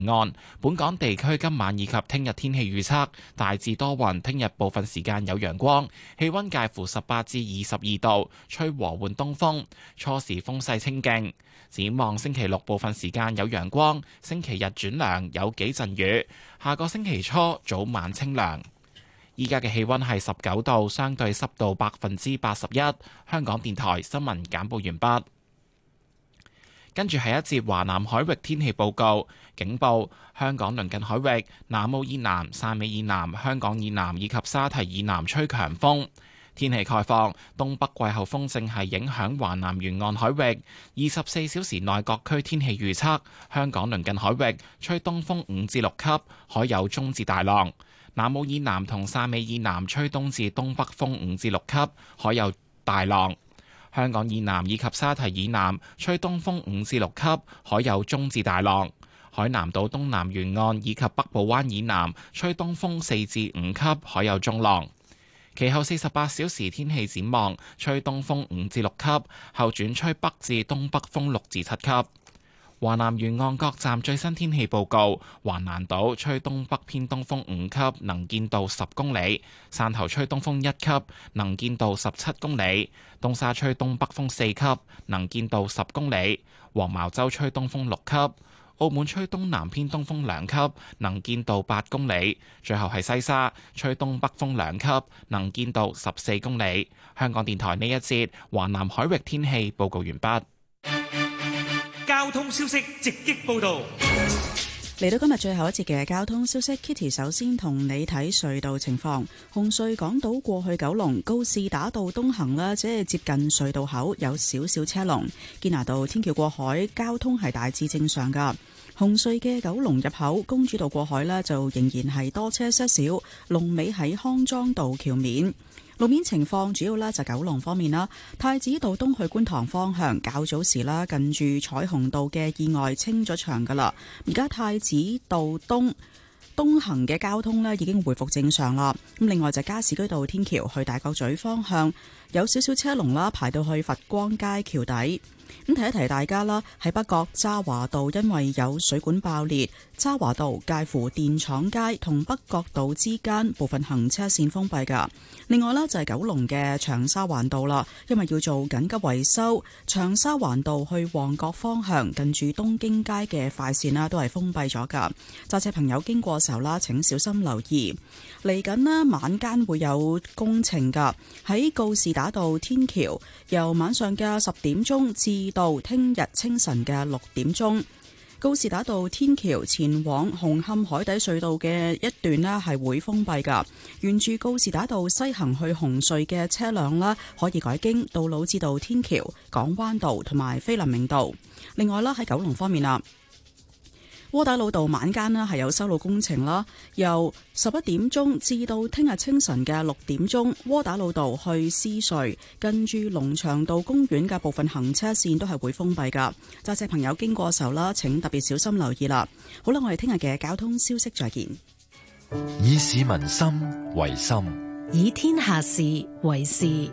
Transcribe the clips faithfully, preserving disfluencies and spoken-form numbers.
岸，本港地區今晚以及聽日天氣預測大致多雲，聽日部分時間有陽光，氣溫介乎十八至二十二度，吹和緩東風，初時風勢清勁。展望星期六部分時間有陽光，星期日轉涼，有幾陣雨。下個星期初早晚清涼。依家嘅氣溫係十九度，相對濕度百分之八十一。香港電台新聞簡報完畢。跟住係一節華南海域天氣報告，警報：香港鄰近海域、南澳以南、汕尾以南、香港以南以及沙堤以南吹強風。天氣概況：東北季候風正係影響華南沿岸海域。二十四小時內各區天氣預測：香港鄰近海域吹東風五至六級，海有中至大浪；南澳以南同汕尾以南吹東至東北風五至六級，海有大浪。香港以南以及沙堤以南吹東風五至六級，海有中至大浪。海南島東南沿岸以及北部灣以南吹東風四至五級，海有中浪。其後四十八小時天氣展望，吹東風五至六級，後轉吹北至東北風六至七級。華南沿岸各站最新天氣報告：橫瀾島吹東北偏東風五級，能見度十公里；汕頭吹東風一級，能見度十七公里；東沙吹東北風四級，能見度十公里；黃茅洲吹東風六級；澳門吹東南偏東風兩級，能見度八公里；最後係西沙吹東北風兩級，能見度十四公里。香港電台呢一節華南海域天氣報告完畢。 交通消息直擊報道。 嚟到今日最後一節嘅交通消息 ，Kitty 首先同你睇隧道情況。紅隧港島過去九龍高士打道東行啦，即係接近隧道口有少少車龍。堅拿道天橋過海交通係大致正常噶。紅隧嘅九龍入口公主道過海呢，就仍然係多車些少，龍尾喺康莊道橋面。路面情況主要咧就九龍方面啦，太子道東去觀塘方向較早時啦，近住彩虹道嘅意外清咗場噶啦，而家太子道東東行嘅交通咧已經回復正常啦。咁另外就加士居道天橋去大角咀方向有少少車龍啦，排到去佛光街橋底。咁提一提大家啦，喺北角渣華道因為有水管爆裂，渣華道介乎電廠街同北角道之間部分行車線封閉噶。另外呢，就係九龍嘅長沙灣道啦，因為要做緊急維修，長沙灣道去旺角方向近住東京街嘅快線啦，都係封閉咗噶。揸車朋友經過嘅時候啦，請小心留意。嚟緊呢，晚間會有工程噶，喺告士打道天橋由晚上嘅十點鐘至到聽日清晨嘅六點鐘。告士打道天橋前往紅磡海底隧道嘅一段呢係會封閉噶，沿住告士打道西行去紅隧嘅車輛啦，可以改經杜老誌道天橋、港灣道同埋菲林明道。另外啦，喺九龍方面啊，窩打老道晚間呢係有修路工程啦，由十一點鐘至到聽日清晨嘅六點鐘，窩打老道去獅隧近住龍翔道公園嘅部分行車線都係會封閉噶。揸車朋友經過嘅時候啦，請特別小心留意啦。好啦，我哋聽日嘅交通消息再見。 以市民心為心， 以天下事為事。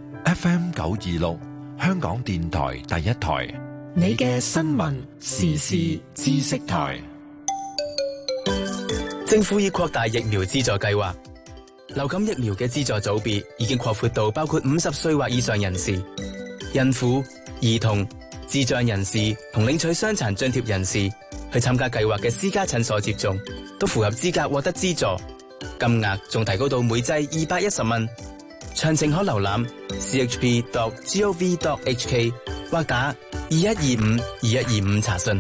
F M 九二六，香港電台第一台。 你嘅新聞時事知識台。 政府已擴大疫苗資助計劃，流感疫苗嘅資助組別已經擴闊到包括五十歲或以上人士、孕婦、兒童、智障人士同領取傷殘津貼人士去參加計劃嘅私家診所接種，都符合資格獲得資助，金額仲提高到每劑二百一十蚊。詳情可瀏覽 c h p dot gov dot h k 或打二一二五二一二五查詢。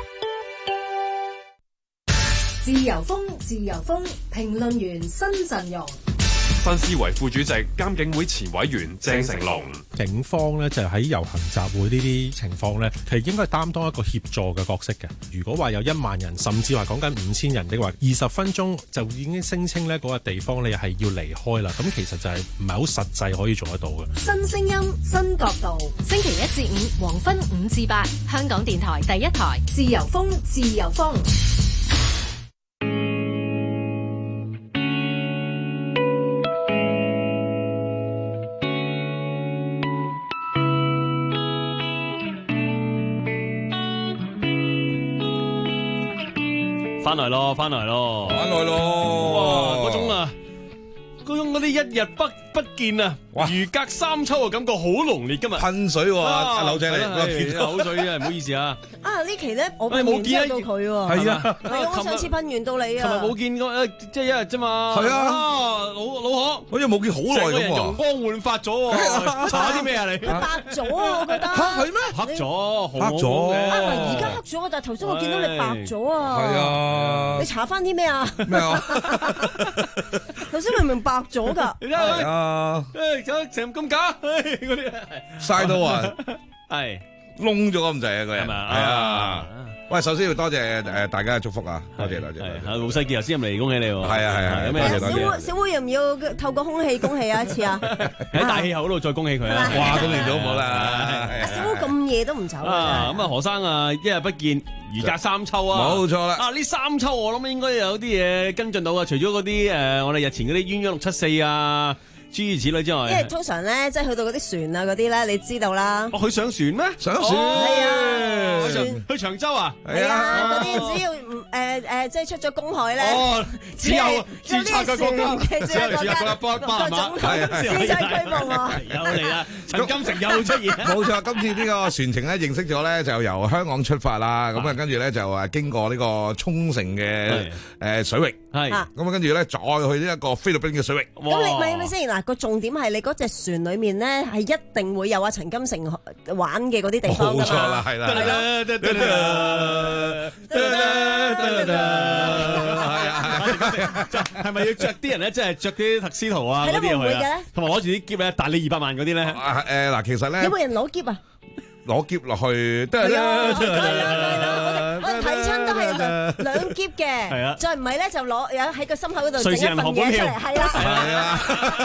自由風，自由風，評論員新陣容。 新思維副主席、監警會前委員鄭成龍。 警方咧就喺遊行集會呢啲情況咧，其實應該擔當一個協助嘅角色嘅。如果話有一萬人，甚至話講緊五千人的話，二十分鐘就已經聲稱咧嗰個地方你係要離開啦。咁其實就係唔係好實際可以做得到嘅。 新聲音，新角度。 星期一至五黃昏五至八，香港電台第一台， 自由風，自由風。 翻嚟咯，翻嚟咯， 翻嚟咯！ 哇，嗰種啊，嗰種嗰啲一日不不見啊，如隔三秋嘅感覺好濃烈。今日噴水喎，阿劉姐你我見到口水啊，唔好意思啊。 啊呢期咧我冇冇見到佢喎， 係啊， 係啊，我上次噴完到你啊， 琴日冇見過誒，即係一日啫嘛。 係啊， 老老何， 好似冇見好耐咁喎， 容光煥發咗喎，搽啲咩啊你？ 白咗啊，我覺得嚇係咩？ 黑咗， 黑咗啊！而家黑咗，但係頭先我見到你白咗啊！ 係啊， 你搽翻啲咩啊？ 咩啊？ 頭先明明白咗㗎， 係啊， 誒成咁假，嗰啲曬到啊， 係燶咗咁滯啊個人，係係啊。喂，首先要多謝誒大家嘅祝福啊！多謝多謝。 係盧世傑頭先入嚟恭喜你喎。係啊係啊， 有咩小妹小妹要唔要透過空氣恭喜一次啊？ 喺大氣候嗰度再恭喜佢啊！ 哇，恭喜咗好啦！ 阿小妹咁夜都唔走啊！咁啊，何生啊，一日不見，如隔三秋啊！ 冇錯啦！ 啊，呢三秋我諗應該有啲嘢跟進到啊！除咗嗰啲誒，我哋日前嗰啲鴛鴦六七四啊。諸如此類之外， 因為通常咧，即係去到嗰啲船啊嗰啲咧，你知道啦。 哦，去上船咩？ 上船係啊， 船去長洲啊？ 係啊，嗰啲只要唔誒誒，即係出咗公海咧， 哦，只有註冊嘅國家， 只有國家巴巴馬， 司仔拘捕啊！ 又嚟啦，陳金城又出現。 冇錯，今次呢個船程咧認識咗咧，就由香港出發啦，咁啊跟住咧就誒經過呢個沖繩嘅誒水域， 係咁啊跟住咧再去呢一個菲律賓嘅水域。 咁你咪咪先嗱。個重點係你嗰隻船裏面咧，係一定會有阿陳金城玩嘅嗰啲地方㗎嘛。冇錯啦，係啦，係啦，係咪要着啲人咧？即係着啲特斯圖啊嗰啲去啊？同埋攞住啲篋咧，大你二百萬嗰啲咧？ 誒嗱，其實咧， 有冇人攞篋啊？ 攞篋落去， 係啊，係啦，我哋睇親都係兩兩篋嘅，係啊，再唔係咧就攞有喺個心口嗰度整一份嘢出嚟，係啊，係啊，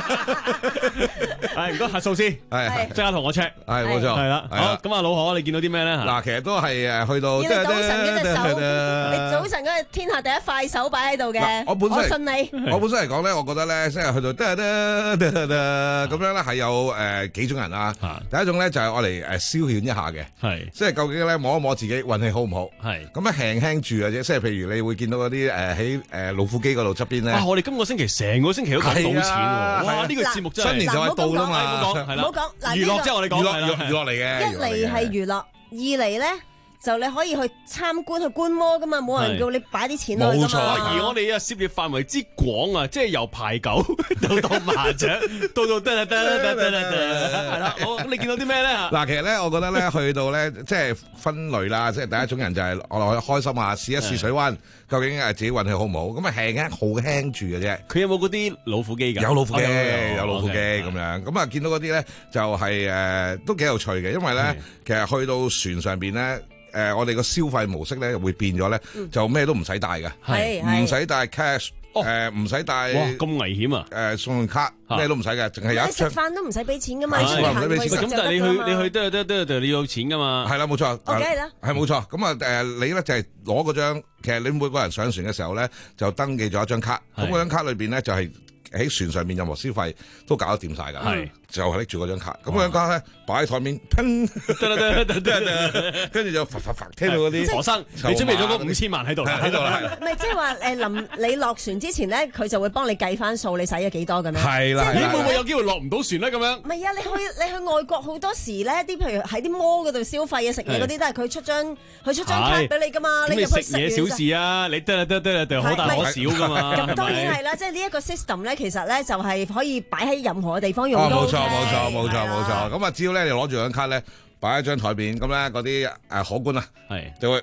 係唔該核數先，係即刻同我 check， 係冇錯， 係啦，好咁啊，老何你見到啲咩咧？ 嗱，其實都係誒去到， 你早晨嗰隻手，你早晨嗰隻天下第一塊手擺喺度嘅， 我本身我信你， 我本身嚟講咧，我覺得咧，即係去到得得得得咁樣咧，係有誒幾種人啊，第一種咧就係我嚟誒消遣一下嘅，係即係究竟咧摸一摸自己運氣好唔好？係咁樣輕輕住嘅啫，即係譬如你會見到嗰啲誒喺誒老虎機嗰度側邊咧。 哇！我哋今個星期成個星期都講賭錢喎，哇！呢個節目真係新年就係到啦嘛， 唔好講嗱， 娛樂即係我哋講娛樂娛樂嚟嘅， 一嚟係娛樂，二嚟咧。就你可以去參觀去觀摩噶嘛，冇人叫你擺啲錢落去噶嘛。冇錯， 而我哋啊涉獵範圍之廣啊，即係由牌九到到麻雀，到到得啦得啦得啦得啦，係啦。好，咁你見到啲咩咧？ 嗱，其實咧，我覺得咧，去到咧，即係分類啦，即係第一種人就係我落去開心啊，試一試水溫，究竟係自己運氣好唔好？咁啊輕輕好輕住嘅啫。 佢有冇嗰啲老虎機㗎？ 有老虎機，有老虎機咁樣。咁啊見到嗰啲咧就係誒都幾有趣嘅，因為咧其實去到船上邊咧。誒、呃，我哋個消費模式咧會變咗咧，嗯、就咩都唔使帶嘅，唔使帶 cash，誒唔使帶。哇， 咁危險啊！誒、 呃，信用卡咩都唔使嘅，淨係有一張。 食飯都唔使俾錢噶嘛， 你出去行去食咁但係你去你去都都都都你要錢噶嘛？ 係啦，冇錯。 我梗係啦。 係冇錯。咁啊誒，你咧就係攞嗰張，其實你每個人上船嘅時候咧就登記咗一張卡，咁嗰張卡裏邊咧就係、是。喺船上面任何消費都搞得掂晒㗎，係就係拎住嗰張卡，咁嗰張卡咧擺喺台面，砰，跟住就發發發，聽到嗰啲何生，你準備咗嗰五千萬喺度啦，喺度啦， 唔係即係話誒，臨你落船之前咧，佢就會幫你計翻數，你使咗幾多咁樣， 係啦， 你會唔會有機會落唔到船咧？咁樣唔係啊，你去你去外國好多時咧，啲譬如喺啲摩嗰度消費啊、食嘢嗰啲都係佢出張佢出張卡俾你㗎嘛，你入去食嘢小事啊，你得得得得可大可小㗎嘛， 咁當然係啦，即係呢一個 system 咧，其實咧就係可以擺喺任何嘅地方用都 OK。 冇錯冇錯冇錯冇錯，咁啊只要咧你攞住張卡咧，擺喺張台邊，咁咧嗰啲誒可觀啊，係就會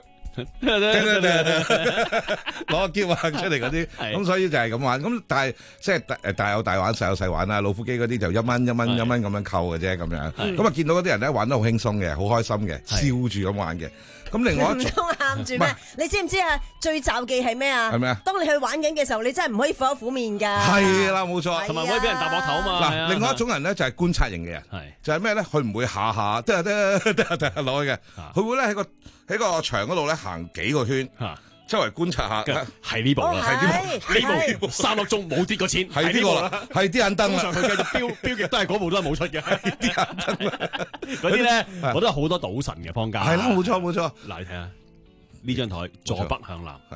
攞個喼啊出嚟嗰啲，咁所以就係咁玩。咁但係即係誒大有大玩，細有細玩啦。老虎機嗰啲就一蚊一蚊一蚊咁樣扣嘅啫，咁樣。咁啊見到嗰啲人咧玩得好輕鬆嘅，好開心嘅，笑住咁玩嘅。咁另外一種唔通喊住咩？你知唔知啊？最罩忌係咩啊？ 係咩啊？ 當你去玩緊嘅時候，你真係唔可以苦口苦面㗎。 係啦，冇錯， 同埋唔可以俾人搭膊頭嘛。 嗱，另外一種人咧就係觀察型嘅人，就係咩咧？佢唔會下下得得得得攞去嘅，佢會咧喺個喺個場嗰度咧行幾個圈。周圍觀察下， 係呢部啦，係呢部，三粒鐘冇跌過錢， 係呢個啦，係啲眼燈啦。 通常佢繼續標標極都係嗰部都係冇出嘅，啲眼燈嗰啲咧，我都係好多賭神嘅坊間。 係啦，冇錯冇錯。 嗱，你睇下呢張台，左北向南， 係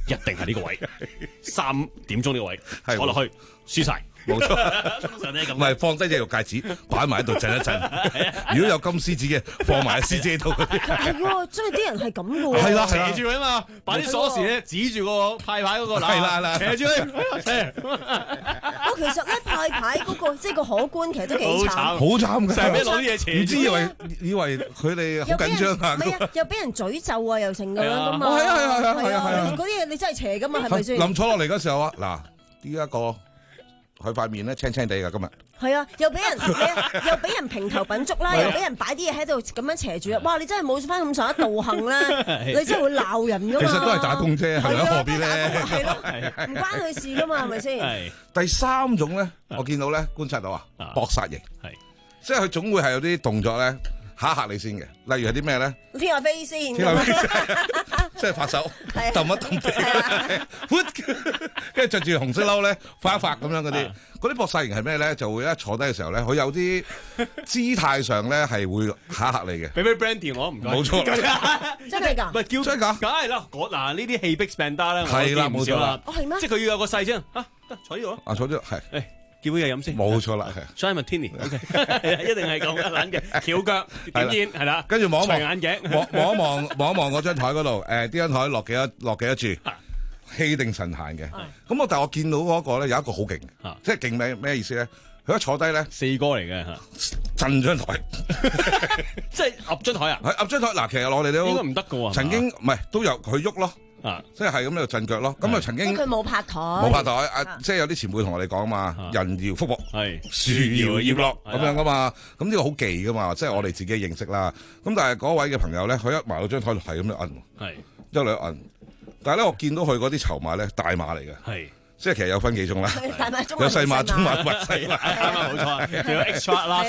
一定係呢個位，三點鐘呢個位坐落去，輸晒。 冇錯， 通常都係咁。 唔係放低隻玉戒指，擺埋喺度震一震。如果有金獅子嘅，放埋喺獅姐度嗰啲。 係喎，真係啲人係咁嘅喎。 係啦， 斜住佢啊嘛，擺啲鎖匙咧，指住個派牌嗰個嗱， 係啦係啦， 斜住佢。 我其實咧派牌嗰個即係個可觀，其實都幾慘， 好慘㗎。 成日俾攞啲嘢斜住， 唔知以為以為佢哋好緊張啊。 唔係啊，又俾人詛咒啊，又成咁樣㗎嘛。 係啊係啊係啊係啊係啊！ 嗰啲嘢你真係邪㗎嘛，係咪先？ 臨坐落嚟嗰時候啊，嗱，呢一個。佢塊面咧青青地㗎，今日係啊，又俾人又俾人評頭品足啦，又俾人擺啲嘢喺度咁樣斜住啊！哇，你真係冇翻咁上下道行啦，你真係會鬧人㗎嘛。 其實都係打工啫，係咪何必咧？ 係咯，唔關佢事㗎嘛，係咪先？ 第三種咧，我見到咧觀察到啊，搏殺型，係即係佢總會係有啲動作咧嚇一嚇你先嘅，例如係啲咩咧？ 天下飛先， 即係拍手，揼一揼地，跟住着住紅色褸咧，發一發咁樣嗰啲，嗰啲搏殺型係咩咧？就會一坐低嘅時候咧，佢有啲姿態上咧係會嚇一嚇你嘅。 俾俾 Brandy 我唔該。 冇錯， 真係㗎。 唔係叫真係㗎， 梗係啦。嗱呢啲氣逼 Spanda 咧， 係啦，冇錯啦。 哦係咩？ 即係佢要有個勢先嚇，得坐呢度咯。 啊坐呢度係。 誒。叫杯嘢飲先， 冇錯啦，係。 Simon Martini，OK，一定係咁嘅撚嘅，翹腳點煙係啦， 跟住望一望眼鏡， 望望一望望一望嗰張台嗰度，誒呢張台落幾多落幾多注，氣定神閒嘅。咁我但係我見到嗰個咧有一個好勁，即係勁咩咩意思咧？佢一坐低咧， 四哥嚟嘅嚇， 震張台， 即係揼張台啊！ 係揼張台嗱，其實我哋都應該唔得嘅喎， 曾經唔係都有佢喐咯。啊，即係係咁喺度震腳咯，咁啊曾經佢冇拍台， 冇拍台啊，即係有啲前輩同我哋講嘛，人搖福薄，係樹搖葉落咁樣噶嘛，咁呢個好忌噶嘛，即係我哋自己認識啦。咁但係嗰位嘅朋友咧，佢一埋到張台度係咁樣摁，係一兩摁，但係咧我見到佢嗰啲籌碼咧大碼嚟嘅，係。即係其實有分幾種啦，有細碼、中碼、細碼， 啱啱冇錯，仲有 extra 啦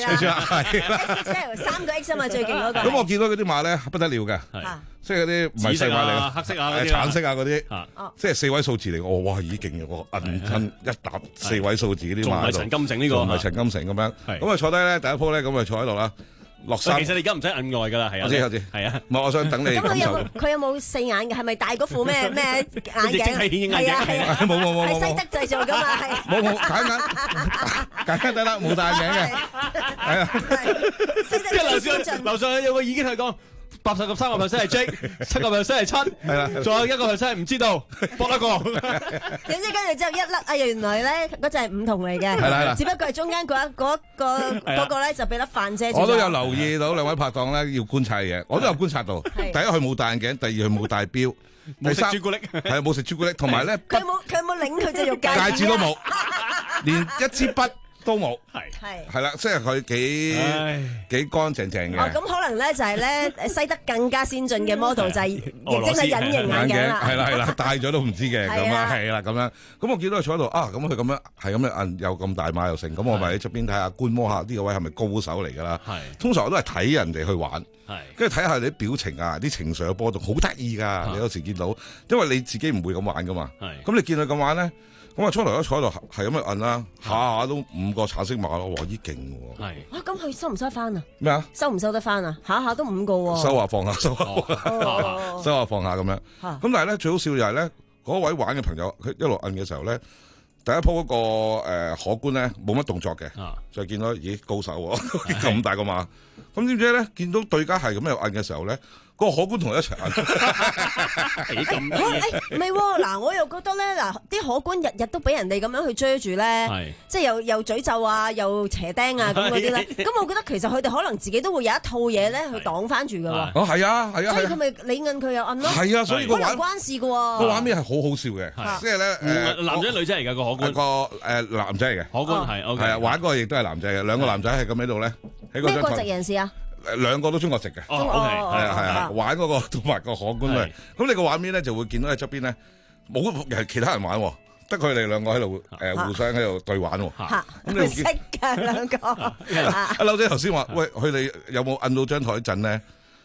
，extra 三個 X 啊嘛，最勁嗰個。 咁我見到嗰啲碼咧不得了嘅，即係嗰啲唔係細碼嚟嘅， 黑色啊、 橙色啊嗰啲，即係四位數字嚟嘅。我哇，已經勁嘅喎，銀吞一沓四位數字嗰啲碼喺度， 仲係陳金城呢個， 唔係陳金城咁樣。咁啊坐低咧，第一鋪咧咁啊坐喺度啦。落山， 其實你而家唔使摁外㗎啦，係啊， 我知我知， 係啊， 唔係我想等你感受。 咁佢有冇四眼嘅？係咪戴嗰副咩咩眼鏡？ 係顯影眼鏡，係啊， 冇冇冇冇， 係西德製造㗎嘛，係。 冇冇揀緊，揀緊得啦，冇戴眼鏡嘅，係啊。 跟住樓上樓上有個已經係講。八十個三個 percent 係 J， 七個 percent 係七，係啦，仲有一個 percent 唔知道，搏一個。 點知跟住之後一粒啊，原來咧嗰隻係五銅嚟嘅， 係啦係啦， 只不過係中間嗰一嗰個嗰個咧就俾粒飯遮住。 我都有留意到兩位拍檔咧要觀察嘢，我都有觀察到。第一佢冇戴眼鏡，第二佢冇戴錶， 冇食朱古力， 係冇食朱古力，同埋咧佢冇佢有冇擰佢隻玉戒戒指都冇，連一支筆都冇， 係係係啦，即係佢幾幾乾淨淨嘅。 哦，咁可能咧就係咧西德更加先進嘅 model 就係亦即係隱形眼鏡啦。 係啦係啦，戴咗都唔知嘅咁啊，係啦咁樣。咁我見到佢坐喺度啊，咁佢咁樣係咁樣摁，又咁大碼又成，咁我咪喺側邊睇下觀摩下呢個位係咪高手嚟㗎啦？係。通常我都係睇人哋去玩，係跟住睇下你啲表情啊、啲情緒嘅波動，好得意㗎。你有時見到，因為你自己唔會咁玩㗎嘛。係。咁你見佢咁玩咧？咁啊，初頭一坐喺度係咁樣摁啦，下下都五個橙色碼咯，哇！咦勁喎！係啊，咁佢收唔收翻啊？ 咩啊？ 收唔收得翻啊？下下都五個喎。 收下放下，收下放下，收下放下咁樣。咁但係咧，最好笑就係咧，嗰位玩嘅朋友，佢一路摁嘅時候咧，第一鋪嗰個誒可觀咧冇乜動作嘅，就見到咦高手喎，咁大個碼。咁點知咧，見到對家係咁樣摁嘅時候咧，個可觀同佢一齊摁。 幾咁？ 誒唔係喎，嗱我又覺得咧，嗱啲可觀日日都俾人哋咁樣去追住咧，即係又又詛咒啊，又斜釘啊咁嗰啲咧。咁我覺得其實佢哋可能自己都會有一套嘢咧去擋翻住㗎喎。 哦，係啊，係啊。 所以佢咪你摁佢又摁咯。 係啊，所以個畫關事㗎喎。 個畫面係好好笑嘅，即係咧誒男仔女仔嚟㗎個可觀。 個誒男仔嚟嘅。 可觀係 OK。係啊，玩嗰個亦都係男仔嘅，兩個男仔係咁喺度咧。 咩國籍人士啊？ 誒兩個都中國籍嘅， 哦，OK， 係啊係啊，玩嗰個同埋個可觀嘅，咁你個畫面咧就會見到喺側邊咧冇係其他人玩，得佢哋兩個喺度誒互相喺度對玩喎。 咁你識㗎兩個？ 阿劉仔頭先話：喂，佢哋有冇摁到張台震咧？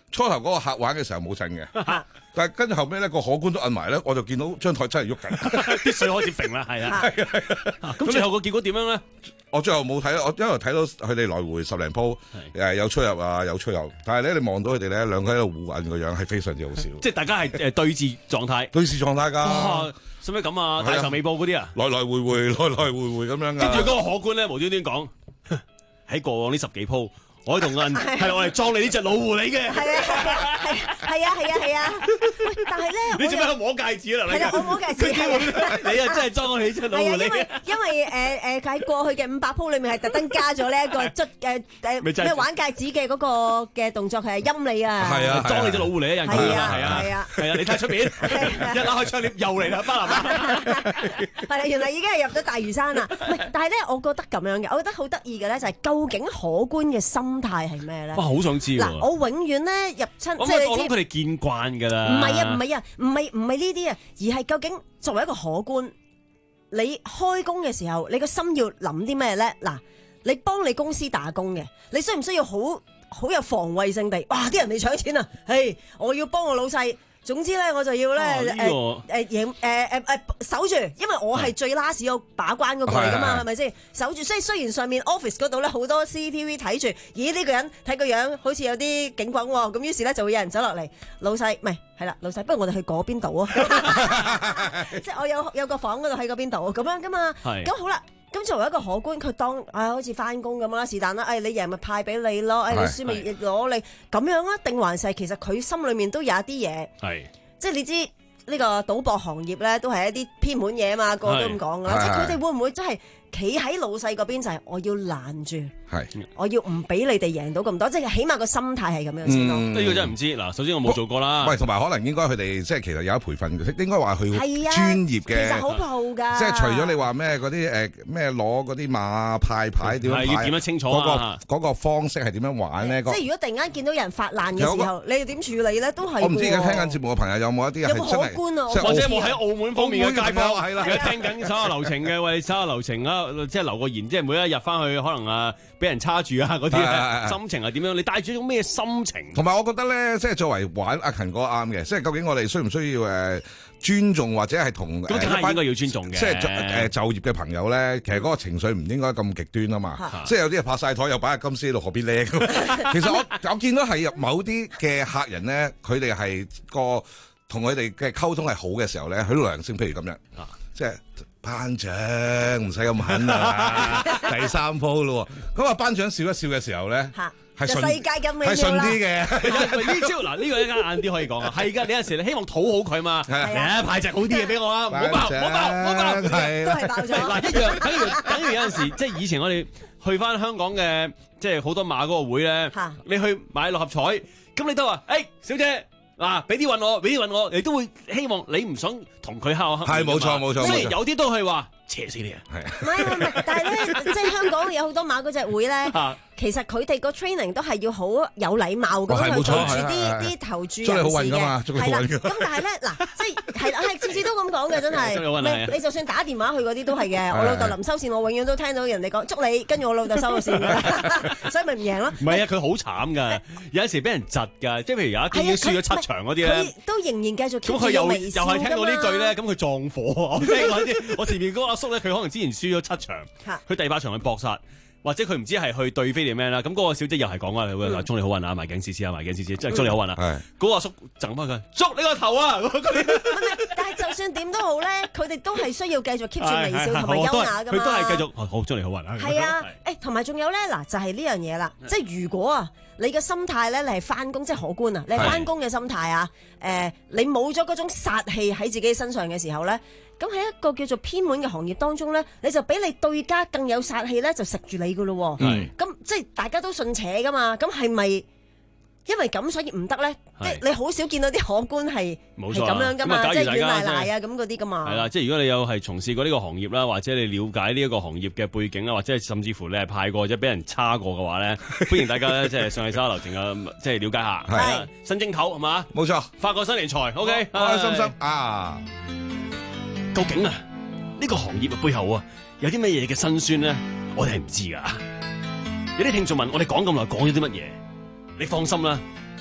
初頭嗰個客玩嘅時候冇震嘅，但係跟住後尾咧個荷官都摁埋咧，我就見到張台真係喐緊， 啲水開始揈啦，係啊。咁最後個結果點樣咧？ 我最後冇睇，我因為睇到佢哋來回十零鋪，誒有出入啊，有出入，但係咧你望到佢哋咧兩個喺度互摁個樣係非常之好笑。 即係大家係誒對峙狀態， 對峙狀態㗎。 哇！使唔使咁啊？大仇未報嗰啲啊？ 來來回回，來來回回咁樣㗎。 跟住嗰個荷官咧無端端講喺過往呢十幾鋪。我同人係我嚟裝你呢隻老狐狸嘅， 係啊係啊係啊係啊係啊！喂，但係咧， 你做咩摸戒指啦？ 係啦，我摸戒指。 你啊真係裝我你隻老狐狸。 因為因為誒誒喺過去嘅五百鋪裏面係特登加咗呢一個捽誒誒咩玩戒指嘅嗰個嘅動作係陰你啊！ 係啊， 裝你隻老狐狸啊！人係啊係啊係啊係啊！你睇出面一拉開窗簾又嚟啦，巴拿馬。 係啦，原來已經係入咗大嶼山啦。唔係，但係咧，我覺得咁樣嘅，我覺得好得意嘅咧，就係究竟荷官嘅心態係咩咧？ 哇，好想知喎！ 嗱，我永遠咧入親， 即係我諗佢哋見慣㗎啦。 唔係啊，唔係啊，唔係唔係呢啲啊，而係究竟作為一個荷官，你開工嘅時候，你個心要諗啲咩咧？嗱，你幫你公司打工嘅，你需唔需要好好有防衛性地？哇！啲人嚟搶錢啊！嘿，我要幫我老細。總之咧，我就要咧誒誒贏誒誒誒守住，因為我係最 last 嗰把關嗰個嚟噶嘛，係咪先？守住，所以雖然上面 office 嗰度咧好多 C C T V 睇住，咦呢個人睇個樣好似有啲警棍喎，咁於是咧就會有人走落嚟，老細唔係係啦，老細，不如我哋去嗰邊度啊，即係我有有個房嗰度喺嗰邊度咁樣噶嘛，咁好啦。咁作為一個荷官，佢當啊好似翻工咁啦，是但啦，誒你贏咪派俾你咯，誒你輸咪攞你咁樣啊？定還是係其實佢心裏面都有一啲嘢，係即係你知呢個賭博行業咧，都係一啲偏門嘢啊嘛，個個都咁講噶啦，即係佢哋會唔會真係企喺老細嗰邊就係我要攔住？係，我要唔俾你哋贏到咁多，即係起碼個心態係咁樣先咯。 呢個真係唔知。嗱，首先我冇做過啦。 喂，同埋可能應該佢哋即係其實有一培訓，應該話佢專業嘅。 其實好鋪㗎。 即係除咗你話咩嗰啲誒咩攞嗰啲馬派牌點樣係要點樣清楚啊？ 嗰個方式係點樣玩咧？ 即係如果突然間見到人發爛嘅時候，你哋點處理咧？都係。 我唔知而家聽緊節目嘅朋友有冇一啲係真係， 或者有冇喺澳門方面嘅街坊係啦，而家聽緊所有流程嘅，喂，所有流程啊，即係留個言，即係每一日翻去可能啊俾人叉住啊。嗰啲心情係點樣？你帶住一種咩心情？ 同埋我覺得咧，即係作為玩阿勤哥啱嘅，即係究竟我哋需唔需要誒尊重或者係同咁梗係應該要尊重嘅， 即係誒就業嘅朋友咧，其實嗰個情緒唔應該咁極端啊嘛。即係有啲係拍晒台又擺喺金絲度，何必咧？其實我我見到係某啲嘅客人咧，佢哋係個同佢哋嘅溝通係好嘅時候咧，佢都良性，譬如咁樣，即係。班長唔使咁狠啊！第三鋪咯，咁啊班長笑一笑嘅時候咧，係順世界咁美妙啦， 係順啲嘅。 呢招嗱呢個一間晏啲可以講啊，係㗎，你有陣時你希望討好佢嘛，嚟啊派隻好啲嘢俾我啊，唔好爆，唔好爆，唔好爆，都係爆咗。 嗱一樣，等於等於有陣時，即係以前我哋去翻香港嘅，即係好多馬嗰個會咧，你去買六合彩，咁你都話，誒小姐。嗱，俾啲運我，俾啲運我，你都會希望你唔想同佢敲黑。 係冇錯冇錯， 雖然有啲都係話邪死你啊。 係。唔係唔係，但係咧，即係香港有好多馬嗰隻會咧，其實佢哋個 training 都係要好有禮貌咁去做住啲啲投注人士嘅。係啦，咁但係咧嗱，即係係啦，係次次都咁講嘅，真係。你就算打電話去嗰啲都係嘅。我老豆臨收線，我永遠都聽到人哋講捉你，跟住我老豆收咗線㗎，所以咪唔贏咯。 唔係啊，佢好慘㗎，有陣時俾人窒㗎，即係譬如有一啲輸咗七場嗰啲咧， 佢都仍然繼續 keep 住微笑㗎嘛。咁佢又又係聽到呢句咧，咁佢撞火。我聽過啲，我前面嗰個阿叔咧，佢可能之前輸咗七場，佢第八場去搏殺。或者佢唔知係去對飛定咩啦，咁嗰個小姐又係講啊，佢話祝你好運啊，埋頸試試啊，埋頸試試，即係祝你好運啊。嗰個阿叔贈翻佢，祝你個頭啊！ 但係就算點都好咧，佢哋都係需要繼續 keep 住微笑同埋優雅噶嘛。 佢都係繼續好祝你好運啊。 係啊，誒同埋仲有咧嗱，就係呢樣嘢啦，即係如果啊，你嘅心態咧，你係翻工，即係荷官啊，你係翻工嘅心態啊，誒，你冇咗嗰種殺氣喺自己身上嘅時候咧。咁喺一個叫做偏門嘅行業當中咧，你就比你對家更有殺氣咧，就食住你噶咯。咁、嗯、即係大家都信邪噶嘛？咁係咪因為咁所以唔得咧？即係你好少見到啲荷官係係咁樣噶嘛？即係軟賴賴啊咁嗰啲噶嘛？ 係啦，即係如果你有係從事過呢個行業啦，或者你了解呢一個行業嘅背景啦，或者係甚至乎你係派過或者俾人叉過嘅話咧，歡迎大家咧即係上去沙流程啊，即係了解下。係新正頭係嘛？ 冇錯， 發個新年財 ，OK， 開開心心啊！ 究竟啊，呢、這個行業嘅背後啊，有啲乜嘢嘅辛酸咧？我哋係唔知噶。有啲聽眾問我哋講咁耐，講咗啲乜嘢？你放心啦，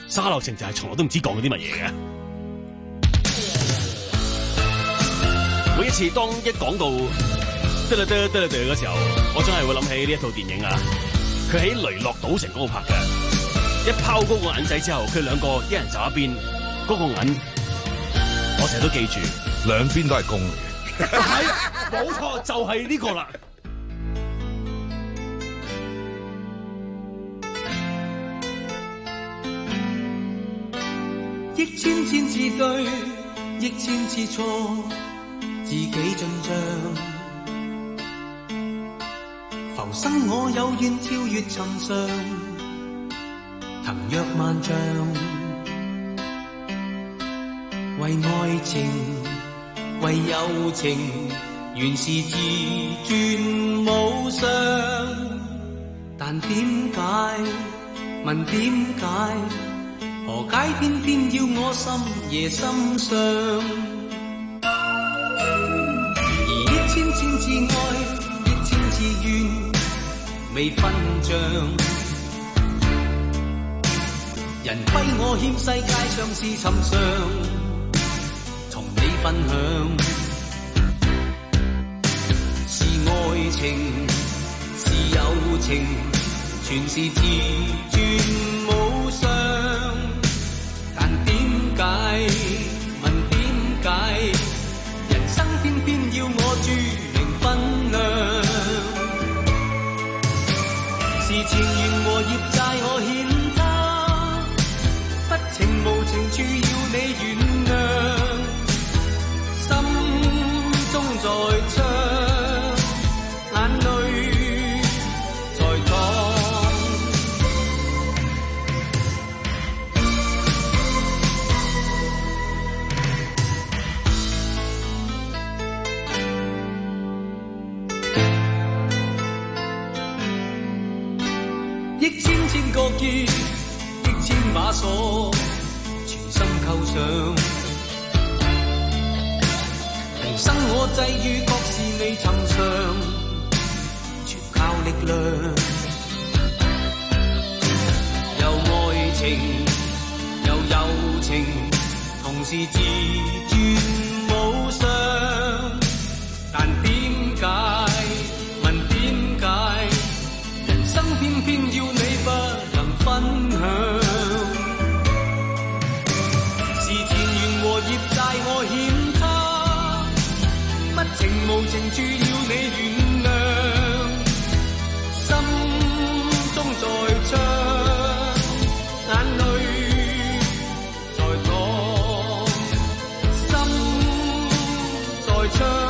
沙樂情就係從來都唔知講咗啲乜嘢嘅。每一次當一講到得啦得啦得啦得啦嗰時候，我真係會諗起呢一套電影啊！佢喺雷諾賭城嗰度拍嘅，一拋高個銀仔之後，佢兩個一人走一邊，嗰、那個銀我成日都記住， 兩邊都係公嚟嘅。 係，冇錯，就係、是、呢個啦。 億千千次對，億千次錯，自己進帳。浮生我有願跳越尋常，騰躍萬丈。為愛情，為友情，原是自尊無常。但點解？問點解？何解偏偏要我深夜心傷？而億千千次愛，億千次怨，未分賬。人虧我欠世界上是尋常，同你分享。是愛情，是友情，全是自尊無常。解問點解？人生偏偏要我注定分量。是前緣和業債我欠他，不情無情處要你原諒。心中在唱，眼淚在淌。億千千個結，億千把鎖，全心扣上。平生我際遇各是未尋常，全靠力量。有愛情，有友情，同是自尊無常。但點解？問點解？人生偏偏要你不能分享。是前緣和業債我欠他，不情無情處要你原諒。心中在唱，眼淚在淌。心在唱。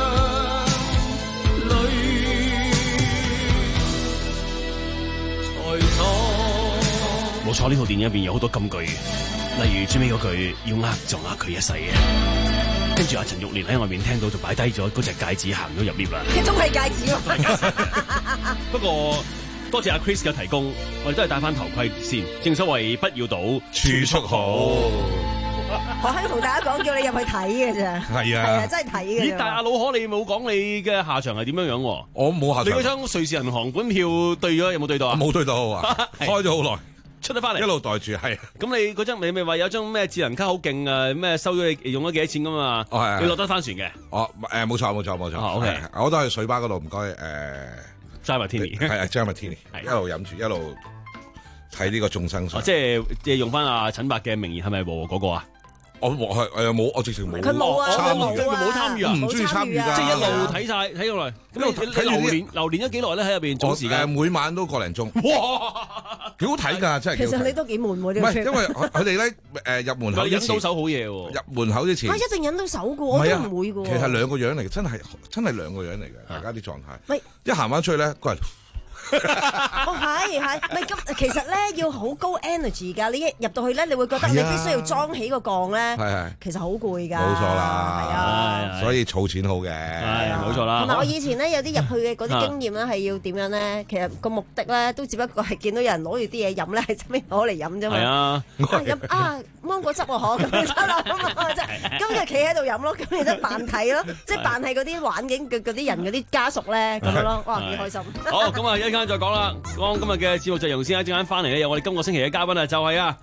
冇錯，呢套電影入邊有好多金句，例如最尾嗰句要呃就呃佢一世嘅。跟住阿陳玉蓮喺外面聽到就擺低咗嗰隻戒指，行咗入 lift 啦。 佢都係戒指喎。 不過多謝阿 Chris 嘅提供，我哋都係戴翻頭盔先。正所謂不要賭，儲蓄好。 何香同大家講，叫你入去睇嘅咋。 係啊， 係啊，真係睇嘅。 咦？但係阿老可，你冇講你嘅下場係點樣樣？ 我冇下場。 你嗰張瑞士銀行本票對咗有冇對到啊？ 冇對到啊，開咗好耐。 出得翻嚟， 一路袋住係。 咁你嗰張你咪話有張咩智能卡好勁啊？咩收咗你用咗幾多錢噶嘛？ 哦係， 你落得翻船嘅。 哦誒冇錯冇錯冇錯。 O K， 我都喺水吧嗰度，唔該誒。 Dry Martini 係啊 Dry Martini 一路飲住一路睇呢個眾生相。 即係即係用翻阿陳伯嘅名言係咪和嗰個啊？ 我係誒冇，我直情冇。 佢冇啊， 參與， 佢冇參與啊， 唔中意參與㗎。 即係一路睇晒睇過嚟。咁你你流連流連咗幾耐咧？喺入邊總時間每晚都個零鐘。哇，幾好睇㗎，真係。 其實你都幾悶喎呢個。唔係，因為佢哋咧誒入門口之前引到手好嘢喎。 入門口之前。 啊，一定引到手㗎，我都唔會㗎。 其實兩個樣嚟嘅，真係真係兩個樣嚟嘅，大家啲狀態。 喂， 一行翻出去咧，個人。 哦，係係，唔係咁，其實咧要好高 energy 㗎。你一入到去咧，你會覺得你必須要裝起個槓咧。係係，其實好攰㗎。 冇錯啦，係啊，所以儲錢好嘅。係冇錯啦。 同埋我以前咧有啲入去嘅嗰啲經驗咧係要點樣咧？其實個目的咧都只不過係見到有人攞住啲嘢飲咧，係側邊攞嚟飲啫嘛。係啊，飲啊芒果汁喎，可咁就啦嘛，即係咁就企喺度飲咯，咁你即係扮睇咯，即係扮係嗰啲玩緊嘅嗰啲人嗰啲家屬咧咁樣咯，哇幾開心！ 好，咁啊一陣間再講啦。講今日嘅節目就容先，一陣間翻嚟咧有我哋今個星期嘅嘉賓啊，就係啊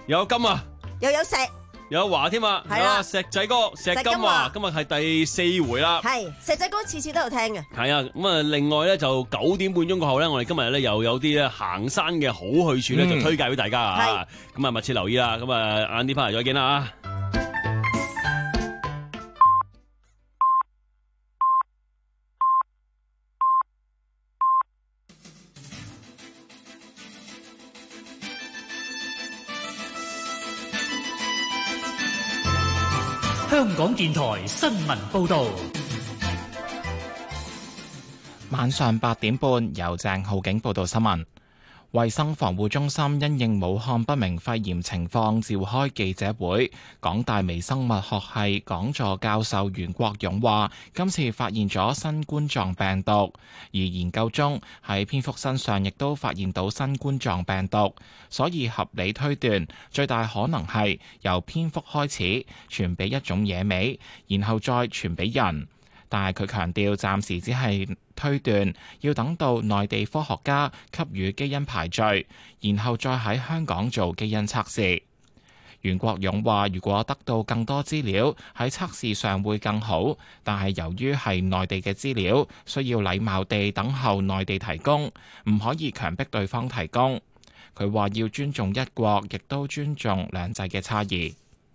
有金啊， 又有石。 有華添啊， 係啦， 石仔哥石金華，今日係第四回啦。 係石仔哥次次都有聽嘅。 係啊，咁啊，另外咧就九點半鐘過後咧，我哋今日咧又有啲咧行山嘅好去處咧，就推介俾大家啊。咁啊，密切留意啦。咁啊，晏啲翻嚟再見啦啊！ 香港電台新聞報導， 晚上八點半由鄭浩景報道新聞。衛生防護中心因應武漢不明肺炎情況召開記者會，港大微生物學系講座教授袁國勇話：今次發現咗新冠狀病毒，而研究中喺蝙蝠身上亦都發現到新冠狀病毒，所以合理推斷最大可能係由蝙蝠開始傳俾一種野味，然後再傳俾人。但係佢強調，暫時只係推斷，要等到內地科學家給予基因排序，然後再喺香港做基因測試。袁國勇話：如果得到更多資料，喺測試上會更好，但係由於係內地嘅資料，需要禮貌地等候內地提供，唔可以強迫對方提供。佢話要尊重一國，亦都尊重兩制嘅差異。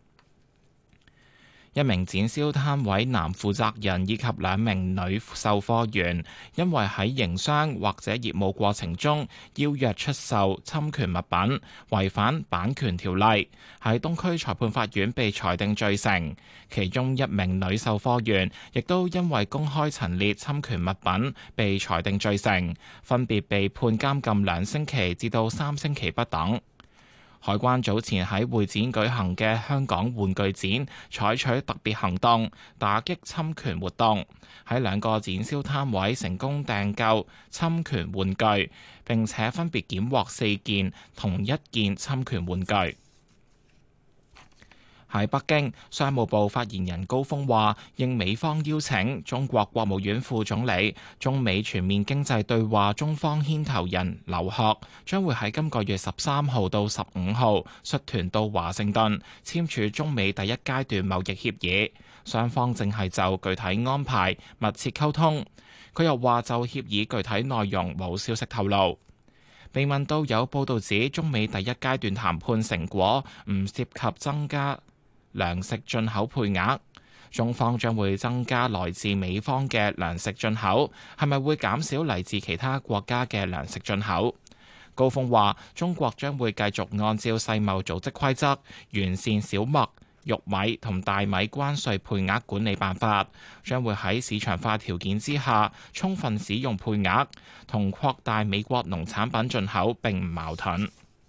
一名展銷攤位男負責人以及兩名女售貨員，因為喺營商或者業務過程中邀約出售侵權物品，違反版權條例，喺東區裁判法院被裁定罪成。其中一名女售貨員亦都因為公開陳列侵權物品被裁定罪成，分別被判監禁兩星期至到三星期不等。海關早前喺會展舉行嘅香港玩具展採取特別行動，打擊侵權活動，喺兩個展銷攤位成功訂購侵權玩具，並且分別檢獲四件同一件侵權玩具。喺北京，商務部發言人高峰話，應美方邀請，中國國務院副總理、中美全面經濟對話中方牽頭人劉鶴將會喺今個月十三號到十五號率團到華盛頓簽署中美第一階段貿易協議，雙方正係就具體安排密切溝通。佢又話就協議具體內容冇消息透露。被問到有報道指中美第一階段談判成果唔涉及增加糧食進口配額，中方將會增加來自美方嘅糧食進口，係咪會減少嚟自其他國家嘅糧食進口？高峰話：中國將會繼續按照世貿組織規則，完善小麥、玉米同大米關稅配額管理辦法，將會喺市場化條件之下，充分使用配額，同擴大美國農產品進口並唔矛盾。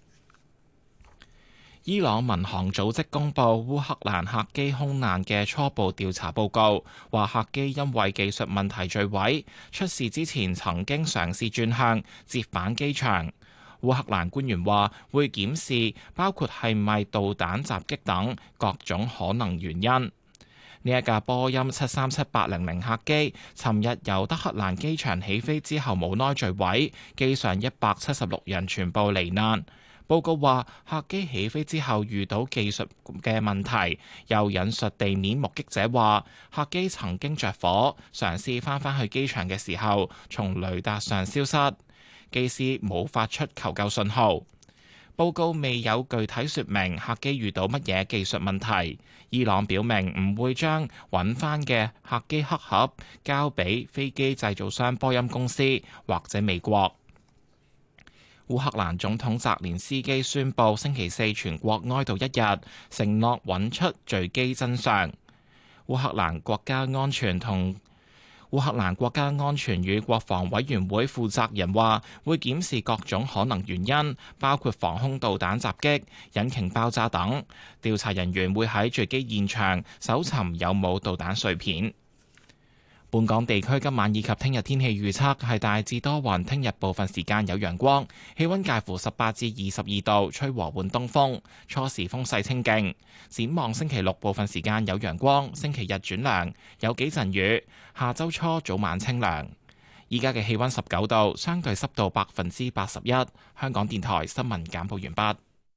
伊朗民航組織公布烏克蘭客機空難嘅初步調查報告，話客機因為技術問題墜毀，出事之前曾經嘗試轉向折返機場。烏克蘭官員話會檢視包括係咪導彈襲擊等各種可能原因。呢一架波音七三七八零零客機尋日由德克蘭機場起飛之後無奈墜毀，機上一百七十六人全部罹難。報告話，客機起飛之後遇到技術嘅問題，又引述地面目擊者話，客機曾經着火，嘗試翻返去機場嘅時候，從雷達上消失，機師冇發出求救信號。報告未有具體說明客機遇到乜嘢技術問題。伊朗表明唔會將揾翻嘅客機黑盒交俾飛機製造商波音公司或者美國。烏克蘭總統澤連斯基宣布星期四全國哀悼一日，承諾揾出墜機真相。烏克蘭國家安全同烏克蘭國家安全與國防委員會負責人話，會檢視各種可能原因，包括防空導彈襲擊、引擎爆炸等。調查人員會喺墜機現場搜尋有冇導彈碎片。本港地區今晚以及聽日天氣預測係大致多雲，聽日部分時間有陽光，氣溫介乎十八至二十二度，吹和緩東風，初時風勢清勁。展望星期六部分時間有陽光，星期日轉涼，有幾陣雨。下周初早晚清涼。依家嘅氣溫十九度，相對濕度百分之八十一。香港電台新聞簡報完畢。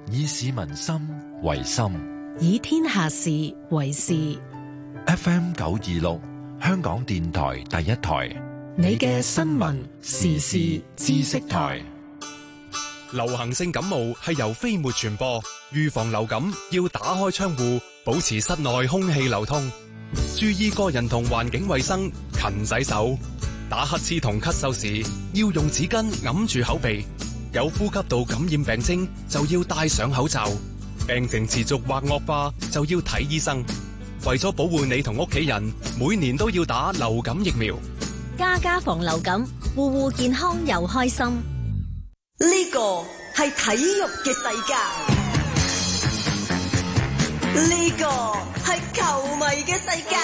以市民心為心， 以天下事為事。 F M 九二六，香港電台第一台， 你嘅新聞時事知識台。 流行性感冒係由飛沫傳播，預防流感要打開窗戶，保持室內空氣流通，注意個人同環境衛生，勤洗手。打乞嗤同咳嗽時要用紙巾揞住口鼻，有呼吸道感染病徵就要戴上口罩，病情持續或惡化就要睇醫生。為咗保護你同屋企人，每年都要打流感疫苗。 家家防流感，戶戶健康又開心。 呢個係體育嘅世界，呢個係球迷嘅世界，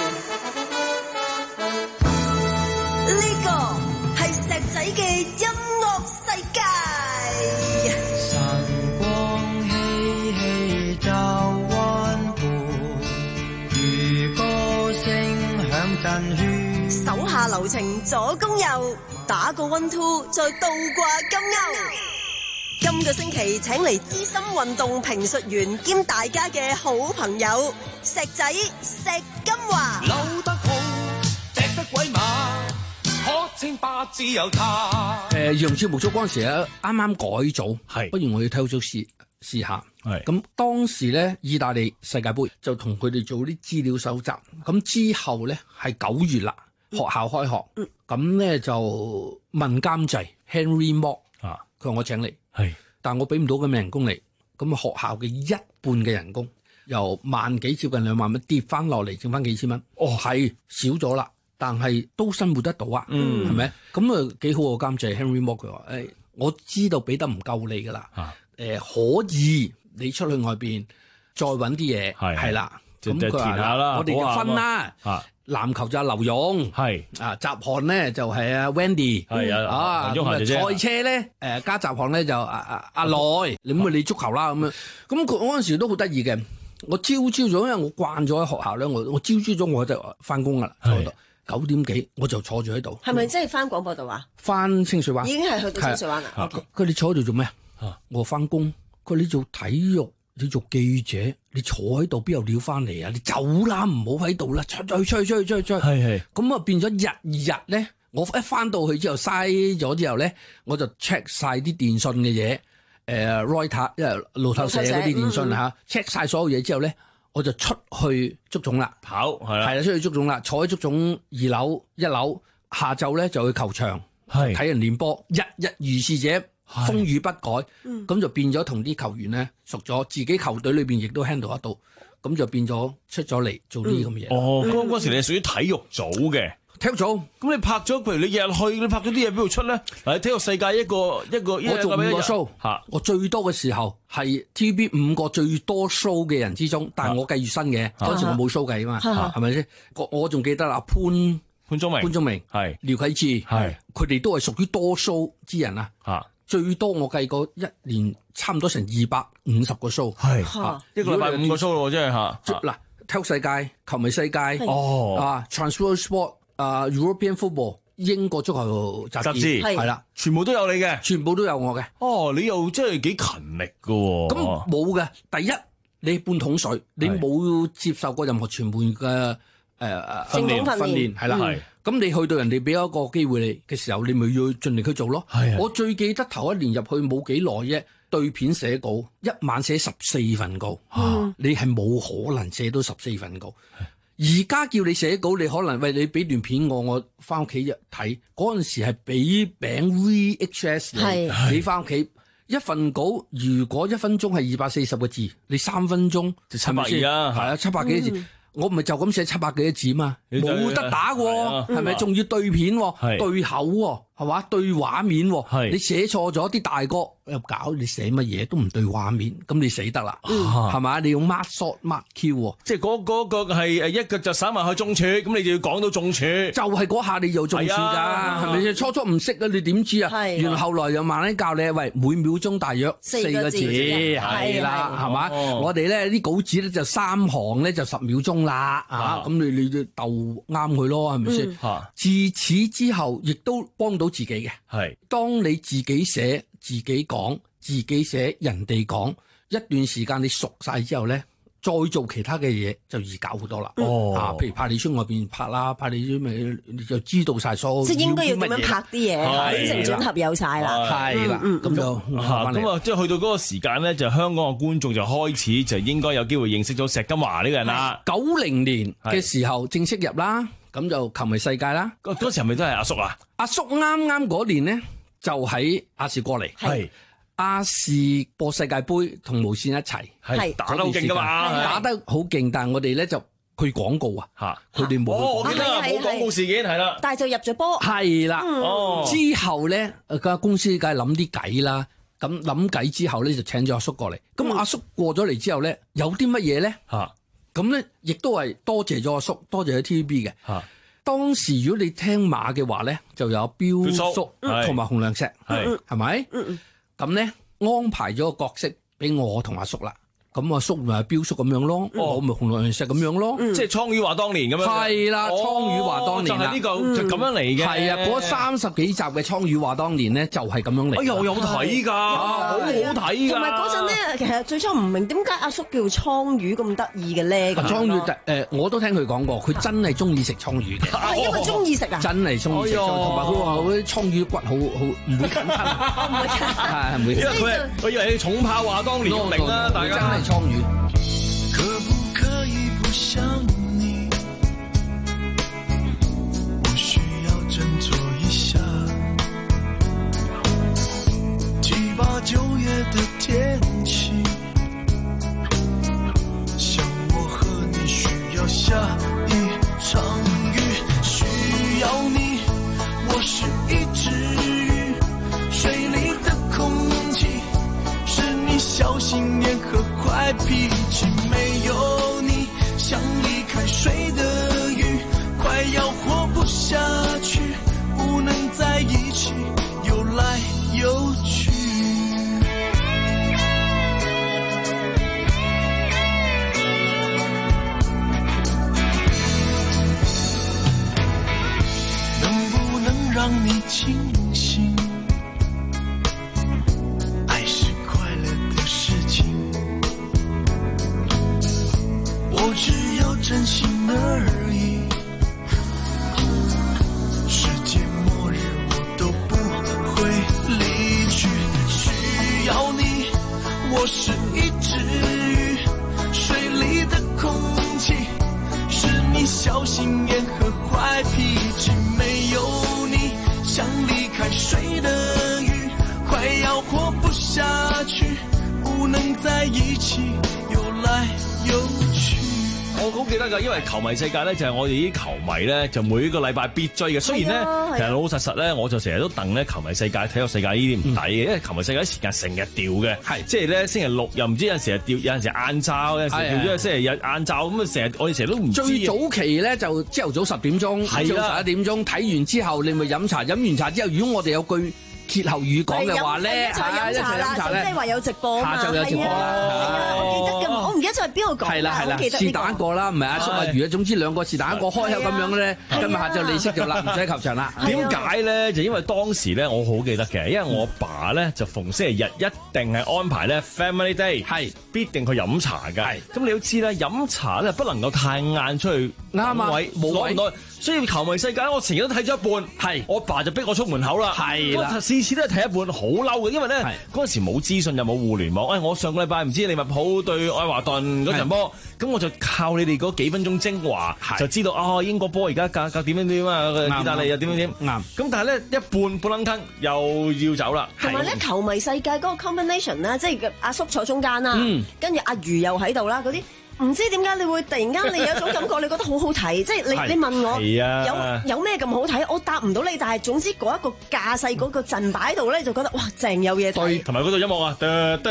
呢個係石仔嘅音樂世界。 晨光熙熙照溫湖，如歌聲響震喧， 手下留情左攻右，打個 one two 再倒掛金鈎。今個星期請嚟資深運動評述員兼大家嘅好朋友石仔石金華。 扭得好，踢得鬼馬，可稱霸自由他。 誒、呃，楊節目組嗰陣時咧，啱啱改組，係不如我要睇組試試下。係咁當時咧，意大利世界盃就同佢哋做啲資料搜集。咁之後咧係九月啦，學校開學，咁咧、嗯、就問監製 Henry Mock 啊，佢話我請你，係，但我俾唔到咁嘅人工你，咁啊學校嘅一半嘅人工由萬幾接近兩萬蚊跌翻落嚟，剩翻幾千蚊。哦，係少咗啦。但係都生活得到啊，係咪？咁啊幾好個監製 Henry Mock 佢話：，誒、哎，我知道俾得唔夠你噶啦，誒、啊呃、可以你出去外邊再揾啲嘢，係啦。咁佢話：我哋就分啦。籃球就係劉勇，係啊，集項咧就係阿 Wendy，係啊，啊咁啊賽車咧誒加集項咧就阿阿阿內，你咁啊你足球啦咁樣。咁佢嗰陣時都好得意嘅。我朝朝早，因為我慣咗喺學校咧，我我朝朝早我就翻工噶啦，坐喺度。九點幾我就坐住喺度， 係咪真係翻廣播道啊？ 翻清水灣， 已經係去到清水灣啦。 佢哋坐喺度做咩啊？我翻工，佢你做體育，你做記者，你坐喺度邊有料翻嚟啊？你走啦，唔好喺度啦，出去出去出去出去出去。係係。咁啊變咗日日咧，我一翻到去之後嘥咗之後咧，我就 check 晒啲電訊嘅嘢，誒 Reuters 因為路透社嗰啲電訊嚇 check 晒所有嘢之後咧。我就出去足總啦，跑係啦，係啦，出去足總啦，坐喺足總二樓一樓，下晝咧就去球場睇人練波，日日如是者，風雨不改，咁、嗯、就變咗同啲球員咧熟咗，自己球隊裏邊亦都 handle 得到，咁就變咗出咗嚟做呢啲咁嘅嘢。 哦，嗰嗰時你係屬於體育組嘅。 體育組，咁你拍咗，譬如你日日去，你拍咗啲嘢邊度出咧？嗱，體育世界一個一個， 我做五個 show，嚇，我最多嘅時候係 T V B 五個最多 show 嘅人之中，但係我計月薪嘅，嗰時我冇 show 計啊嘛，係咪先？我我仲記得啦，潘潘宗明、 潘宗明係廖啟智係，佢哋都係屬於多 show 之人啊。嚇，最多我計過一年差唔多成二百五十個 show， 係一個禮拜五個 show 咯，真係嚇。 嗱，體育世界、球迷世界，哦啊 ，Transworld Sport。啊、uh, ，European Football 英國足球雜誌係啦， 全部都有你嘅， 全部都有我嘅。 哦，你又真係幾勤力噶喎。 咁冇嘅，第一你半桶水，你冇接受過任何傳媒嘅誒誒訓練訓練係啦。咁、嗯、你去到人哋俾一個機會你嘅時候，你咪要盡力去做咯。我最記得頭一年入去冇幾耐啫，對片寫稿一晚寫十四份稿，嗯、你係冇可能寫到十四份稿。而家叫你寫稿，你可能喂你俾段片我，我翻屋企日睇。嗰陣時係俾餅 V H S 你，你翻屋企一份稿，如果一分鐘係二百四十個字，你三分鐘就七百二啊，係啊，七百幾字。嗯我唔係就咁寫七百幾字嘛，冇得打喎，係咪？仲要對片、對口喎，係嘛？對畫面喎，你寫錯咗，啲大哥又搞你寫乜嘢都唔對畫面，咁你死得啦，係嘛？你要 mark short mark Q 喎， 即係嗰嗰個係誒一腳就散埋去中柱，咁你就要講到中柱，就係嗰下你就中柱㗎，係咪先？初初唔識啊，你點知啊？原來後來又慢慢教你，喂，每秒鐘大約四個字，係啦，係嘛？我哋咧啲稿紙咧就三行咧就十秒鐘。啦啊，咁你你就鬥啱佢咯，係咪先？自此之後，亦都幫到自己嘅。係，當你自己寫、自己講、自己寫、人哋講， 一段時間你熟晒之後咧，再做其他嘅嘢就易搞好多啦。 哦， 啊，譬如派利村外邊拍啦，派利村咪你就知道晒所有。 即係應該要點樣拍啲嘢，起承轉合有晒啦。 係啦，咁就咁啊，即係去到嗰個時間咧，就香港嘅觀眾就開始就應該有機會認識咗石金華呢個人啦。 九零年嘅時候正式入啦，咁就球迷世界啦。 嗰嗰時係咪都係阿叔啊？ 阿叔啱啱嗰年呢，就喺亞視過嚟。 係。 亞視播世界盃同無線一齊， 係打得好勁噶嘛， 打得好勁，但係我哋咧就佢廣告啊，嚇佢哋冇。 哦，我記得冇廣告事件係啦， 但係就入咗波。 係啦， 哦， 之後咧間公司梗係諗啲計啦，咁諗計之後咧就請咗阿叔過嚟。咁阿叔過咗嚟之後咧，有啲乜嘢咧？嚇，咁咧亦都係多謝咗阿叔，多謝咗 T V B 嘅。嚇，當時如果你聽馬嘅話咧，就有標叔同埋洪亮石，係係咪？咁咧安排咗個角色俾我同阿叔啦，咁阿叔咪係標叔咁樣咯，我咪洪亮石咁樣咯， 即係蒼宇華當年咁樣。係啦，蒼宇華當年啦， 就係呢個就咁樣嚟嘅。 係啊，嗰三十幾集嘅蒼宇華當年咧就係咁樣嚟。 哎呀，我有睇㗎，好好睇㗎。 同埋嗰陣咧，其實最初唔明點解阿叔叫蒼魚咁得意嘅咧。 蒼魚誒，我都聽佢講過，佢真係中意食蒼魚嘅。 係因為中意食啊？ 真係中意食，同埋佢話嗰啲蒼魚骨好好唔會緊吞， 唔會緊吞， 係唔會。 因為佢，我以為你重炮話當年明啦，大家真係蒼魚。 可不可以不想你？我需要振作一下。七八九月的天氣，像我和你需要下一場雨，需要你。我是一隻魚，水裡的空氣是你小心眼和壞脾氣。沒有你，像離開水的魚，快要活不下去，不能在一起，游來游去。能不能讓你清醒？愛是快樂的事情。我只要真心而已，世界末日我都不會離去。需要你，我是一隻魚，水裡的空氣是你小心眼和壞脾氣。沒有你，像離開水的魚，快要活不下去，不能在一起，游來游去。 我好記得㗎，因為球迷世界咧就係我哋啲球迷咧就每個禮拜必追嘅。雖然咧其實老老實實咧，我就成日都戥咧球迷世界、體育世界呢啲唔抵嘅，因為球迷世界啲時間成日調嘅，係即係咧星期六又唔知有陣時係調，有陣時晏晝，有陣時調咗星期日晏晝咁啊，成日我哋成日都唔知。 最早期咧就朝頭早十點鐘， 係啦十一點鐘睇完之後，你咪飲茶，飲完茶之後，如果我哋有句歇後語講嘅話咧， 一齊飲茶啦，即係話有直播啊嘛， 下晝有直播啦， 我記得嘅，我唔記得咗係邊個講， 係啦係啦，是但一個啦，唔係阿叔阿魚啊，總之兩個是但一個開口咁樣咧，今日下晝你識咗啦，唔使球場啦。 點解咧？就因為當時咧，我好記得嘅，因為我爸咧就逢星期日一定係安排咧 Family Day，係必定去飲茶㗎。係咁你都知啦，飲茶咧不能夠太晏出去， 啱啊， 冇位。所以球迷世界我成日都睇咗一半，係我爸就逼我出門口啦，係啦，次次都係睇一半，好嬲嘅，因為咧嗰陣時冇資訊又冇互聯網，誒我上個禮拜唔知利物浦對愛華頓嗰場波，咁我就靠你哋嗰幾分鐘精華就知道啊英國波而家價格點樣點啊，意大利又點樣點，啱，咁但係咧一半半撚吞又要走啦， 同埋咧球迷世界嗰個 combination 咧，即係阿叔坐中間啦，跟住阿魚又喺度啦，嗰啲。唔知點解你會突然間你有種感覺，你覺得好好睇，即係你你問我有有咩咁好睇，我答唔到你，但係總之嗰一個架勢嗰個陣擺度咧，就覺得哇正有嘢睇。 同埋嗰度音樂啊，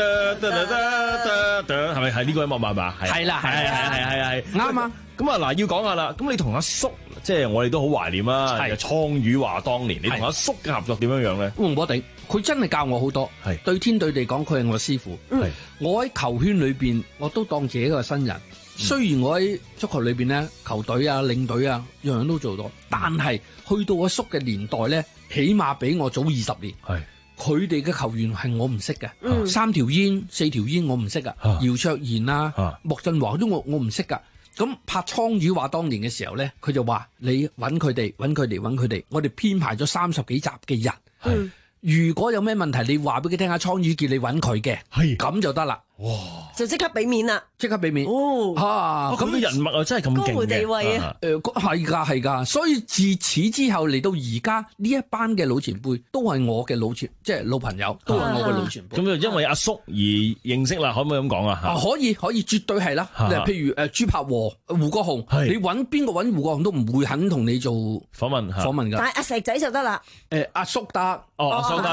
係咪係呢個音樂嘛？係嘛？ 係啦，係係係係係啱啊！ 咁啊嗱，要講下啦。咁你同阿叔，即係我哋都好懷念啊。係蒼宇華當年，你同阿叔嘅合作點樣樣咧？ 唔一定，佢真係教我好多。係對天對地講，佢係我師傅。係我喺球圈裏邊，我都當自己一個新人。雖然我喺足球裏邊咧，球隊啊、領隊啊，樣樣都做到，但係去到阿叔嘅年代咧，起碼比我早二十年。係佢哋嘅球員係我唔識嘅， 嗯三條煙、四條煙我唔識噶，姚卓然啊、莫振華嗰啲我我唔識噶。咁拍倉魚話當年嘅時候咧，佢就話你揾佢哋，揾佢哋，揾佢哋，我哋編排咗三十幾集嘅人。 嗯如果有咩問題，你話俾佢聽下，倉魚叫你揾佢嘅，咁就得啦。 哇！就即刻俾面啦， 即刻俾面。 哦， 嚇咁啲人脈啊，真係咁勁嘅。 江湖地位啊， 誒係㗎係㗎，所以自此之後嚟到而家呢一班嘅老前輩，都係我嘅老前，即係老朋友，都係我嘅老前輩。 咁就因為阿叔而認識啦，可唔可以咁講啊？ 啊，可以可以，絕對係啦。譬如誒朱柏和、胡國雄，你揾邊個揾胡國雄都唔會肯同你做訪問訪問㗎。 但係阿石仔就得啦。 誒阿叔得， 哦阿叔得，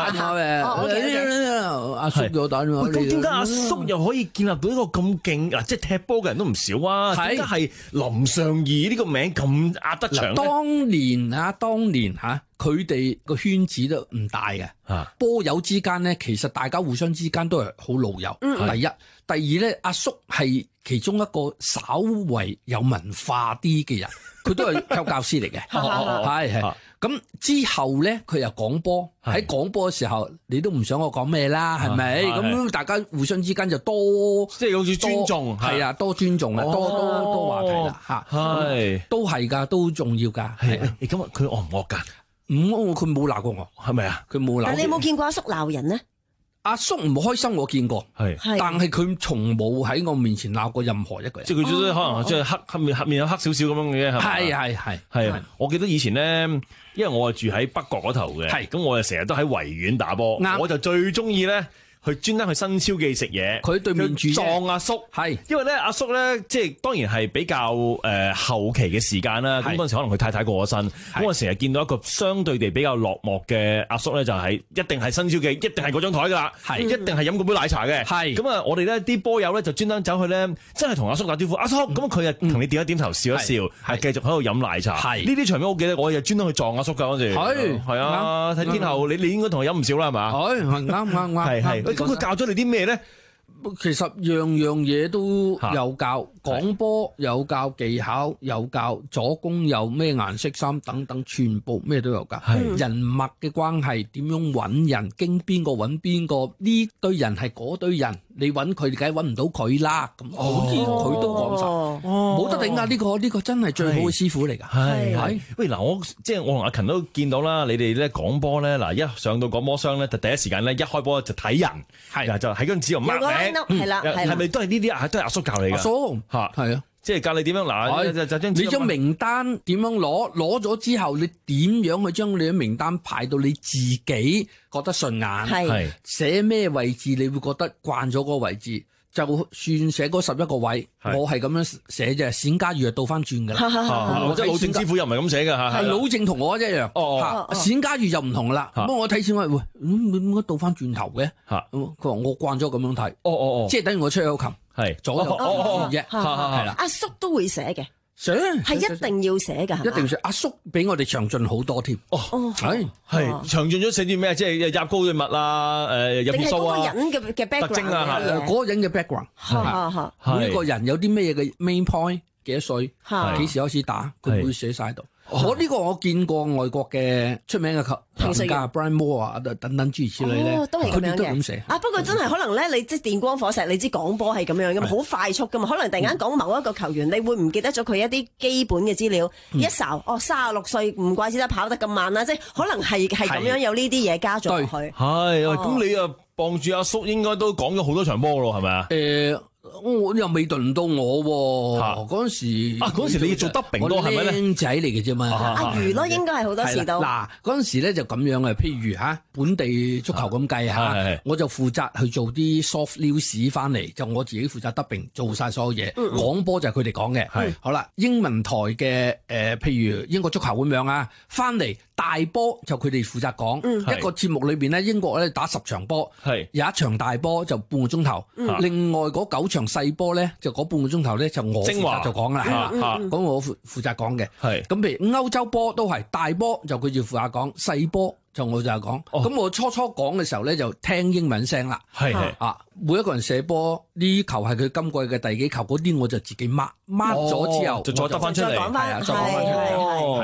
阿叔有打電話。 咁點解阿叔又可以建立到一個咁勁嗱，即係踢波嘅人都唔少啊？點解係林尚義呢個名咁壓得場咧？ 當年啊，當年嚇，佢哋個圈子都唔大嘅。波友之間咧，其實大家互相之間都係好老友。 嗯、 第一，第二咧，阿叔係其中一個稍為有文化啲嘅人，佢都係體育教師嚟嘅。係係。咁之後咧，佢又講波，喺講波嘅時候，你都唔想我講咩啦，係咪？咁大家互相之間就多， 即係好似尊重， 係啊，多尊重啊，多多多話題啦，嚇，係都係㗎，都重要㗎。 係，咁啊，佢惡唔惡㗎？ 唔惡，佢冇鬧過我， 係咪啊？ 佢冇鬧。 但你有冇見過阿叔鬧人呢？ 阿叔唔開心，我見過， 係， 但係佢從冇喺我面前鬧過任何一個人。 即係佢都可能即係黑黑面黑面有黑少少咁樣嘅啫，係咪？ 係係係係。我記得以前咧，因為我係住喺北角嗰頭嘅，係咁我就成日都喺維園打波，我就最中意咧。去專登去新超記食嘢， 佢對面住撞阿叔， 係因為咧阿叔咧即係當然係比較誒、呃、後期嘅時間啦。咁嗰陣時可能佢太太過咗身，咁我成日見到一個相對地比較落寞嘅阿叔咧，就係、是、一定係新超記，一定係嗰張台㗎啦，係一定係飲嗰杯奶茶嘅。係咁啊，我哋咧啲波友咧就專登走去咧，真係同阿叔打招呼，阿叔咁佢啊同你點一點頭笑一笑，係繼續喺度飲奶茶。係呢啲場面我記得，我又專登去撞阿叔㗎嗰時。係係啊，睇天后，你你應該同佢飲唔少啦，係嘛？ 係啱啱啱。 係係。咁佢教咗你啲咩咧？ 其實樣樣嘢都有教，講波有教技巧，有教左攻右咩顏色衫等等，全部咩都有教。人脈嘅關係點樣揾人，經邊個揾邊個，呢堆人係嗰堆人，你揾佢梗係揾唔到佢啦。咁好似佢都講晒，冇得頂啊！呢個呢個真係最好嘅師傅嚟㗎。係係喂嗱，我即係我同阿勤都見到啦，你哋咧講波咧嗱，一上到廣播箱咧，就第一時間咧一開波就睇人，係就喺嗰陣時又 mark 名。 係啦， 係咪都係呢啲啊？都係阿叔教你㗎。阿叔嚇係啊， 即係教你點樣嗱，就就將你張名單點樣攞，攞咗之後，你點樣去將你嘅名單排到你自己覺得順眼？係寫咩位置，你會覺得慣咗嗰個位置，就算寫嗰十一個位，我係咁樣寫啫。冼家瑜係倒翻轉㗎啦。 我即係老鄭師傅又唔係咁寫㗎嚇。 係老鄭同我一樣。哦，冼家瑜就唔同啦。不過我睇冼家瑜，喂，咁點解倒翻轉頭嘅？嚇，佢話我慣咗咁樣睇。哦哦哦，即係等於我吹口琴。係左右啫，係啦。 阿叔都會寫嘅， 寫係一定要寫㗎， 一定要寫。阿叔比我哋詳盡好多添。哦，係係詳盡咗寫啲咩？即係入高嘅物啊，誒入邊數啊， 定係嗰個人嘅嘅 background 特徵啊， 嗰個人嘅 background，每個人有啲咩嘅 main point，幾多歲，幾時開始打，佢會寫晒喺度。我呢個我見過外國嘅出名嘅球評家 Brian Moore 啊，等等諸如此類咧， 都係咁樣嘅。 咁寫啊，不過真係可能咧，你即係電光火石，你知講波係咁樣嘅嘛，好快速噶嘛。可能突然間講某一個球員，你會唔記得咗佢一啲基本嘅資料？一睄哦，三十六歲，唔怪之得跑得咁慢啦。即係可能係係咁樣有呢啲嘢加咗落去。 係，咁你啊傍住阿叔，應該都講咗好多場波咯，係咪啊？ 誒。我又未輪到我喎，嗰陣時啊，嗰陣時你要做得並多係咪咧？ 僆仔嚟嘅啫嘛， 阿魚咯，應該係好多時都嗱嗰陣時咧就咁樣嘅，譬如嚇本地足球咁計嚇，我就負責去做啲 soft news 翻嚟，就我自己負責得並做晒所有嘢，講波就係佢哋講嘅。係好啦，英文台嘅誒，譬如英國足球咁樣啊，翻嚟大波就佢哋負責講一個節目裏邊咧，英國咧打十場波，係有一場大波就半個鐘頭，另外嗰九場細波咧就嗰半個鐘頭咧就我負責就講啦，咁我負負責講嘅。係咁譬如歐洲波都係大波就佢要負責講，細波就我就係講。咁我初初講嘅時候咧就聽英文聲啦。係啊，每一個人射波呢球係佢今季嘅第幾球，嗰啲我就自己 mark mark 咗之後就再得翻出嚟， 係啊，再講翻出嚟，係啦。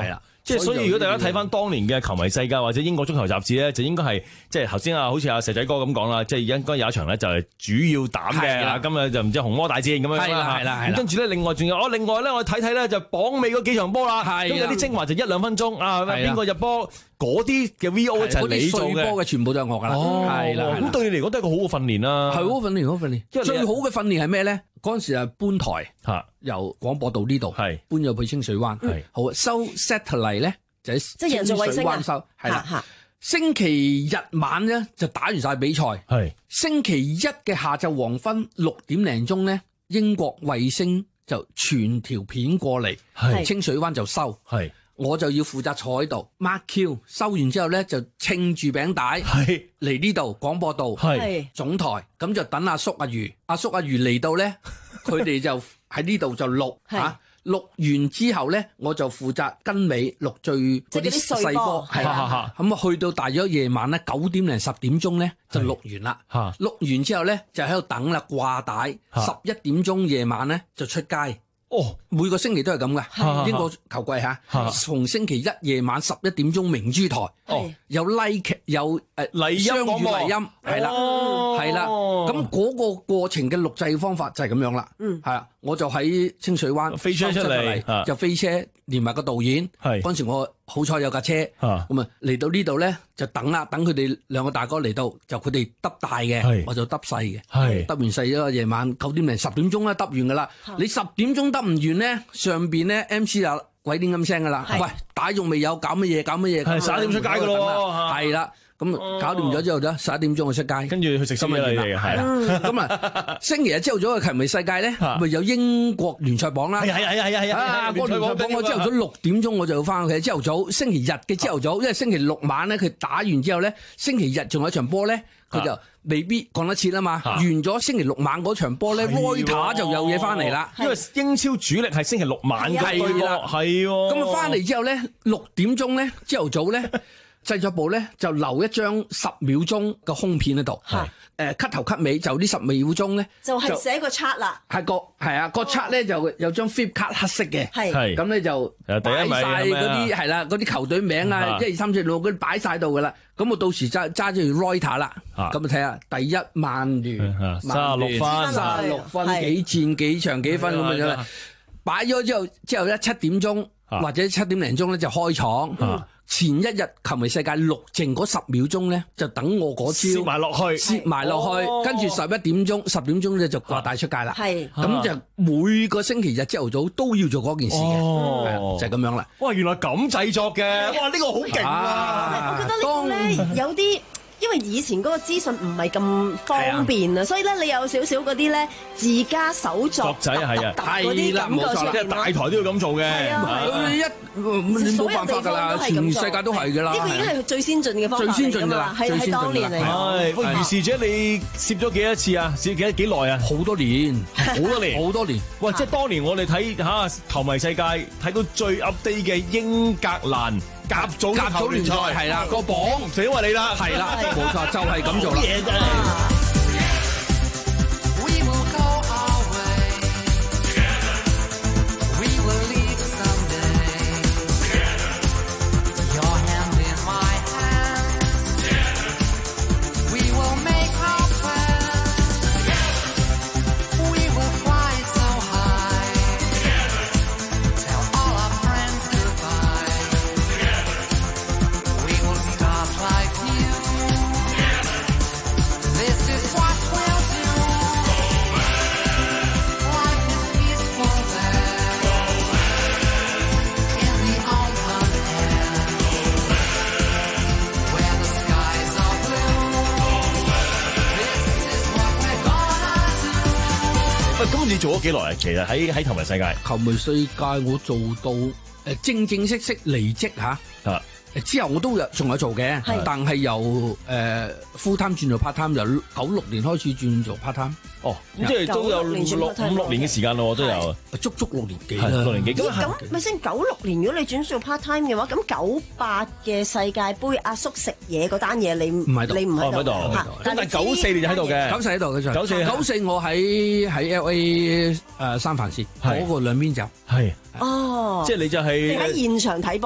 即係所以，如果大家睇翻當年嘅球迷世界或者英國足球雜誌咧，就應該係即係頭先啊，好似阿石仔哥咁講啦，即係應該有一場咧就係主要膽嘅，今日就唔知紅魔大戰咁樣啦。係啦係啦係啦。跟住咧，另外仲有哦，另外咧我睇睇咧就榜尾嗰幾場波啦。係。咁有啲精華就一兩分鐘啊，邊個入波嗰啲嘅 V O 就係你做嘅。嗰啲碎波嘅全部都係我㗎啦。哦。係啦。咁對你嚟講都係一個好嘅訓練啦。係好訓練，好訓練。最好嘅訓練係咩咧？嗰陣時係搬台嚇，由廣播道呢度搬咗去清水灣。係。好收 satellite 咧。就喺清水灣收，係啦。星期日晚咧就打完晒比賽，係星期一嘅下晝黃昏六點零鐘咧，英國衛星就傳條片過嚟，係清水灣就收，係我就要負責坐喺度 mark Q， 收完之後咧就稱住餅帶，係嚟呢度廣播道，係總台，咁就等阿叔阿魚，阿叔阿魚嚟到咧，佢哋就喺呢度就錄嚇。錄完之後咧，我就負責跟尾錄最嗰啲細波，係啦。咁啊，去到大約夜晚咧九點零十點鐘咧就錄完啦。錄完之後咧就喺度等啦，掛帶。十一點鐘夜晚咧就出街。哦，每個星期都係咁嘅，英國球季嚇，逢星期一夜晚十一點鐘明珠台，哦，有 like 有誒麗音雙語麗音，係啦，係啦，咁嗰個過程嘅錄製方法就係咁樣啦，嗯，係啊，我就喺清水灣飛車出嚟，就飛車連埋個導演，係嗰陣時我好彩有架車，咁啊嚟到呢度咧就等啦，等佢哋兩個大哥嚟到，就佢哋揼大嘅，我就揼細嘅，係揼完細咗夜晚九點零十點鐘咧揼完噶啦，你十點鐘揼唔完咧，上邊咧 M C 就鬼點咁聲噶啦，喂，帶仲未有，搞乜嘢搞乜嘢，係十一點出街噶咯，係啦。咁搞掂咗之後咧，十一點鐘就出街，跟住去食宵夜嚟嘅，係啦。咁啊，星期日朝頭早嘅球迷世界咧，咪有英國聯賽榜啦。係啊係啊係啊係啊！啊，個聯賽榜我朝頭早六點鐘我就要翻屋企。朝頭早星期日嘅朝頭早，因為星期六晚咧佢打完之後咧，星期日仲有一場波咧，佢就未必講得切啊嘛。完咗星期六晚嗰場波咧，Royter就有嘢翻嚟啦。因為英超主力係星期六晚嘅對波，係喎。咁啊翻嚟之後咧，六點鐘咧，朝頭早咧。製作部咧就留一張十秒鐘嘅空片喺度，係誒 cut 頭 cut 尾就呢十秒鐘咧，就係寫個 chart 啦，係個係啊個 chart 咧就有張 flip 卡黑色嘅，係咁咧就擺晒嗰啲係啦嗰啲球隊名啊，一二三四六嗰啲擺晒度噶啦，咁我到時揸揸住 Reuters 啦，咁啊睇下第一曼聯三十六分，三十六分幾戰幾場幾分咁樣啦，擺咗之後之後咧七點鐘或者七點零鐘咧就開廠。前一日球迷世界錄剩嗰十秒鐘咧，就等我嗰招攝埋落去，攝埋落去，跟住十一點鐘、十點鐘咧就掛帶出街啦。係，咁就每個星期日朝頭早都要做嗰件事嘅，就係咁樣啦。哇，原來咁製作嘅，哇，呢個好勁啊！我覺得呢個咧有啲。因為以前嗰個資訊唔係咁方便啊，所以咧你有少少嗰啲咧自家手作仔係啊，嗰啲感覺出嚟，即係大台都要咁做嘅。係啊，一你冇辦法㗎啦，全世界都係㗎啦。呢個已經係最先進嘅方法嚟㗎嘛，係喺當年嚟。係，喂，如是者你攝咗幾多次啊？攝幾多幾耐啊？好多年，好多年，好多年。喂，即係當年我哋睇嚇球迷世界睇到最 update 嘅英格蘭。甲組甲組聯賽係啦，個榜就因為你啦，係啦，冇錯，就係咁做啦。嘢真係。咁你做咗幾耐啊？其實喺喺球迷世界，球迷世界我做到誒正正式式離職嚇，啊之後我都有仲有做嘅，但係由誒 full time 轉做 part time，由九六年開始轉做 part time。哦，咁即係都有六五六年嘅時間咯，都有足足六年幾啦，六年幾。咁咪先九六年，如果你轉做 part time 嘅話，咁九八嘅世界盃阿叔食嘢嗰單嘢，你唔喺度，你唔喺度。但係九四年就喺度嘅，九四喺度嘅就九四九四我喺喺 L A 誒三藩市嗰個兩邊走，係哦，即係你就係喺現場睇波啦。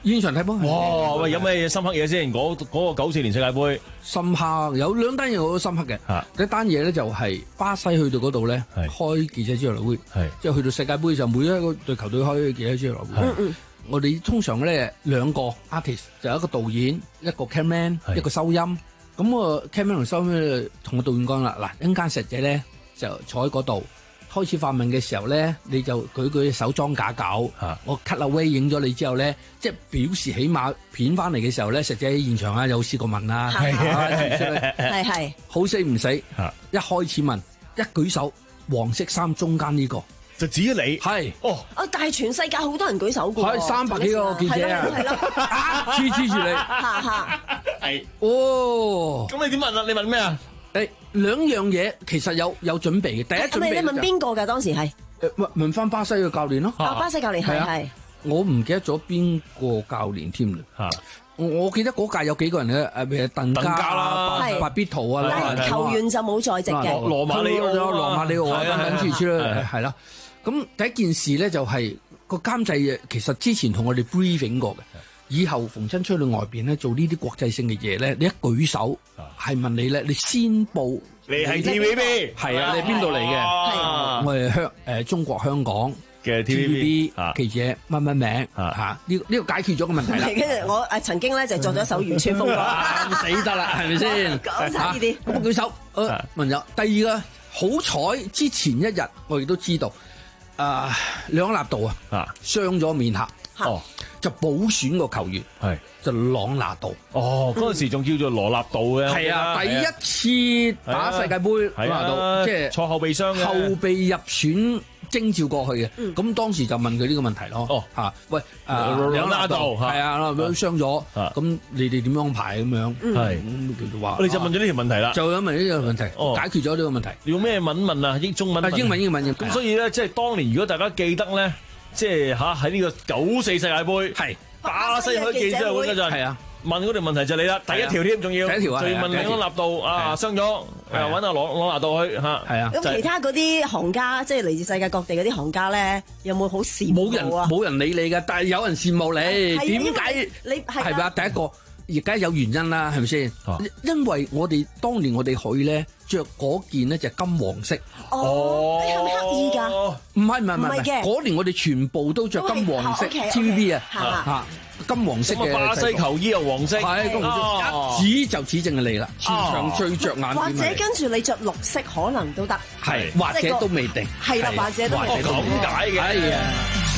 現場睇波。 哇！喂，有咩深刻嘢先？嗰嗰個九四年世界盃深刻有兩單嘢我都深刻嘅。第一單嘢咧就係巴西去到嗰度咧開記者招待會，即係去到世界盃就每一個隊球隊開記者招待會。嗯我哋通常咧兩個 artist 就有一個導演，一個 cameraman， 一個收音。咁我 cameraman 同收音同個導演講啦，嗱，一陣間石仔咧就坐喺嗰度。開始發問嘅時候咧，你就舉舉手裝假狗，啊、我 cut away 影咗你之後咧，即係表示起碼片翻嚟嘅時候咧，石仔喺現場啊有試過問啦，係係好死唔死，啊、一開始問一舉手，黃色衫中間呢、這個就指咗你， 係哦， 啊但係全世界好多人舉手㗎， 係三百幾個記者啊，係咯，黐黐住你，係哦， 咁你點問啊？你問咩啊？ 誒兩樣嘢其實有有準備嘅，第一準備你問邊個㗎？當時係誒問問翻巴西嘅教練咯。 啊，巴西教練係係。 我唔記得咗邊個教練添啦。嚇！我記得嗰屆有幾個人咧，誒譬如鄧加啦、白必圖啊， 但係球員就冇在席嘅。 羅馬里奧、 羅馬里奧啊等等諸如啦，係啦。咁第一件事咧就係個監製其實之前同我哋 briefing 過嘅。以後逢親出去外邊咧做呢啲國際性嘅嘢咧，你一舉手係問你咧，你先報你係 T V B 係啊，你邊度嚟嘅？係我係香誒中國香港嘅 T V B 記者乜乜名嚇？呢呢個解決咗個問題啦。 跟住我誒曾經咧就作咗一首漁村風歌， 死得啦，係咪先？ 講晒呢啲， 咁舉手。誒問咗第二個好彩，之前一日我亦都知道，誒兩納度啊傷咗面客。哦，就補選個球員係就朗拿度。哦， 嗰陣時仲叫做羅納度嘅。 係啊，第一次打世界盃，朗拿度即係坐後備箱嘅， 後備入選徵召過去嘅。咁當時就問佢呢個問題咯。哦，嚇，喂，朗拿度係啊，傷咗，咁你哋點樣安排咁樣？係咁叫做話。 你就問咗呢條問題啦。 就咁問呢個問題，解決咗呢個問題。 用咩文問啊？英中文。 英文英文。 咁所以咧，即係當年如果大家記得咧。即係嚇喺呢個九四世界盃，係巴西開記者會嗰陣，係啊問嗰條問題就係你啦，第一條添，仲要，第一條啊，仲要問李安納度啊傷咗，誒揾阿朗朗拿度去嚇，係啊。 咁其他嗰啲行家，即係嚟自世界各地嗰啲行家咧，有冇好羨慕啊？ 冇人冇人理你㗎，但係有人羨慕你，點解？ 你係咪啊？第一個。而家有原因啦，係咪先？因為我哋當年我哋去咧着嗰件咧就金黃色。 哦，你係咪刻意㗎？ 唔係唔係唔係嘅， 嗰年我哋全部都着金黃色 T V B 啊，嚇金黃色嘅。 巴西球衣又黃色， 係金黃色，一指就指正你啦。全場最着眼。 或者跟住你着綠色可能都得。 係，或者都未定。 係啦，或者都未定。 咁解嘅。 係啊。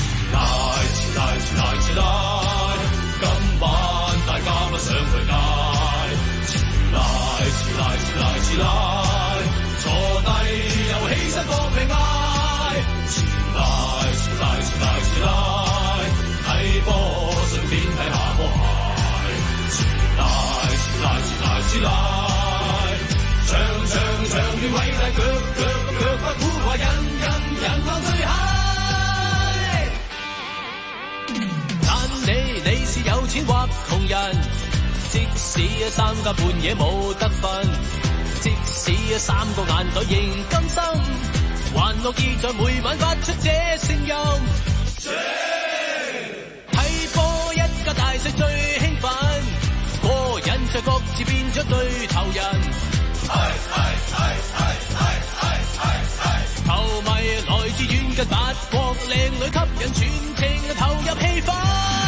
今晚大家不想去街，前來前來前來前來，坐低又起身搏命嗌，前來前來前來前來，睇波順便睇下波鞋，前來前來前來前來，場場場面偉大腳腳腳不苦話，人人人浪最嗨。你你是有錢或窮人，即使三更半夜冇得瞓，即使三個眼袋仍甘心，還樂意在每晚發出這聲音。睇波一家大細最興奮，個人在各自變咗對頭人。球迷來自遠近八國，靚女吸引全程投入氣氛。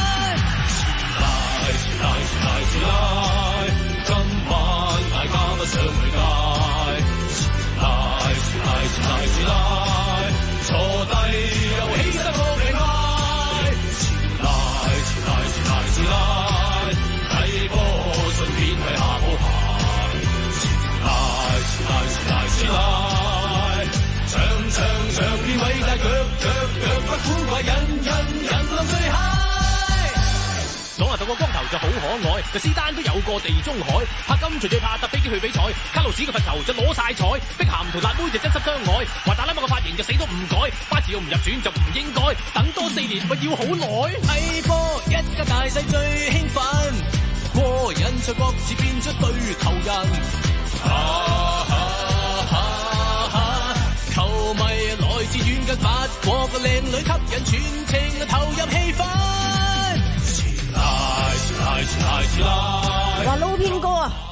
前來前來前來，今晚大家不想回家。前來前來前來前來，坐低又起身搏命嗌。前來前來前來前來，睇波順便睇下波鞋。前來前來前來前來，場場場面偉大，腳腳腳不苦怪，人人人浪最嗨。朗拿度個光頭就好可愛，就斯丹都有個地中海，柏金隨最怕搭飛機去比賽，卡路士個罰球就攞晒彩，碧咸同辣妹就真心相愛，華達拉馬個髮型就死都唔改，巴治奧唔入選就唔應該，等多四年咪要好耐。睇波一家大細最興奮，個人在各自變咗對頭人。啊啊啊啊、球迷來自遠近法國個靚女吸引全程投入氣氛。前來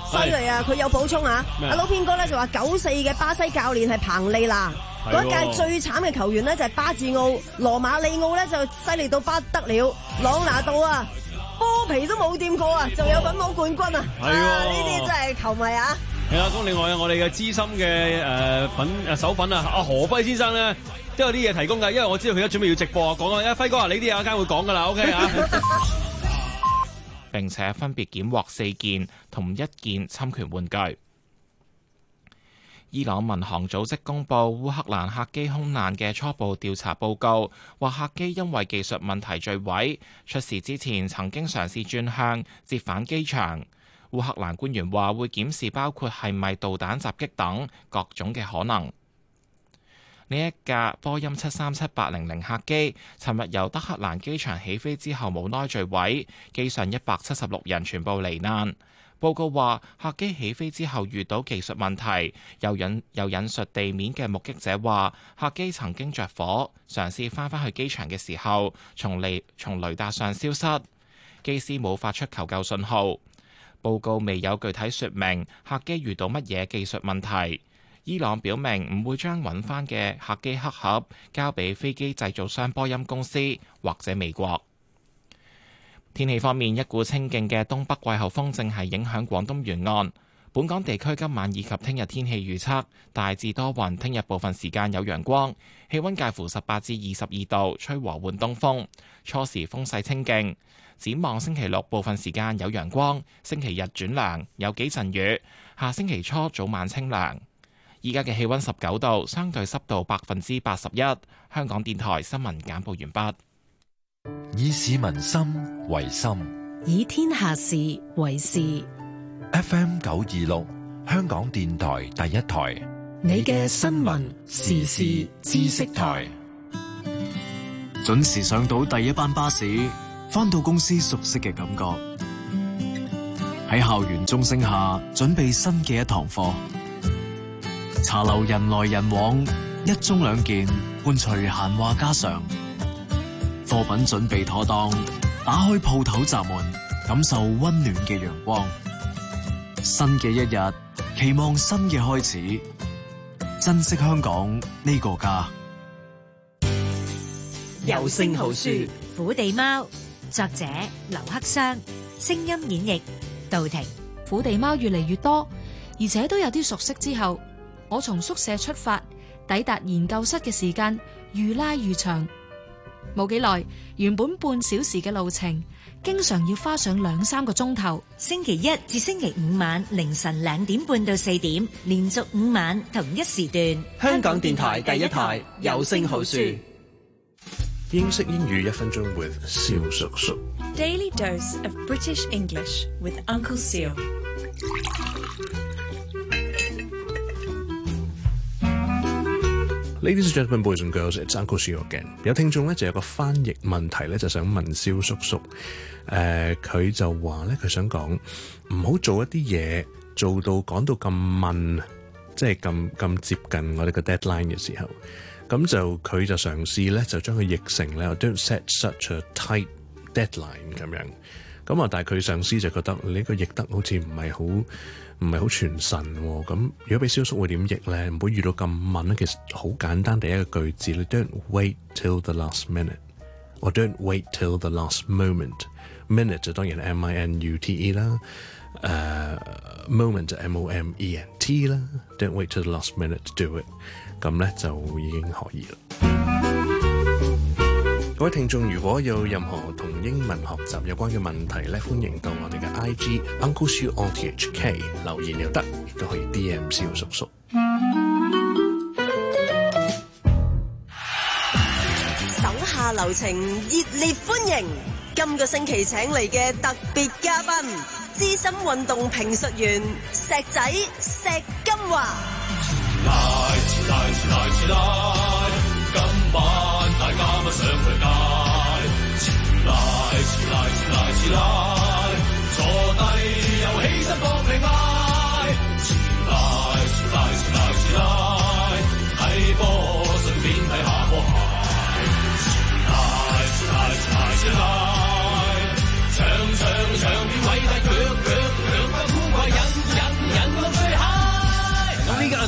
犀利啊！佢有補充啊，阿老編哥咧就話九四嘅巴西教練係彭利拿，嗰一屆最慘嘅球員呢，就係巴治奧，羅馬里奧咧就犀利到不得了，朗拿度啊波皮都冇掂過啊，仲有份攞冠軍啊！係呢啲真係球迷啊！ 係啦，咁另外我哋嘅資深嘅誒粉誒手粉啊，阿何輝先生咧都有啲嘢提供㗎，因為我知道佢而家準備要直播啊，講啊，輝哥啊，你啲嘢一間會講㗎啦 ，OK 啊。 並且分別檢獲四件同一件侵權玩具。伊朗民航組織公布烏克蘭客機空難嘅初步調查報告，話客機因為技術問題墜毀，出事之前曾經嘗試轉向折返機場。烏克蘭官員話會檢視包括係咪導彈襲擊等各種嘅可能。呢一架波音七三七八零零客機，尋日由德黑蘭機場起飛之後無奈墜毀，機上一百七十六人全部罹難。報告話，客機起飛之後遇到技術問題，又引又引述地面嘅目擊者話，客機曾經着火，嘗試翻返去機場嘅時候，從雷從雷達上消失，機師冇發出求救信號。報告未有具體説明客機遇到乜嘢技術問題。伊朗表明唔會將揾翻嘅客機黑盒交俾飛機製造商波音公司或者美國。天氣方面，一股清勁嘅東北季候風正係影響廣東沿岸。本港地區今晚以及聽日天氣預測大致多雲，聽日部分時間有陽光，氣溫介乎十八至二十二度，吹和緩東風，初時風勢清勁。展望星期六部分時間有陽光，星期日轉涼，有幾陣雨。下星期初早晚清涼。依家嘅氣溫十九度，相對濕度百分之八十一。香港電台新聞簡報完畢。 以市民心為心， 以天下事為事。 F M 九二六，香港電台第一台， 你嘅新聞時事知識台， 準時上到第一班巴士，返到公司熟悉嘅感覺。喺校園鐘聲下，準備新嘅一堂課。茶樓人來人往，一盅兩件，伴隨閒話家常。貨品準備妥當，打開鋪頭閘門，感受溫暖嘅陽光。新嘅一日，期望新嘅開始，珍惜香港呢個家。 有聲好書，虎地貓，作者劉克襄，聲音演繹杜婷。 虎地貓越嚟越多，而且都有啲熟悉之後，我從宿舍出發，抵達研究室嘅時間愈拉愈長。冇幾耐，原本半小時嘅路程，經常要花上兩三個鐘頭。 星期一至星期五晚凌晨兩點半到四點，連續五晚同一時段。 香港電台第一台有聲好書。英式英語一分鐘 with 蕭叔叔。 Daily dose of British English with Uncle Seal。 Ladies and gentlemen, boys and girls, it's Uncle Seal again。有聽眾咧就有個翻譯問題咧，就想問蕭叔叔。誒、呃，佢就話咧，佢想講唔好做一啲嘢，做到講到咁悶，即係咁咁接近我哋個 deadline 嘅時候，咁就佢就嘗試咧，就將佢譯成咧 ，Don't set such a tight deadline 咁樣。咁啊，但係佢上司就覺得呢個譯得好似唔係好唔係好傳神喎。咁如果俾蕭叔會點譯咧？唔好遇到咁悶咧。其實好簡單，第一個句子你 Don't wait till the last minute， or don't wait till the last moment。minute 就當然係 M I N U T E 啦，誒、uh, moment 就 M O M E N T 啦。Don't wait till the last minute to do it。咁咧就已經可以啦。各位聽眾，如果有任何同英文學習有關嘅問題咧，歡迎到我哋嘅 I G Uncle Siu O T H K 留言又得，亦都可以 D M 蕭叔叔。 手下留情，熱烈歡迎今個星期請嚟嘅特別嘉賓，資深運動評述員石仔石金華。 今晚大家不想去街，遲來遲來遲來遲來，坐低又起身搏命嗌，遲來遲來遲來遲來，睇波順便睇下波鞋，遲來遲來遲來遲來，場場場面偉大，腳腳腳不枯貴，引引。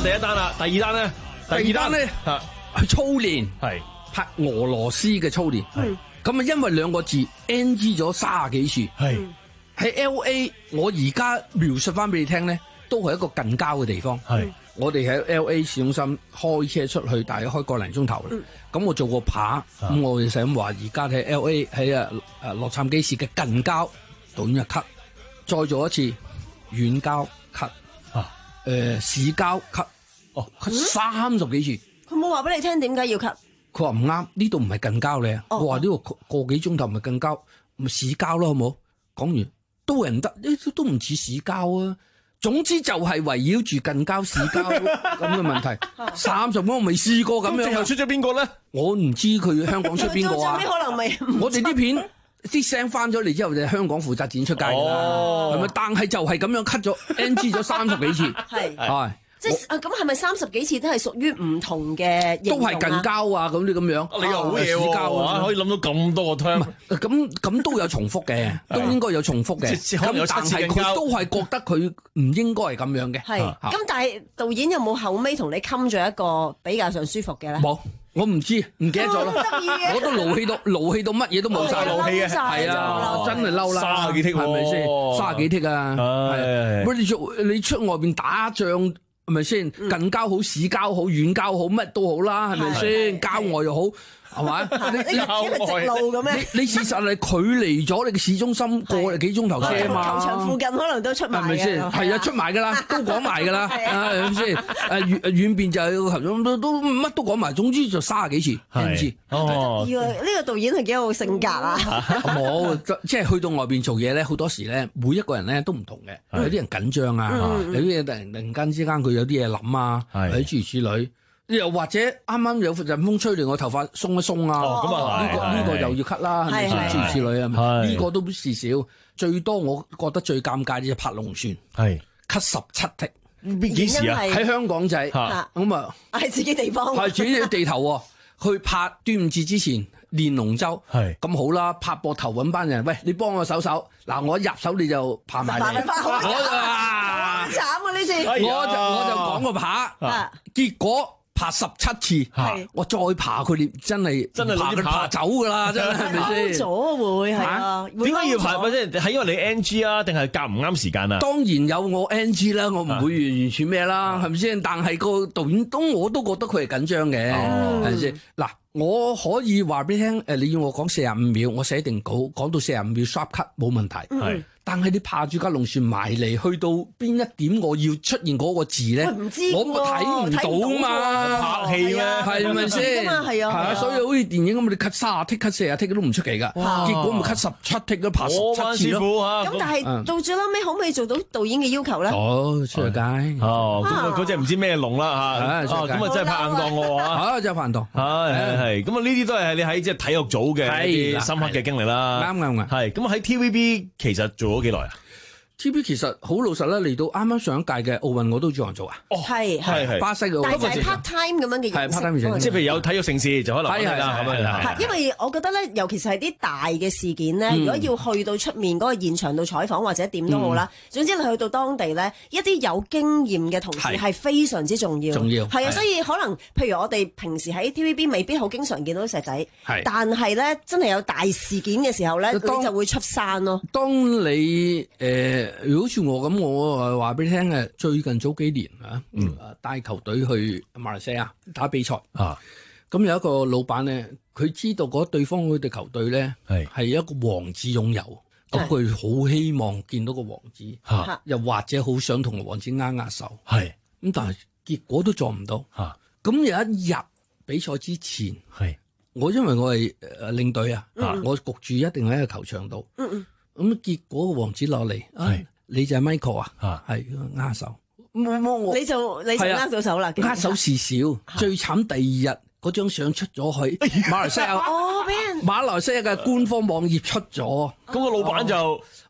單第一單啦，第二單咧， 第二單咧係操練， 係拍俄羅斯嘅操練。咁啊，因為兩個字 N G 咗三十幾次。 係喺 L A， 我而家描述翻俾你聽咧，都係一個近郊嘅地方。 係我哋喺 L A 市中心開車出去，大約開個零鐘頭。咁、嗯、我做過扒，咁、啊、我哋就咁話，而家喺 L A 喺啊誒洛杉磯市嘅近郊導演一 cut，再做一次遠郊 cut，誒、呃、市郊 cut，哦 cut 三十幾次。 佢冇話俾你聽點解要 cut？ 佢話唔啱，呢度唔係近郊咧。我話呢個個幾鐘頭唔係近郊，咪市郊咯，好冇？講完都人得，呢都唔似市郊啊。總之就係圍繞住近郊市郊咁嘅問題。三十蚊我未試過咁樣。 最後出咗邊個咧？ 我唔知佢香港出邊個啊。 可能未。 我哋啲片啲聲翻咗嚟之後，就香港負責剪出街㗎啦。係咪？但係就係咁樣 cut 咗 N G 咗三十幾次。係係。即係啊，咁係咪三十幾次都係屬於唔同嘅形容啊？都係近郊啊，咁啲咁樣。 你又好嘢喎，可以諗到咁多個 term。 咁咁都有重複嘅，都應該有重複嘅。咁但係佢都係覺得佢唔應該係咁樣嘅。 係。咁但係導演有冇後尾同你冚咗一個比較上舒服嘅咧？ 冇，我唔知，唔記得咗啦。我都勞氣到勞氣到乜嘢都冇晒。 勞氣嘅， 係啊，真係嬲啦。 卅幾剔喎， 係咪先？卅幾剔啊！係。喂，你出你出外邊打仗。係咪先？近郊好，市郊好，遠郊好，乜都好啦，係咪先？郊外又好，係咪？ 你你直路嘅咩？ 你事實係距離咗你嘅市中心個幾鐘頭車啊嘛？ 球場附近可能都出埋嘅，係咪先？係啊，出埋㗎啦，都講埋㗎啦，係咪先？誒遠遠邊就係球場都都乜都講埋，總之就卅幾次，唔知。 哦，呢個導演係幾有性格啊！ 冇，即係去到外邊做嘢咧，好多時咧，每一個人咧都唔同嘅。有啲人緊張啊，有啲嘢突然突然間之間佢有啲嘢諗啊，或者諸如此類。又或者啱啱有陣風吹嚟，我頭髮鬆一鬆啊！ 咁啊， 呢個呢個又要 cut 啦，係咪先？諸如此類啊，呢個都事少。最多我覺得最尷尬就拍龍船，係 cut 十七剔。 邊幾時啊？ 喺香港仔咁啊， 係自己地方， 係自己嘅地頭喎。去拍端午節之前練龍舟，係咁好啦。拍膊頭揾班人，喂，你幫我手手。嗱，我一入手你就爬埋嚟。 我啊，慘啊呢次。 我就我就講個扒，結果。爬十七次，我再爬佢哋真係真係爬佢爬走㗎啦，真係係咪先？ 咗會係啊？ 點解要爬？咪先係因為你 N G 啊，定係夾唔啱時間啊？ 當然有我 N G 啦，我唔會完全咩啦，係咪先？但係個導演都我都覺得佢係緊張嘅，係咪先？嗱，我可以話俾你聽，誒，你要我講四十五秒，我寫定稿，講到四十五秒 sharp cut 冇問題。係。但係你爬住架龍船埋嚟，去到邊一點我要出現嗰個字咧？我睇唔到嘛， 拍戲咩？ 係咪先？係啊，係啊，所以好似電影咁，你 cut 卅剔、cut 四十剔都唔出奇噶。結果咪 cut 十七剔都爬十七次咯。 咁但係到最撈尾可唔可以做到導演嘅要求咧？ 哦，出街哦，咁嗰隻唔知咩龍啦嚇，咁啊真係拍硬檔喎嚇， 啊真係拍硬檔， 係係咁啊呢啲都係你喺即係體育組嘅一啲深刻嘅經歷啦。 啱啱啱，係咁喺 T V B 其實做咗幾耐啊 ？T V B 其實好老實啦，嚟到啱啱上一屆嘅奧運我都照樣做啊。 哦，係係係巴西嘅奧運， 但係就係 part time 咁樣嘅形式。 係 part time 形式， 即係譬如有體育盛事就可能係啦咁樣。 係因為我覺得咧，尤其是係啲大嘅事件咧，如果要去到出面嗰個現場度採訪或者點都好啦，總之你去到當地咧，一啲有經驗嘅同事係非常之重要。 重要係啊，所以可能譬如我哋平時喺 T V B 未必好經常見到石仔，但係咧真係有大事件嘅時候咧，你就會出山咯。 當你誒，如果好似我咁。咁我話俾你聽嘅，最近早幾年啊，嗯，帶球隊去馬來西亞打比賽啊，咁有一個老闆咧，佢知道嗰對方嗰隊球隊咧係係一個王子擁有，咁佢好希望見到個王子，啊，又或者好想同個王子握握手，係咁，但係結果都做唔到，啊，咁有一日比賽之前，係我因為我係誒領隊啊，我焗住一定喺個球場度，嗯嗯，咁結果個王子落嚟，係。你就係 Michael 啊，係握手， 冇冇我，你就你就握到手啦。 握手事少，最慘第二日嗰張相出咗去馬來西亞， 哦，俾人馬來西亞嘅官方網頁出咗， 咁個老闆就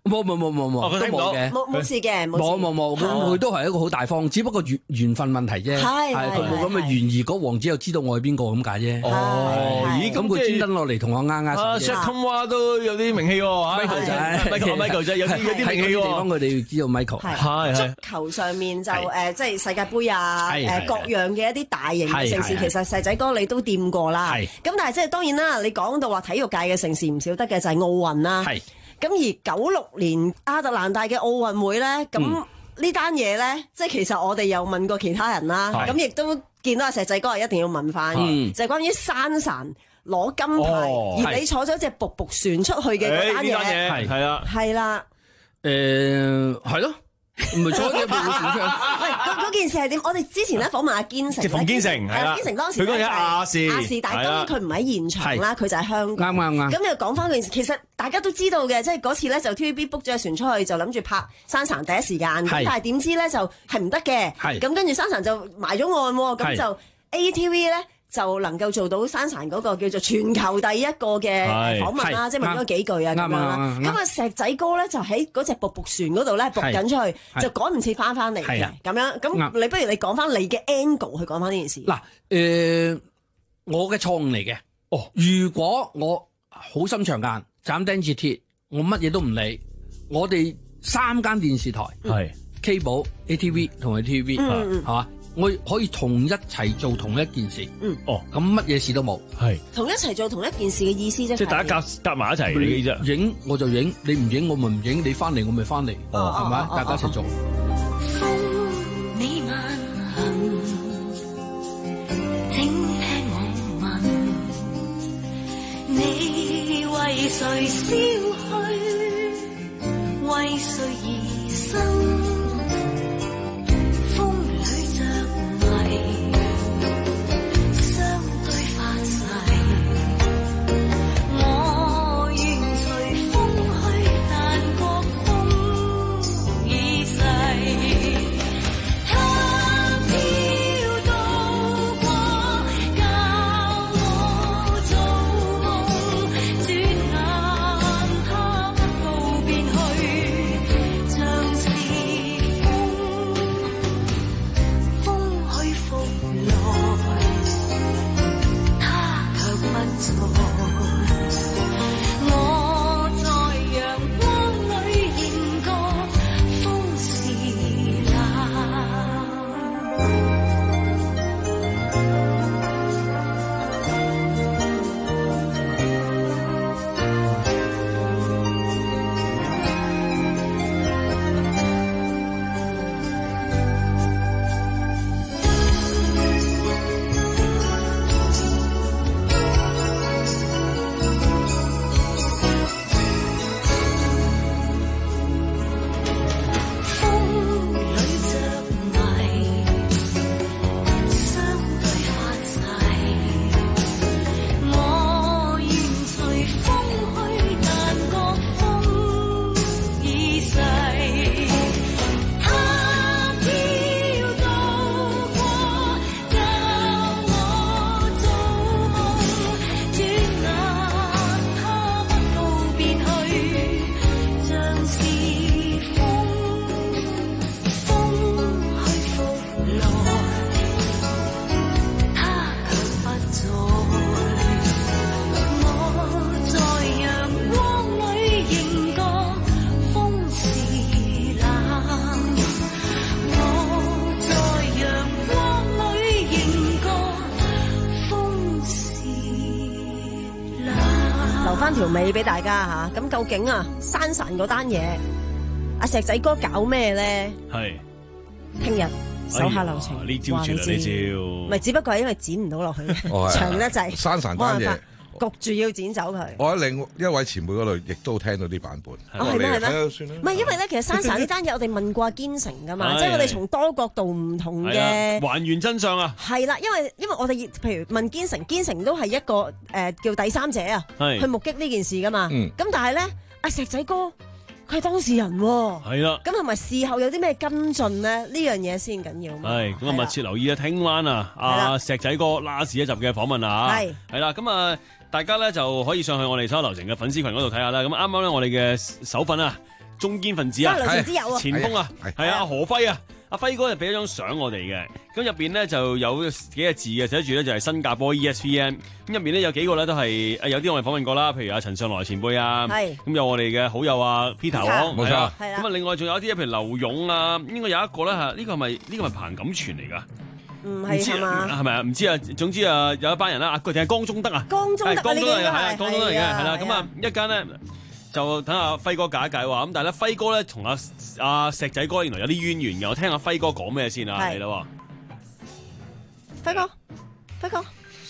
冇冇冇冇冇，都冇嘅， 冇冇事嘅， 冇冇冇，佢都係一個好大方，只不過緣緣分問題啫。 係係佢冇咁嘅緣，而嗰王子又知道我係邊個咁解啫。 哦，咦， 咁佢專登落嚟同我啱啱。 啊 Shaq 話都有啲名氣喎 ，Michael 仔 ，Michael Michael 仔有啲有啲名氣喎。 地方佢哋知道 Michael。 係係。 足球上面就誒，即係世界盃啊，誒各樣嘅一啲大型嘅盛事，其實石仔哥你都掂過啦。咁但係即係當然啦，你講到話體育界嘅盛事唔少得嘅就係奧運啦。係。咁而九六年亞特蘭大嘅奧運會咧，咁呢單嘢咧，即係其實我哋又問過其他人啦，咁亦都見到阿石仔哥係一定要問翻，就係關於珊珊攞金牌，而你坐咗隻卜卜船出去嘅嗰單嘢， 係係啊， 係啦， 誒係咯。唔係坐嘅， 喂，嗰件事係點？我哋之前咧訪問阿堅城， 馮堅城係啦， 堅城當時佢嗰日亞視， 亞視，但係當然佢唔喺現場啦，佢就喺香港。 啱啱啱。 咁又講翻件事，其實大家都知道嘅，即係嗰次咧就 T V B book 咗隻船出去，就諗住拍珊珊第一時間，咁但係點知咧就係唔得嘅，咁跟住珊珊就埋咗岸喎，咁就 A T V 咧。就能夠做到珊珊嗰個叫做全球第一個嘅訪問啦，即係問咗幾句啊咁樣啦。咁啊石仔哥咧就喺嗰隻卜卜船嗰度咧卜緊出去，就趕唔切翻翻嚟嘅咁樣。咁你不如你講翻你嘅 angle 去講翻呢件事。 嗱，誒，我嘅錯誤嚟嘅。哦，如果我好心長間斬釘截鐵，我乜嘢都唔理，我哋三間電視台係 Cable、A T V 同埋 T V B 係嘛？我可以同一齊做同一件事，嗯，哦，咁乜嘢事都冇，係同一齊做同一件事嘅意思啫， 即係大家夾夾埋一齊嘅啫， 影我就影，你唔影我咪唔影，你翻嚟我咪翻嚟，哦，係咪？大家一齊做。 你慢行，請聽我問，你為誰消去，為誰而生？ 條尾俾大家吓，咁究竟啊珊珊嗰單嘢，阿石仔哥搞咩咧？係聽日手下留情， 呢招住啦，呢招唔係，只不過係因為剪唔到落去，長得滯， 珊珊單嘢焗住要剪走佢。 我喺另一位前輩嗰度亦都聽到啲版本。 哦，係咩係咩？ 算啦。 唔係因為咧，其實珊珊呢單嘢我哋問過阿堅城噶嘛，即係我哋從多角度唔同嘅還原真相啊。 係啦，因為因為我哋譬如問堅城，堅城都係一個誒叫第三者啊，去目擊呢件事噶嘛。咁但係咧，阿石仔哥佢係當事人喎。係啦。咁係咪事後有啲咩跟進咧？呢樣嘢先緊要。 係咁啊，密切留意啊！聽晚啊，阿石仔哥拉屎一集嘅訪問啊，係係啦，咁啊。大家咧就可以上去我哋手下留情嘅粉絲群嗰度睇下啦。咁啱啱咧我哋嘅手粉啊中堅分子啊， 劉前之友啊， 前鋒啊，係啊，何輝啊。阿輝哥就俾咗張相我哋嘅，咁入邊咧就有幾個字嘅，寫住咧就係新加坡 E S P N， 咁入邊咧有幾個咧都係誒有啲我哋訪問過啦，譬如阿陳上來前輩啊，咁有我哋嘅好友啊 Peter 王， 冇錯， 咁啊另外仲有啲譬如劉勇啊，應該有一個咧嚇，呢個係咪呢個係彭錦全嚟㗎？ 唔係係嘛？ 係咪啊？唔知啊，總之啊有一班人啦，啊佢定係江中德啊， 江中德江中德嚟嘅，係啊，江中德嚟嘅，係啦，咁啊啊一間咧。就等阿輝哥解一解話，咁但係咧輝哥咧同阿阿石仔哥原來有啲淵源嘅，我聽阿輝哥講咩先啊，係啦， 輝哥，輝哥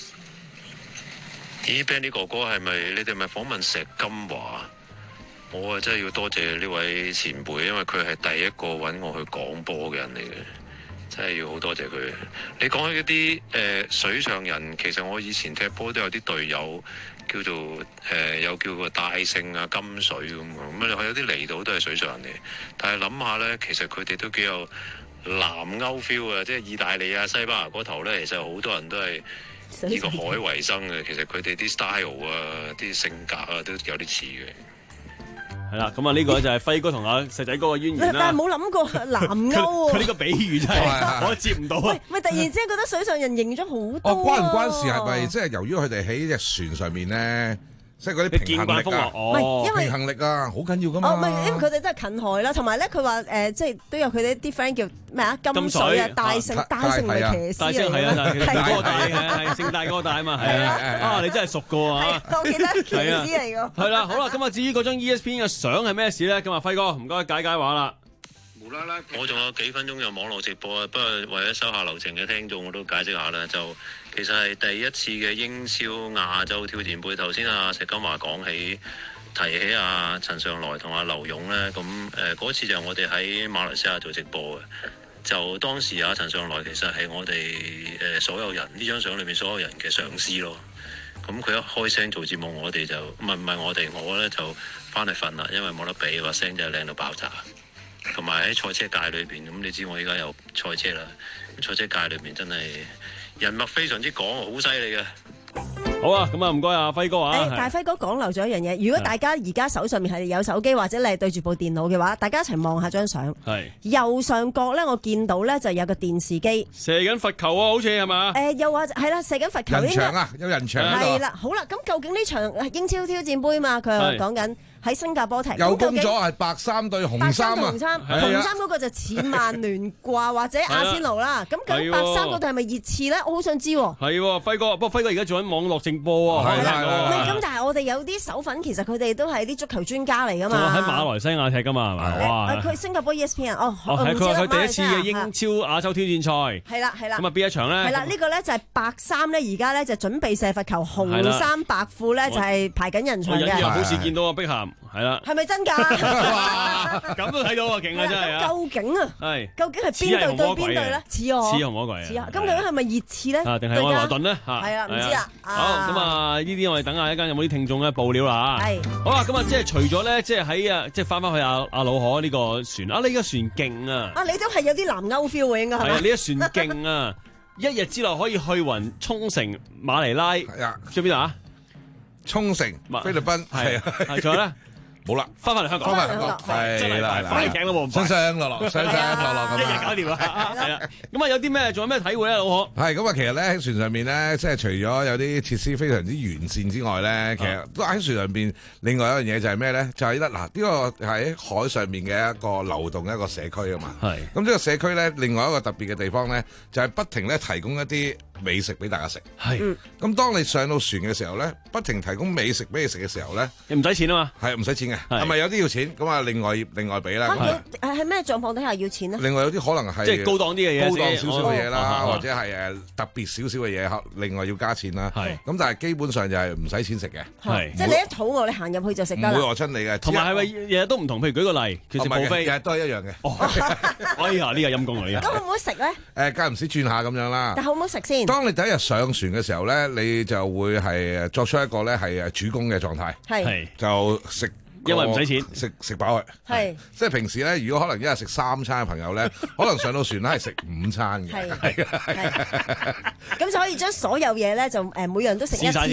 咦 Benny 哥哥係咪你哋咪訪問石金華？我啊真係要多謝呢位前輩，因為佢係第一個揾我去講波嘅人嚟嘅，真係要好多謝佢。你講起嗰啲誒水上人，其實我以前踢波都有啲隊友。叫做誒、呃、有叫個大聖啊金水咁啊，咁啊有啲離島都係水上人嚟，但係諗下咧，其實佢哋都幾有南歐 feel 啊，即係意大利啊、西班牙嗰頭咧，其實好多人都係呢個海為生嘅，其實佢哋啲 style 啊、啲性格啊都有啲似嘅。 係啦，咁啊呢個就係輝哥同阿石仔哥嘅淵源啦。 但係冇諗過南歐喎。 佢呢個比喻真係我接唔到啊！ 喂，突然之間覺得水上人贏咗好多。 哦，關唔關事係咪即係由於佢哋喺隻船上面咧？即係嗰啲平衡力啊， 哦，因為平衡力啊，好緊要噶嘛。 哦，唔係，因為佢哋都係近海啦，同埋咧，佢話誒，即係都有佢哋啲 friend 叫咩啊？金水啊，大聖，大聖咪騎師大聖係啊，大哥大嘅係聖大哥大啊嘛，係啊，啊你真係熟噶喎， 我記得騎師嚟噶。 係啦，好啦，咁啊至於嗰張 E S P N 嘅相係咩事咧？咁啊輝哥唔該解解話啦。 無啦啦，我仲有幾分鐘有網絡直播啊，不過為咗收下流程嘅聽眾，我都解釋下啦。就其實係第一次嘅英超亞洲挑戰杯，頭先阿石金華講起提起阿陳上來同阿劉勇咧，咁誒嗰次就係我哋喺馬來西亞做直播嘅，就當時阿陳上來其實係我哋誒所有人呢張相裏面所有人嘅上司咯。咁佢一開聲做節目，我哋就唔係唔係我哋，我咧就翻嚟瞓啦，因為冇得比，話聲真係靚到爆炸。同埋喺賽車界裏邊，咁你知我而家有賽車啦。賽車界裏邊真係人脈非常之廣，好犀利嘅。 好啊，咁啊唔該啊輝哥啊。 誒，大輝哥講漏咗一樣嘢，如果大家而家手上面係有手機或者你係對住部電腦嘅話，大家一齊望下張相。 係右上角咧，我見到咧就有個電視機射緊罰球啊，好似係嘛？ 誒，又話係啦，射緊罰球。 人牆啊，有人牆喺度。 係啦，好啦，咁究竟呢場英超挑戰杯嘛？佢係講緊。喺新加坡踢， 有工咗係白衫對紅衫啊！ 紅衫，紅衫嗰個就似曼聯啩或者阿仙奴啦。咁究竟白衫嗰度係咪熱刺咧？我好想知。係輝哥，不過輝哥而家做緊網絡直播喎。 係啦，唔係咁，但係我哋有啲手粉，其實佢哋都係啲足球專家嚟噶嘛。 喺馬來西亞踢噶嘛，係嘛？哇！ 佢新加坡 E S P N 哦， 係佢佢第一次嘅英超亞洲挑戰賽。 係啦係啦。 咁啊邊一場咧？ 係啦，呢個咧就係白衫咧，而家咧就準備射罰球，紅衫白褲咧就係排緊人場嘅。 我隱約好似見到啊碧咸，係啦。 係咪真㗎？ 咁都睇到啊，勁啊真係啊！ 究竟啊， 係究竟係邊隊對邊隊咧？似我， 似紅魔鬼啊！ 似啊！咁究竟係咪熱刺咧？ 啊，定係愛華頓咧？嚇， 係啊，唔知啊。 好咁啊，呢啲我哋等下一間有冇啲聽眾咧報料啦嚇。 係。 好啦，咁啊，即係除咗咧，即係喺啊，即係翻返去阿阿老河呢個船啊，呢個船勁啊！ 啊，你都係有啲南歐 feel 嘅應該係。 係啊，呢個船勁啊！一日之內可以去勻沖繩、馬尼拉，係啊， 去邊度啊？ 沖繩、菲律賓，係啊， 係仲有咧？ 冇啦， 翻返嚟香港， 翻返嚟香港，係啦， 快頸咯喎， 上上落落，上上落落咁一日搞掂啦，係啦。咁啊，有啲咩？仲有咩體會咧，老何？ 係咁啊，其實咧喺船上面咧，即係除咗有啲設施非常之完善之外咧，其實都喺船上邊。另外一樣嘢就係咩咧？就係咧嗱，呢個喺海上面嘅一個流動嘅一個社區啊嘛。係。咁呢個社區咧，另外一個特別嘅地方咧，就係不停咧提供一啲美食俾大家食。係。咁當你上到船嘅時候咧，不停提供美食俾你食嘅時候咧， 你唔使錢啊嘛。 係唔使錢嘅，係咪有啲要錢？咁啊，另外另外俾啦。 係係咩狀況底下要錢咧？ 另外有啲可能係即係高檔啲嘅嘢， 高檔少少嘅嘢啦，或者係誒特別少少嘅嘢，另外要加錢啦。係。咁但係基本上就係唔使錢食嘅。係。 即係你一肚餓，你行入去就食得啦。 唔會餓親你嘅。 同埋係咪日日都唔同？譬如舉個例，佢食 buffet， 日日都係一樣嘅。 哦。哎呀，呢個陰公啊！呢個。 咁好唔好食咧？ 誒，間唔時轉下咁樣啦。 但好唔好食先？ 當你第一日上船嘅時候咧，你就會係作出一個咧係誒主攻嘅狀態。係。就食。 因為唔使錢， 食食飽佢。係，即係平時咧，如果可能一日食三餐嘅朋友咧，可能上到船咧係食五餐嘅。係係。咁就可以將所有嘢咧就誒每樣都食一次啦。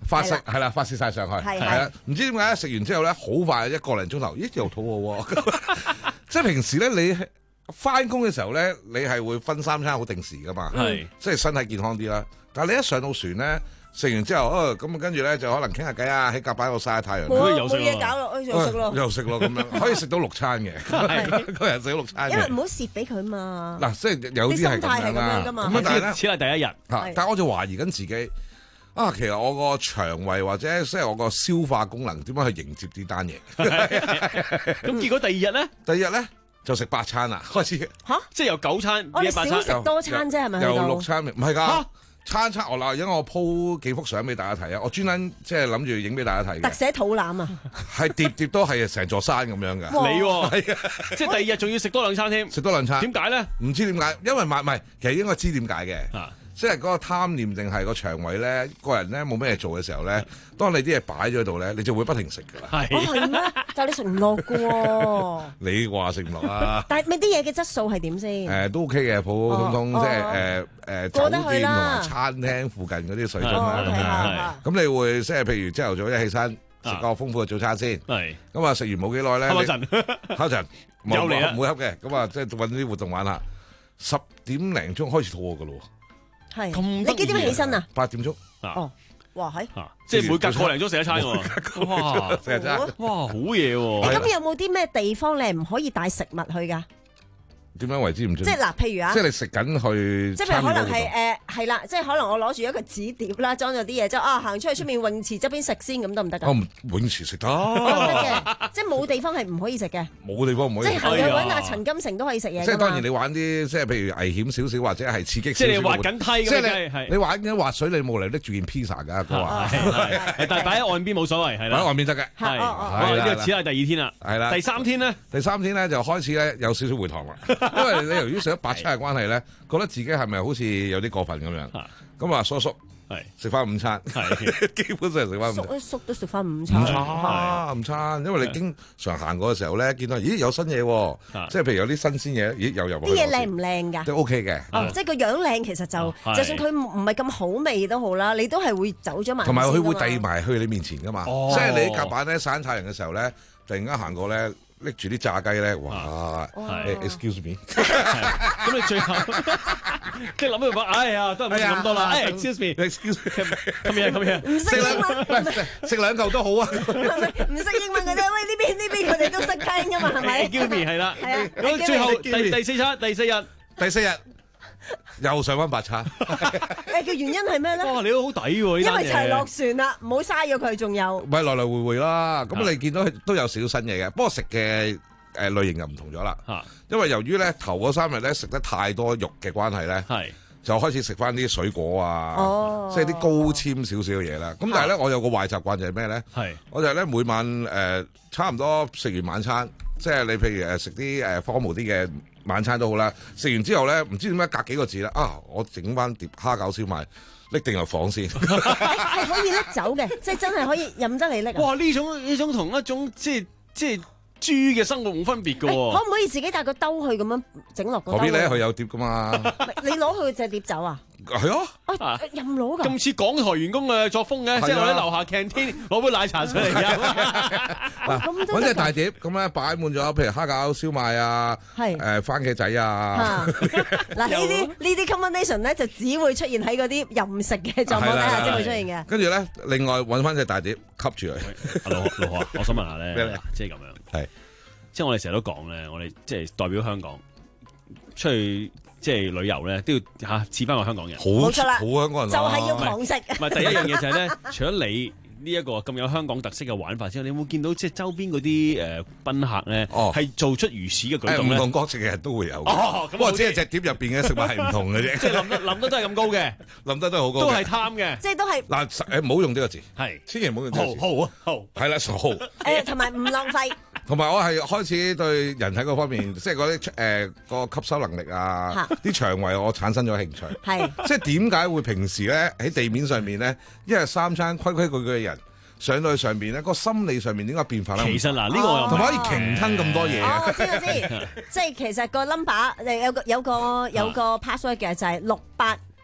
發泄係啦，發泄晒上去係啦。唔知點解食完之後咧，好快一個零鐘頭，咦又肚餓喎！即係平時咧，你翻工嘅時候咧，你係會分三餐好定時噶嘛，即係身體健康啲啦。但係你一上到船咧，食完之後，哦咁跟住咧就可能傾下偈啊，喺甲板度曬下太陽， 冇嘢搞咯，又食咯， 又食咯咁樣，可以食到六餐嘅，個人食到六餐嘅。 因為唔好蝕俾佢嘛。 嗱，即係有啲係咁樣啦。咁但係咧， 此係第一日。 但係我就懷疑緊自己。啊，其實我個腸胃或者即係我個消化功能點樣去迎接呢單嘢？ 咁結果第二日咧？ 第二日咧就食八餐啦，開始嚇， 即係由九餐我哋少食多餐啫，係咪？ 由六餐唔係㗎，餐餐我嗱，因為我鋪幾幅相俾大家睇啊，我專登即係諗住影俾大家睇嘅。 特寫肚腩啊！ 係疊疊都係成座山咁樣㗎。 你喎，係啊，即係第二日仲要食多兩餐添， 食多兩餐。 點解咧？ 唔知點解，因為唔係唔係，其實應該知點解嘅。即係嗰個貪念定係個腸胃咧，個人咧冇咩嘢做嘅時候咧，當你啲嘢擺咗喺度咧，你就會不停食㗎啦。 係，哦係咩？但係你食唔落㗎喎。 你話食唔落啊？ 但係咪啲嘢嘅質素係點先？ 誒都 OK 嘅，普普通通即係誒誒酒店同埋餐廳附近嗰啲水準啦。咁咁你會即係譬如朝頭早一起身食個豐富嘅早餐先。係。咁啊食完冇幾耐咧， 瞌陣， 瞌陣， 有嚟啦， 唔會瞌嘅。咁啊即係揾啲活動玩下，十點零鐘開始肚餓㗎咯。 係，你幾點起身啊？ 八點鐘。 哦，哇係， 即係每隔個零鐘食一餐喎。哇， 食一餐， 哇好嘢喎！ 咁有冇啲咩地方你係唔可以帶食物去㗎？ 點樣為之唔準？ 即係嗱，譬如啊， 即係你食緊去， 即係譬如可能係誒係啦，即係可能我攞住一個紙碟啦，裝咗啲嘢，之後啊行出去出面泳池側邊食先，咁得唔得㗎？ 我唔泳池食得， 得嘅，即係冇地方係唔可以食嘅。 冇地方唔可以。 即係行去揾阿陳金城都可以食嘢。 即係當然你玩啲即係譬如危險少少或者係刺激少少。 即係你滑緊梯咁， 即係你你玩緊滑水，你冇嚟拎住件披薩㗎，佢話。 但係擺喺岸邊冇所謂，係啦。 擺喺岸邊得嘅。 係。哇！呢個只係第二天啦。係啦。第三天咧？ 第三天咧就開始咧有少少回堂啦，因為你由於食咗八餐嘅關係咧，覺得自己係咪好似有啲過分咁樣？咁啊，叔叔係食翻午餐，基本上食翻午餐。 叔叔都食翻午餐。 午餐，午餐，因為你經常行過嘅時候咧，見到咦有新嘢喎，即係譬如有啲新鮮嘢，咦又入。 啲嘢靚唔靚㗎？ 都 OK 嘅。 哦，即係個樣靚，其實就就算佢唔係咁好味都好啦，你都係會走咗埋。 同埋佢會遞埋去你面前㗎嘛，即係你夾板咧曬太陽嘅時候咧，突然間行過咧。拎住啲炸雞咧，哇 ！Excuse me， 咁你最後即係諗到話，哎呀，都係唔好咁多啦。Excuse me，Excuse me，come here，come here， 唔識英文， 食兩嚿都好啊。 唔識英文嗰啲，喂呢邊呢邊佢哋都識聽㗎嘛，係咪 ？Excuse me 係啦， 係啊。 咁最後第第四餐，第四日， 第四日又上翻八餐。 誒嘅原因係咩咧？ 哇！你都好抵喎， 因為就係落船啦，唔好嘥咗佢，仲有。 咪來來回回啦，咁你見到都有少少新嘢嘅，不過食嘅誒類型又唔同咗啦。因為由於咧頭嗰三日咧食得太多肉嘅關係咧，就開始食翻啲水果啊，即係啲高纖少少嘅嘢啦。咁但係咧，我有個壞習慣就係咩咧？我就係咧每晚誒差唔多食完晚餐，即係你譬如誒食啲誒荒蕪啲嘅晚餐都好啦，食完之後咧，唔知點解隔幾個字咧，啊，我整翻碟蝦餃燒賣，拎定入房先。 係可以拎走嘅，即係真係可以任得你拎。 哇！呢種呢種同一種即係即係豬嘅生活冇分別嘅喎。 可唔可以自己帶個兜去咁樣整落個兜？ 後邊咧佢有碟噶嘛？ 你攞佢隻碟走啊？ 係啊，任攞㗎。 咁似港台員工嘅作風嘅，即係我喺樓下 canteen 攞杯奶茶出嚟㗎。 揾隻大碟咁咧擺滿咗，譬如蝦餃、燒賣啊，誒番茄仔啊。 嗱呢啲呢啲 combination 咧就只會出現喺嗰啲任食嘅狀況底下先會出現嘅。 跟住咧，另外揾翻隻大碟吸住佢。 阿老老何，我想問下咧，即係咁樣，係即係我哋成日都講咧，我哋即係代表香港出去。即係旅遊咧，都要嚇似翻個香港人， 冇錯啦， 好香港人， 就係要狂食。 唔係第一樣嘢就係咧，除咗你呢一個咁有香港特色嘅玩法之外，你有冇見到即係周邊嗰啲誒賓客咧，係做出如此嘅舉動咧？ 唔同國籍嘅人都會有，不過只係隻碟入邊嘅食物係唔同嘅啫。 即係諗得諗得都係咁高嘅， 諗得都係好高， 都係貪嘅， 即係都係嗱誒，唔好用呢個字， 係千祈唔好用呢個字， 豪啊豪， 係啦豪， 誒同埋唔浪費。 同埋我係開始對人體嗰方面，即係嗰啲誒個吸收能力啊，啲腸胃我產生咗興趣。係，即係點解會平時咧喺地面上面咧，一日三餐規規矩矩嘅人上到去上邊咧，個心理上面點解變化咧？ 其實嗱，呢個又同埋可以鯨吞咁多嘢。 哦，我知我知，即係其實個 number 誒有個有個有個 password 嘅就係六八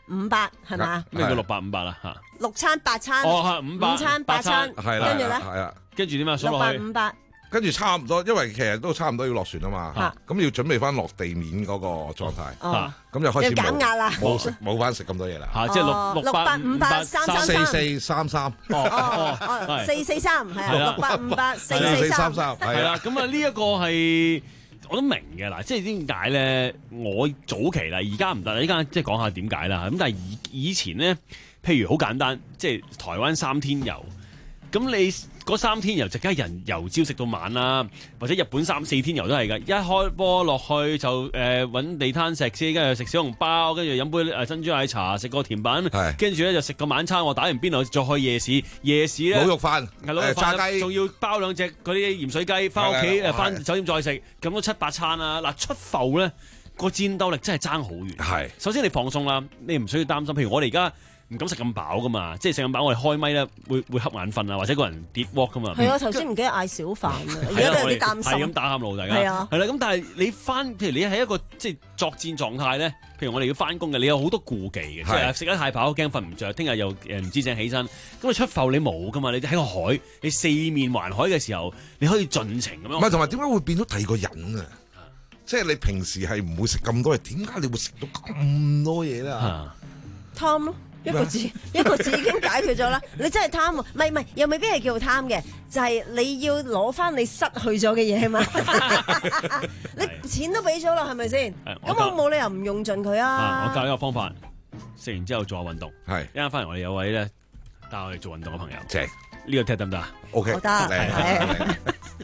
五八係嘛？ 咩叫六八五八啊？嚇， 六餐八餐。 哦，係五八五餐八餐， 係啦， 跟住咧， 係啦， 跟住點啊？數六落去。 八五八。 跟住差唔多，因為其實都差唔多要落船啊嘛，咁要準備翻落地面嗰個狀態，咁就開始減壓啦， 冇食冇翻食咁多嘢啦， 嚇，即係六六八五八三三四四三三， 哦哦，四四三係啊，六八五八四四三三， 係啦，咁啊呢一個係我都明嘅嗱，即係點解咧？我早期啦，而家唔得啦，依家即係講下點解啦，咁但係以以前咧，譬如好簡單，即係台灣三天遊，咁你。嗰三天遊，就梗係人由朝食到晚啦，或者日本三四天遊都係㗎。一開波落去就誒揾、呃、地攤食先，跟住食小籠包，跟住飲杯誒珍珠奶茶，食個甜品，跟住咧就食個晚餐。我打完邊爐再去夜市，夜市咧滷肉飯， 係滷肉飯， 炸雞， 仲要包兩隻嗰啲鹽水雞，翻屋企誒翻酒店再食，咁都七八餐啦。嗱出埠咧個戰鬥力真係爭好遠。係首先你放鬆啦，你唔需要擔心。譬如我哋而家。唔敢食咁飽噶嘛，即係食咁飽，我哋開咪咧會會瞌眼瞓啊，或者個人跌鑊噶嘛。 係啊，頭先唔記得嗌小飯啊，而家都有啲擔心。 係咁打喊路，大家係啊，係啦。咁但係你翻，譬如你喺一個即係作戰狀態咧，譬如我哋要翻工嘅，你有好多顧忌嘅，即係食得太飽，驚瞓唔着，聽日又誒唔知醒起身。咁你出埠你冇噶嘛？你喺個海，你四面環海嘅時候，你可以盡情咁樣。 唔係同埋點解會變咗第二個人啊？即係你平時係唔會食咁多嘢，點解你會食到咁多嘢咧？ 貪咯。一個字一個字已經解決咗啦！你真係貪喎，唔係唔係，又未必係叫貪嘅，就係、是、你要攞翻你失去咗嘅嘢嘛。你錢都俾咗啦，係咪先？咁我冇理由唔用盡佢啊！ 我教一個方法，食完之後做下運動。係一陣翻嚟，我哋有位咧帶我哋做運動嘅朋友，正呢、這個踢得唔得啊 ？OK， 得。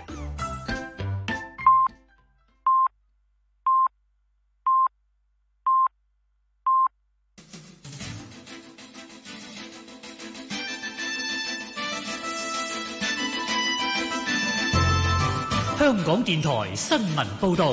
香港電台新聞報導，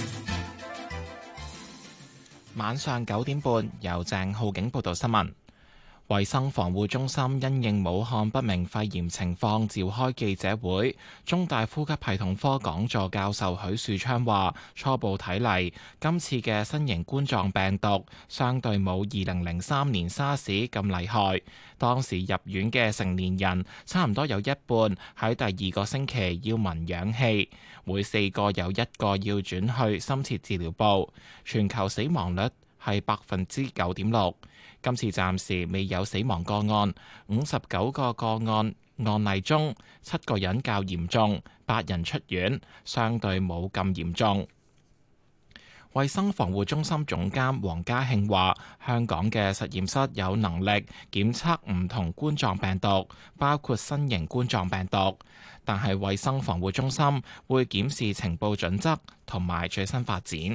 晚上九點半由鄭浩景報道新聞。衛生防護中心因應武漢不明肺炎情況召開記者會，中大呼吸系統科講座教授許樹昌話：初步睇嚟，今次嘅新型冠狀病毒相對冇二零零三年沙士咁厲害。當時入院嘅成年人差唔多有一半喺第二個星期要聞氧氣，每四個有一個要轉去深切治療部。全球死亡率係百分之九點六。今次暫時未有死亡個案，五十九個個案案例中，七個人較嚴重，八人出院，相對冇咁嚴重。衛生防護中心總監黃家慶話：香港嘅實驗室有能力檢測唔同冠狀病毒，包括新型冠狀病毒，但係衛生防護中心會檢視情報準則同埋最新發展。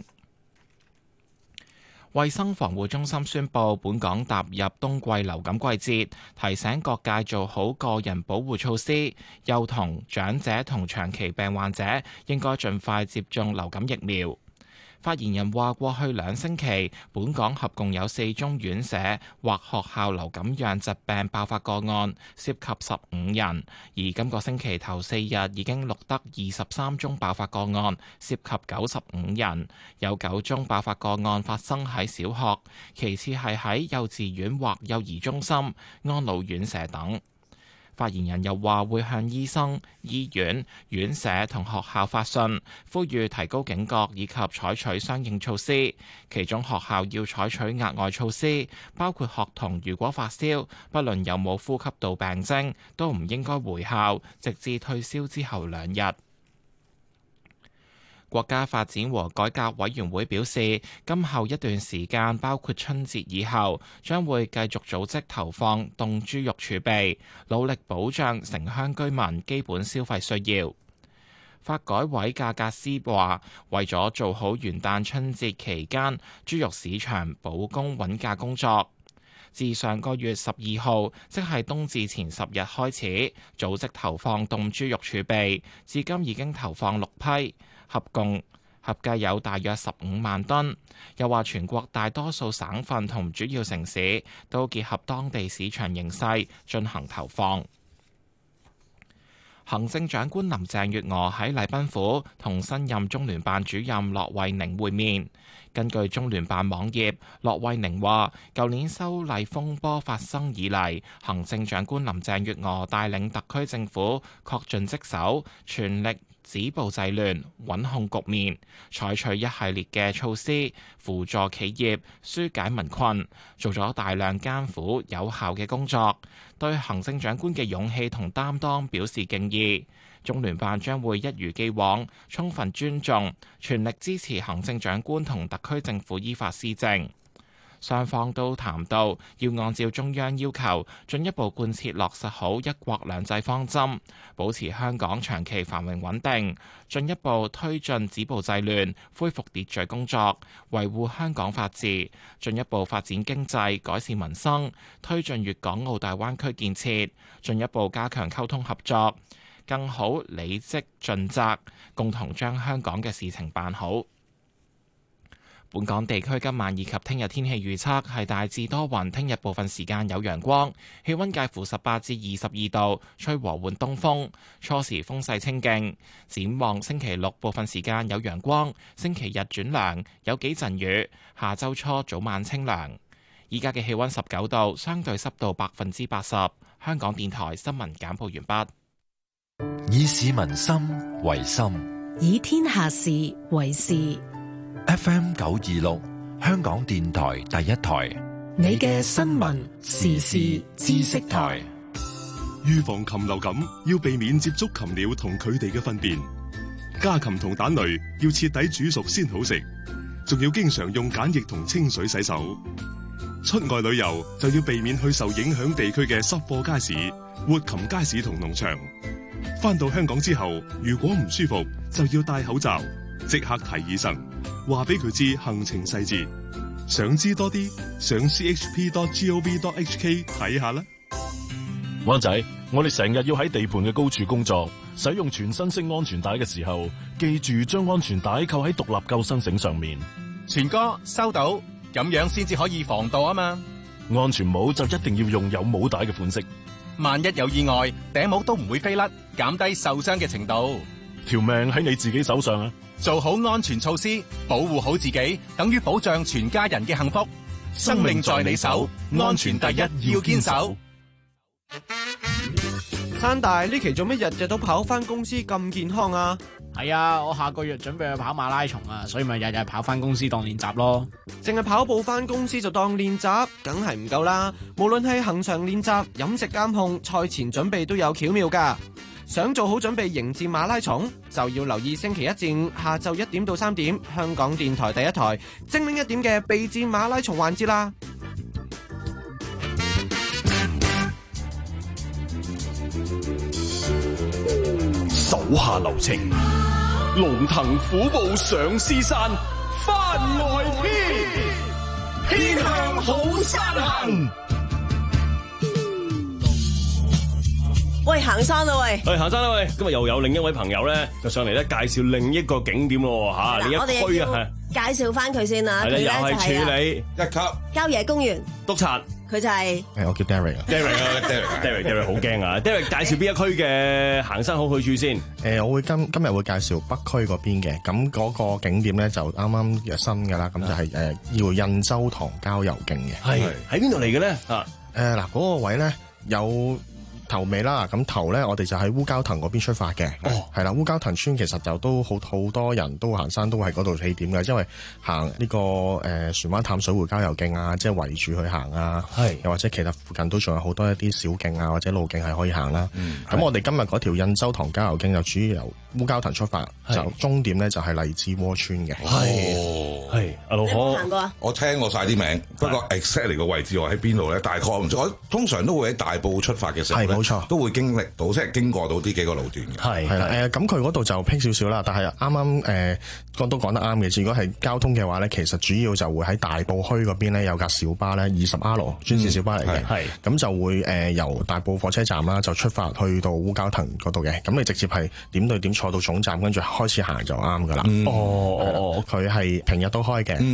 衛生防護中心宣布，本港踏入冬季流感季節，提醒各界做好個人保護措施。幼童、長者同長期病患者應該盡快接種流感疫苗。發言人話：過去兩星期，本港合共有四宗院舍或學校流感樣疾病爆發個案，涉及十五人。而今個星期頭四日已經錄得二十三宗爆發個案，涉及九十五人。有九宗爆發個案發生喺小學，其次係喺幼稚園或幼兒中心、安老院舍等。發言人又話會向醫生、醫院、院舍同學校發信，呼籲提高警覺以及採取相應措施。其中學校要採取額外措施，包括學童如果發燒，不論有冇呼吸道病徵，都唔應該回校，直至退燒之後兩日。國家發展和改革委員會表示，今後一段時間，包括春節以後，將會繼續組織投放凍豬肉儲備，努力保障城鄉居民基本消費需要。發改委價格司話，為咗做好元旦春節期間豬肉市場保供穩價工作，自上個月十二號，即係冬至前十日開始，組織投放凍豬肉儲備，至今已經投放六批。合共合計有大約十五萬噸，又話全國大多數省份同主要城市都結合當地市場形勢進行投放。 行政長官林鄭月娥喺禮賓府同新任中聯辦主任駱惠寧會面。根據中聯辦網頁，駱惠寧話：舊年修例風波發生以嚟，行政長官林鄭月娥帶領特區政府恪盡職守，全力止暴制亂，穩控局面，採取一系列嘅措施輔助企業紓解民困，做咗大量艱苦有效嘅工作，對行政長官嘅勇氣同擔當表示敬意。中聯辦將會一如既往，充分尊重、全力支持行政長官同特區政府依法施政。雙方都談到要按照中央要求，進一步貫徹落實好一國兩制方針，保持香港長期繁榮穩定，進一步推進止暴制亂、恢復秩序工作，維護香港法治，進一步發展經濟、改善民生，推進粵港澳大灣區建設，進一步加強溝通合作，更好履職盡責，共同將香港嘅事情辦好。本港地區今晚以及聽日天氣預測係大致多雲，聽日部分時間有陽光，氣溫介乎十八至二十二度，吹和緩東風，初時風勢清勁。展望星期六部分時間有陽光，星期日轉涼，有幾陣雨。下周初早晚清涼。依家嘅氣溫十九度，相對濕度百分之八十。香港電台新聞簡報完畢。 以市民心為心， 以天下事為事。 F M 九二六，香港電台第一台， 你嘅新聞時事知識台。 預防禽流感要避免接觸禽鳥同佢哋嘅糞便，家禽同蛋類要徹底煮熟先好食，仲要經常用梘液同清水洗手。出外旅遊就要避免去受影響地區嘅濕貨街市、活禽街市同農場。返到香港之後，如果唔舒服，就要戴口罩，即刻睇醫生。話俾佢知行程細節，想知多啲，上 c h p dot gov dot h k 睇下啦。 灣仔，我哋成日要喺地盤嘅高處工作，使用全身式安全帶嘅時候，記住將安全帶扣喺獨立救生繩上面。 全哥收到，咁樣先至可以防盜啊嘛。 安全帽就一定要用有帽帶嘅款式， 萬一有意外，頂帽都唔會飛甩，減低受傷嘅程度。 條命喺你自己手上啊！ 做好安全措施，保護好自己，等於保障全家人嘅幸福。生命在你手，安全第一，要堅守。 山大呢期做咩日日都跑翻公司咁健康啊？ 係啊，我下個月準備去跑馬拉松啊，所以咪日日跑翻公司當練習咯。 淨係跑步翻公司就當練習，梗係唔夠啦。無論係恆常練習、飲食監控、賽前準備都有巧妙噶。想做好準備迎戰馬拉松，就要留意星期一至五下晝一點到三點，香港電台第一台精靈一點嘅備戰馬拉松環節啦。 手下留情，龍騰虎步上獅山，番外篇，偏向好山行。 喂，行山啦喂！ 喂，行山啦喂！今日又有另一位朋友咧，就上嚟咧介紹另一個景點咯吓，另一區啊， 介紹翻佢先啦。 係啦，又係處理一級郊野公園督察， 佢就係誒，我叫 Derek 啊 ，Derek 啊，Derek，Derek，Derek 好驚啊 ！Derek 介紹邊一區嘅行山好去處先？ 誒，我會今今日會介紹北區嗰邊嘅，咁嗰個景點咧就啱啱嘅新㗎啦，咁就係誒叫印洲塘郊遊徑嘅。 係喺邊度嚟嘅咧？啊誒嗱，嗰個位咧有頭尾啦，咁頭咧我哋就喺烏蛟騰嗰邊出發嘅，係啦、哦，烏蛟騰村其實就都好好多人都行山，都係嗰度起點嘅，因為行呢、這個誒、呃、船灣淡水湖郊遊徑啊，即係圍住去行啊，又或者其實附近都仲有好多一啲小徑啊或者路徑係可以行啦。咁、嗯、我哋今日嗰條印洲塘郊遊徑就主要由烏蛟騰出發，就終點咧就係荔枝窩村嘅。 係係阿老何行過啊？ 我聽過晒啲名，不過 exactly 個位置我喺邊度咧？大概唔知。我通常都會喺大埔出發嘅時候咧。冇錯，都會經歷到，即係經過到呢幾個路段嘅。 係係啦，誒咁佢嗰度就僻少少啦，但係啱啱誒講都講得啱嘅。如果係交通嘅話咧，其實主要就會喺大埔墟嗰邊咧有架小巴咧，二十 R 專線小巴嚟嘅。係咁就會誒由大埔火車站啦，就出發去到烏蛟騰嗰度嘅。咁你直接係點對點坐到總站，跟住開始行就啱噶啦。哦哦哦，佢係平日都開嘅。嗯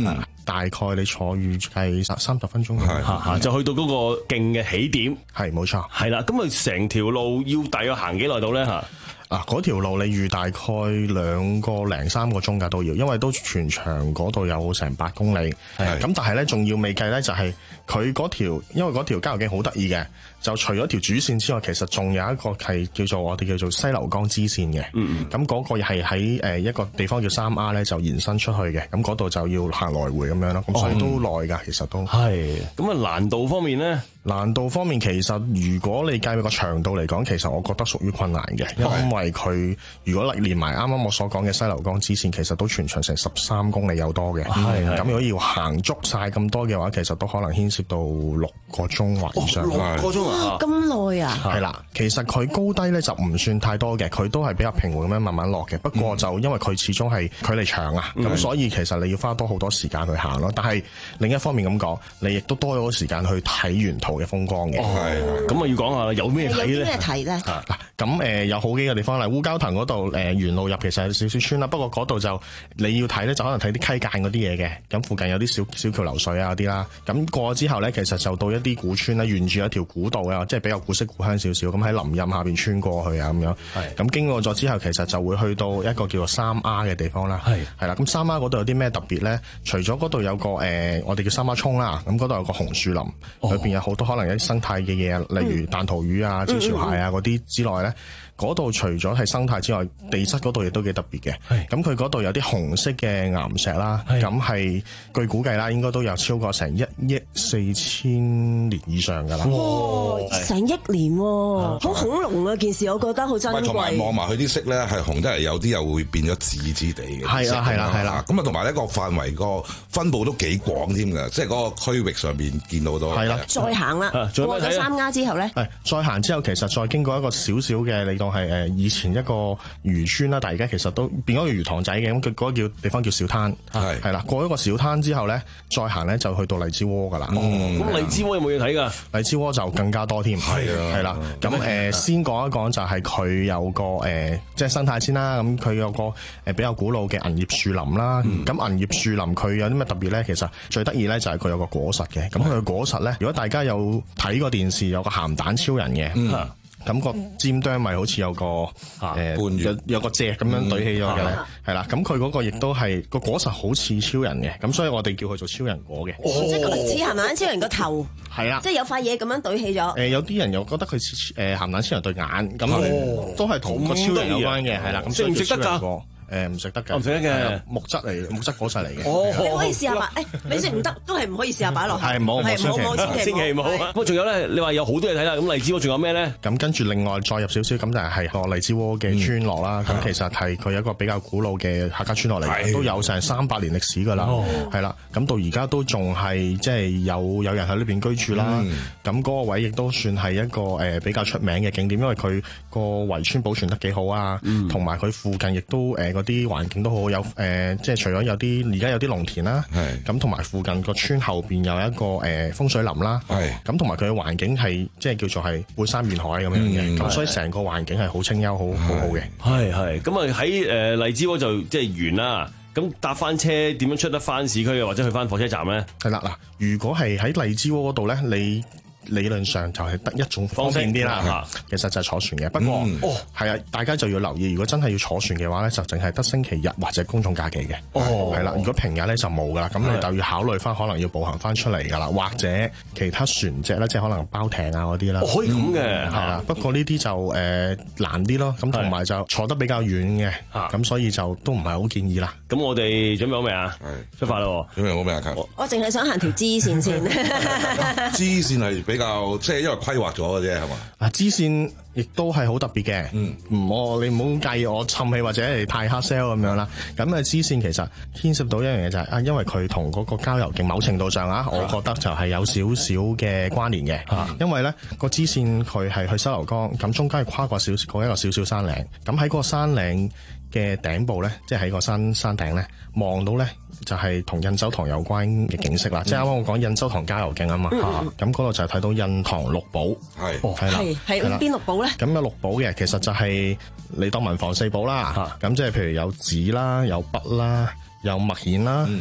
大概你坐預計三三十分鐘係就去到嗰個徑嘅起點， 係冇錯， 係啦。咁啊，成條路要大約行幾耐到咧嚇？ 啊！嗰條路你預大概兩個零三個鐘㗎都要，因為都全長嗰度有成八公里。咁但係咧，仲要未計咧，就係佢嗰條，因為嗰條郊遊徑好得意嘅，就除咗條主線之外，其實仲有一個係叫做我哋叫做西流江支線嘅。嗯咁嗰個係喺誒一個地方叫三丫咧，就延伸出去嘅。咁嗰度就要行來回咁樣咯。咁所以都耐㗎，其實都係。咁啊，難度方面咧？ 難度方面，其實如果你計個長度嚟講，其實我覺得屬於困難嘅，因為佢如果連埋啱啱我所講嘅西流江支線，其實都全長成十三公里有多嘅。咁如果要行足晒咁多嘅話，其實都可能牽涉到六個鐘或以上。 六個鐘啊！ 咁耐啊！ 係啦，其實佢高低咧就唔算太多嘅，佢都係比較平緩咁樣慢慢落嘅。不過就因為佢始終係距離長啊，咁、嗯、所以其實你要花多好多時間去行咯。但係另一方面咁講，你亦都多咗時間去睇沿途嘅風光嘅。 係咁啊，要講下有咩睇咧？ 有啲咩睇咧？ 嗱，咁誒有好幾個地方啦，烏蛟騰嗰度誒沿路入其實有少少村啦，不過嗰度就你要睇咧，就可能睇啲溪澗嗰啲嘢嘅。咁附近有啲小小橋流水啊嗰啲啦。咁過咗之後咧，其實就到一啲古村啦，沿住一條古道啊，即係比較古色古香少少。咁喺林蔭下邊穿過去啊咁樣。係。咁經過咗之後，其實就會去到一個叫做三丫嘅地方啦。係。係啦，咁三丫嗰度有啲咩特別咧？除咗嗰度有個誒、呃，我哋叫三丫涌啦，咁嗰度有個紅樹林，裏邊有好多可能有啲生態嘅嘢，例如彈塗魚啊、招潮蟹啊嗰啲之外咧。嗰度除咗係生態之外，地質嗰度亦都幾特別嘅。咁佢嗰度有啲紅色嘅岩石啦，咁係據估計啦，應該都有超過成一億四千年以上㗎啦。 哇！成億年喎，好恐龍啊！件事我覺得好珍貴。 同埋望埋佢啲色咧，係紅得嚟，有啲又會變咗紫紫地嘅。 係啦，係啦，係啦。 咁啊，同埋呢個範圍個分佈都幾廣添㗎，即係嗰個區域上面見到都係啦。 再行啦，過咗三丫之後咧， 係再行之後，其實再經過一個少少嘅你當係誒以前一個漁村啦，但係而家其實都變咗個魚塘仔嘅，咁佢嗰個叫地方叫小灘，係係啦。過咗個小灘之後咧，再行咧就去到荔枝窩㗎啦。 咁荔枝窩有冇嘢睇㗎？ 荔枝窩就更加多添，係啊，係啦。咁誒先講一講就係佢有個誒即係生態先啦。咁佢有個誒比較古老嘅銀葉樹林啦。咁銀葉樹林佢有啲咩特別咧？其實最得意咧就係佢有個果實嘅。咁佢嘅果實咧，如果大家有睇過電視，有個鹹蛋超人嘅。咁個尖端咪好似有個誒有有個隻咁樣對起咗嘅咧，係啦。咁佢嗰個亦都係個果實好似超人嘅，咁所以我哋叫佢做超人果嘅。 即係佢似鹹蛋超人個頭， 係啦， 即係有塊嘢咁樣對起咗。 誒有啲人又覺得佢似誒鹹蛋超人對眼，咁都係同個超人有關嘅，係啦。咁食唔食得㗎？ 誒唔食得㗎， 唔食得嘅木質嚟，木質果實嚟嘅。 哦，你可以試下擺，誒你食唔得都係唔可以試下擺落去。 係冇冇千祈千祈唔好。咁仲有咧，你話有好多嘢睇啦。咁荔枝窩仲有咩咧？ 咁跟住另外再入少少，咁就係個荔枝窩嘅村落啦。咁其實係佢有一個比較古老嘅客家村落嚟嘅，都有成三百年歷史㗎啦。係啦，咁到而家都仲係即係有有人喺呢邊居住啦。咁嗰個位亦都算係一個誒比較出名嘅景點，因為佢個圍村保存得幾好啊，同埋佢附近亦都誒嗰啲環境都好。有誒、呃，即係除咗有啲而家有啲農田啦，咁同埋附近個村後邊有一個誒、呃、風水林啦，咁同埋佢嘅環境係即係叫做係背山面海咁樣嘅，咁、嗯、所以成個環境係好清幽，好好好嘅。 係係，咁啊喺誒荔枝窩就即係完啦。咁搭翻車點樣出得翻市區啊？或者去翻火車站咧？ 係啦嗱，如果係喺荔枝窩嗰度咧，你理論上就係得一種方便啲啦，其實就係坐船嘅。不過，哦，係啊，大家就要留意，如果真係要坐船嘅話咧，就淨係得星期日或者公眾假期嘅。哦，係啦，如果平日咧就冇噶啦，咁你就要考慮翻，可能要步行翻出嚟噶啦，或者其他船隻咧，即係可能包艇啊嗰啲啦。 可以咁嘅， 係啦。不過呢啲就誒難啲咯，咁同埋就坐得比較遠嘅，咁所以就都唔係好建議啦。 咁我哋準備好未啊？係出發啦！ 準備好未啊？ 我淨係想行條支線先。 支線係比較即係因為規劃咗嘅啫，係嘛？ 啊，支線亦都係好特別嘅。嗯，唔我你唔好介意我氹氣或者係太黑 sell 咁樣啦。咁啊，支線其實牽涉到一樣嘢就係、是、啊，因為佢同嗰個郊遊徑某程度上啊，我覺得就係有少少嘅關聯嘅。啊、因為咧個支線佢係去西流江，咁中間係跨過少過一個少少山嶺。咁喺嗰個山嶺嘅頂部咧，即係喺個山山頂咧，望到咧就係同印洲塘有關嘅景色啦。嗯、即係啱啱我講印洲塘郊遊徑啊嘛，咁嗰度就係睇到印塘六寶，係係啦， 係係邊六寶咧？ 咁有六寶嘅，其實就係你當文房四寶啦。咁、啊、即係譬如有紙啦，有筆啦，有墨硯啦。嗯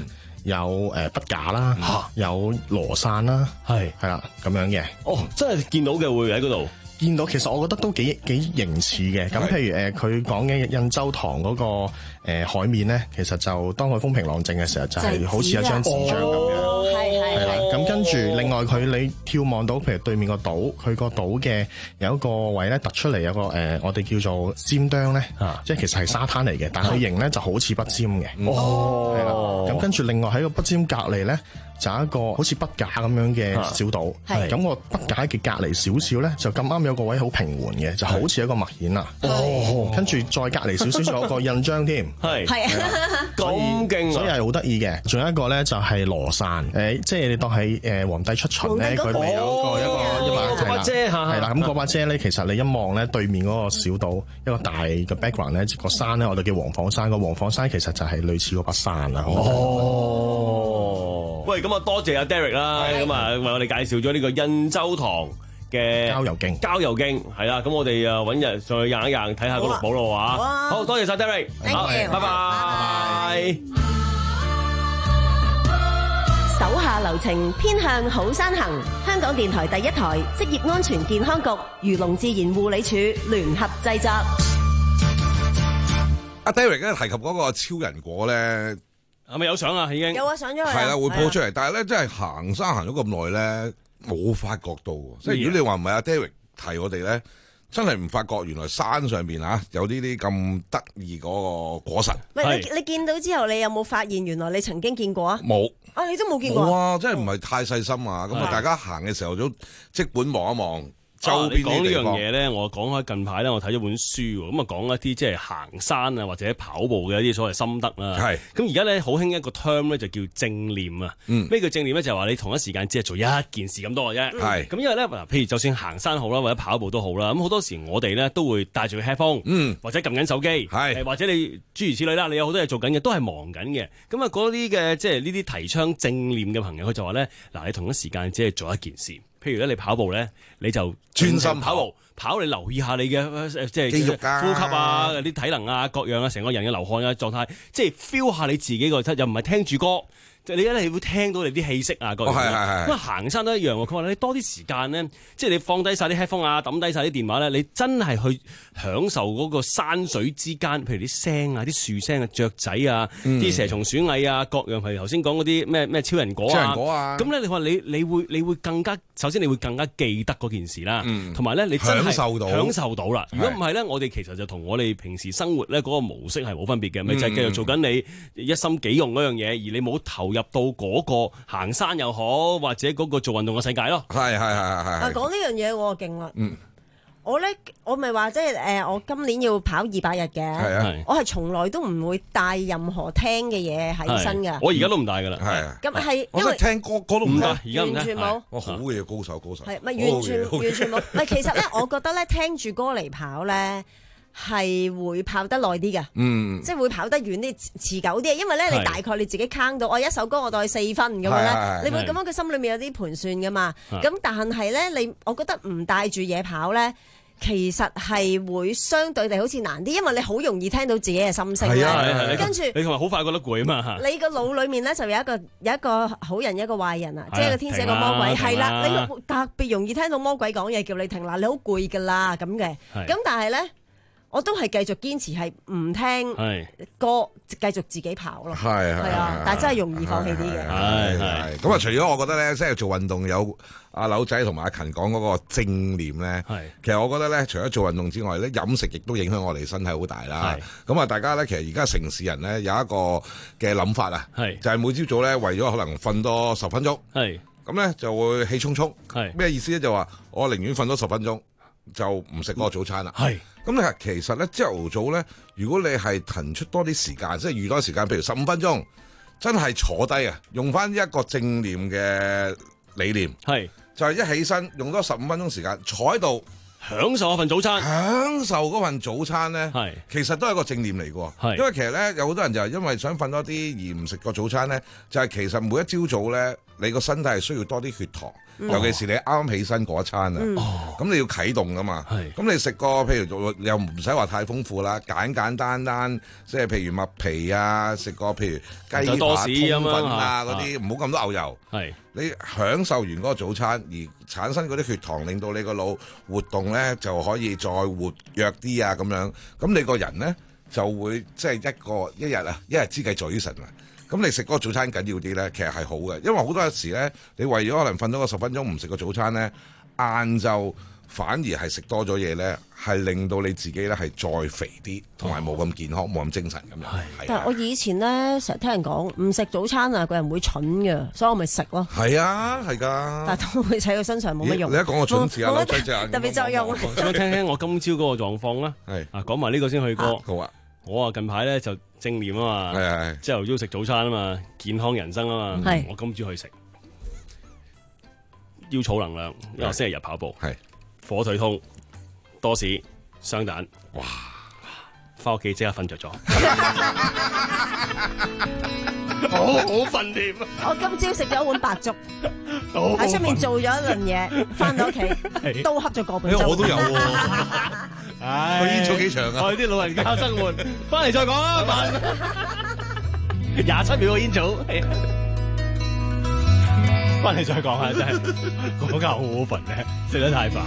有誒筆架啦，有羅傘啦， 係係啦咁樣嘅。 哦，真係見到嘅會喺嗰度。 見到其實我覺得都幾幾形似嘅，咁譬如誒佢講嘅印洲塘嗰、那個、呃、海面咧，其實就當佢風平浪靜嘅時候，就係、是、好似一張紙張咁樣，係係啦。咁跟住另外佢你眺望到譬如對面個島，佢個島嘅有一個位咧突出嚟有個誒、呃、我哋叫做尖端咧，啊、即係其實係沙灘嚟嘅，但係佢形咧就好似筆尖嘅。 哦， 係啦。咁跟住另外喺個筆尖隔離咧，就有一個好似筆架咁樣嘅小島，咁個筆架嘅隔離少少咧，就咁啱有個位好平緩嘅，就好似一個墨顯啦。哦，跟住再隔離少少仲有個印章添，係係啊，咁勁，所以係好得意嘅。仲有一個咧就係羅傘，誒，即係你當係誒皇帝出巡咧，佢咪有個一個一把係啦，係啦，咁嗰把遮咧，其實你一望咧對面嗰個小島一個大嘅 background 咧，個山咧我哋叫黃枋山，個黃枋山其實就係類似嗰把傘啦。 哦，喂，咁啊多謝阿 Derek 啦，咁啊為我哋介紹咗呢個印洲塘嘅郊遊徑，郊遊徑係啦，咁我哋啊揾日上去行一行，睇下個綠寶咯話，好多謝晒 Derek，好，拜拜。 手下留情，偏向好山行。香港電台第一台職業安全健康局、漁農自然護理署聯合製作。 阿 Derek 咧提及嗰個超人果咧， 係咪有相啊？已經有啊，上咗去係啦，會鋪出嚟。但係咧，真係行山行咗咁耐咧，冇發覺到。即係如果你話唔係阿 Derek 提我哋咧，真係唔發覺原來山上邊啊有呢啲咁得意嗰個果實。 唔係你你見到之後，你有冇發現原來你曾經見過啊？ 冇啊，你都冇見過。 哇！真係唔係太細心啊！咁啊，大家行嘅時候都即管望一望。周邊講呢樣嘢咧，我講開近排咧，我睇咗本書喎，咁啊講一啲即係行山啊或者跑步嘅一啲所謂心得啦。係咁而家咧好興一個 term 咧就叫正念啊。嗯，咩叫正念咧？就係話你同一時間只係做一件事咁多嘅啫。係咁，因為咧嗱，譬如就算行山好啦，或者跑步都好啦，咁好多時我哋咧都會帶住個 headphone，嗯，或者撳緊手機，係或者你諸如此類啦，你有好多嘢做緊嘅，都係忙緊嘅。咁啊嗰啲嘅即係呢啲提倡正念嘅朋友，佢就話咧嗱，你同一時間只係做一件事。譬如咧，你跑步咧，你就專心跑步，跑你留意下你嘅即係肌肉啊、呼吸啊、啲體能啊、各樣啊，成個人嘅流汗嘅狀態，即係 feel 下你自己個，又唔係聽住歌。你咧係會聽到你啲氣息啊，各樣嘢。咁啊行山都一樣喎。佢話你多啲時間咧，即係你放低晒啲 headphone 啊，抌低晒啲電話咧，你真係去享受嗰個山水之間，譬如啲聲啊、啲樹聲啊、雀仔啊、啲蛇蟲鼠蟻啊，各樣譬如頭先講嗰啲咩咩超人果啊。超人果啊！咁咧，你話你你會你會更加首先你會更加記得嗰件事啦，同埋咧你真係享受到享受到啦。如果唔係咧，我哋其實就同我哋平時生活咧嗰個模式係冇分別嘅，咪就係繼續做緊你一心幾用嗰樣嘢，而你冇投入。入到嗰個行山又好，或者嗰個做運動嘅世界咯。係係係係係。 啊，講呢樣嘢我勁啦。嗯。我咧，我咪話即係誒，我今年要跑二百日嘅。係啊。我係從來都唔會帶任何聽嘅嘢喺身㗎。 我而家都唔帶㗎啦。係啊。 咁係因為聽歌歌都唔得， 而家完全冇。 我好嘅高手高手。 係咪完全完全冇？咪其實咧，我覺得咧，聽住歌嚟跑咧。係會跑得耐啲嘅，嗯，即係會跑得遠啲、持久啲。因為咧，你大概你自己坑到，我一首歌我當係四分咁樣咧，你會咁樣佢心裏面有啲盤算噶嘛。咁但係咧，你我覺得唔帶住嘢跑咧，其實係會相對地好似難啲，因為你好容易聽到自己嘅心聲咧。跟住你同埋好快覺得攰啊嘛。 你個腦裏面咧就有一個有一個好人一個壞人啊，即係一個天使一個魔鬼，係啦，你特別容易聽到魔鬼講嘢叫你停啦，你好攰噶啦咁嘅。咁但係咧。我都係繼續堅持係唔聽歌，繼續自己跑咯。係係啊，但係真係容易放棄啲嘅。 係係咁啊！除咗我覺得咧，即係做運動有阿柳仔同埋阿勤講嗰個正念咧，其實我覺得咧，除咗做運動之外咧，飲食亦都影響我哋身體好大啦。咁啊，大家咧其實而家城市人咧有一個嘅諗法啊，就係每朝早咧為咗可能瞓多十分鐘，咁咧就會氣沖沖。咩意思咧？就話我寧願瞓多十分鐘。就唔食嗰個早餐啦。係咁你其實咧朝頭早咧，如果你係騰出多啲時間，即係預多啲時間，譬如十五分鐘，真係坐低啊，用翻一個正念嘅理念，係就係一起身用多十五分鐘時間坐喺度享受一份早餐， 享受嗰份早餐咧，係其實都係一個正念嚟嘅。係因為其實咧有好多人就係因為想瞓多啲而唔食個早餐咧，就係其實每一朝早咧。 你個身體係需要多啲血糖， 嗯尤其是你啱啱起身嗰一餐啊，咁、 嗯、 你要啟動噶嘛。咁你食個譬如又唔使話太豐富啦，簡簡單單，即係譬如麥皮啊，食個譬如雞扒、通粉啊嗰啲，唔好咁多牛油。 係你享受完嗰個早餐而產生嗰啲血糖，令到你個腦活動咧就可以再活躍啲啊咁樣。咁你個人咧就會即係一個一日啊，一日之計在於晨啊。咁你食嗰個早餐緊要啲咧，其實係好嘅，因為好多時咧，你為咗可能瞓到個十分鐘唔食個早餐咧，晏晝反而係食多咗嘢咧，係令到你自己咧係再肥啲，同埋冇咁健康，冇咁精神咁樣。係。 但係我以前咧成日聽人講唔食早餐啊，個人會蠢嘅，所以我咪食咯。 係啊，係㗎。 但係都會喺佢身上冇乜用。 你一講個蠢字啊，攞出隻眼特別作用。 想聽聽我今朝嗰個狀況啦。 係啊，講埋呢個先去歌。 好啊。 我啊近排咧就正念啊嘛， 係係朝頭早食早餐啊嘛，健康人生啊嘛， 係我今朝去食，要儲能量，因為我星期日跑步， 係火腿通、多士、雙蛋，哇！翻屋企即刻瞓着咗，好好瞓添。 我今朝食咗一碗白粥，喺出面做咗一輪嘢，翻到屋企都瞌咗個半鐘。 我都有喎。 唉， 去煙草幾長啊？ 我哋啲老人家生活，翻嚟再講啊！慢，廿七秒個煙草，翻嚟再講啊！真係嗰間好好瞓咧，食得太飽。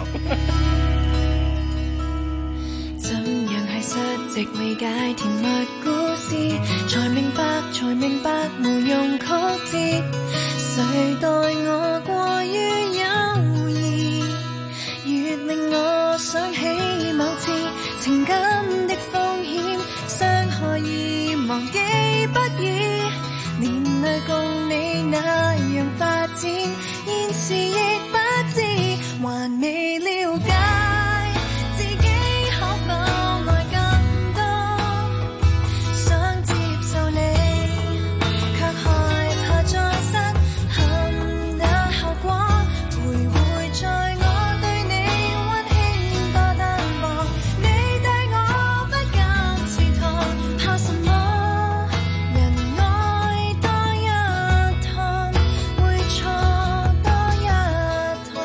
怎樣係失職未解甜蜜故事，才明白，才明白無用曲折，誰待我過於友誼，越令我想起某次情感的風險，傷害已忘記不易，年淚共你那樣發展，現時亦不知，還未了解自己可否愛更多，想接受你，卻害怕再失衡那後果，徘徊在我對你溫馨多單薄，你對我不敢試探，怕什麼？人愛多一趟，會錯多一趟。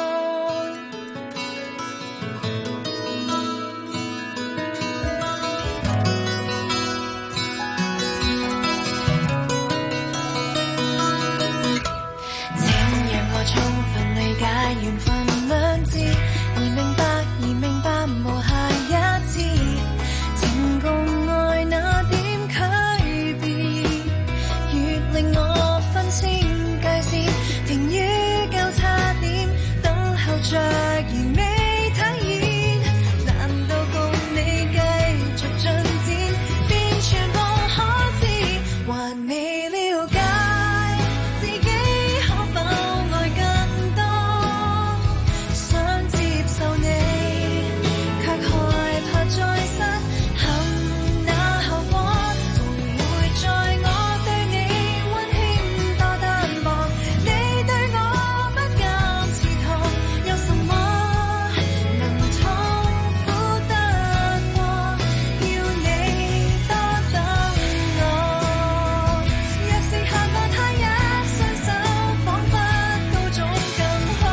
請讓我充分理解緣分兩字，而明白，而明白無下一次，情共愛那點區別，越令我分清界線，停於交叉點，等候着而未體現，難道共你繼續進展，便全部可知，還未了解自己可否愛更多，想接受你，卻害怕再失衡那後果，徘徊在我對你溫馨多單薄，你對我不敢試探，有什麼能痛苦得過，要你多等我，若是下個他一雙手，彷彿都總更好，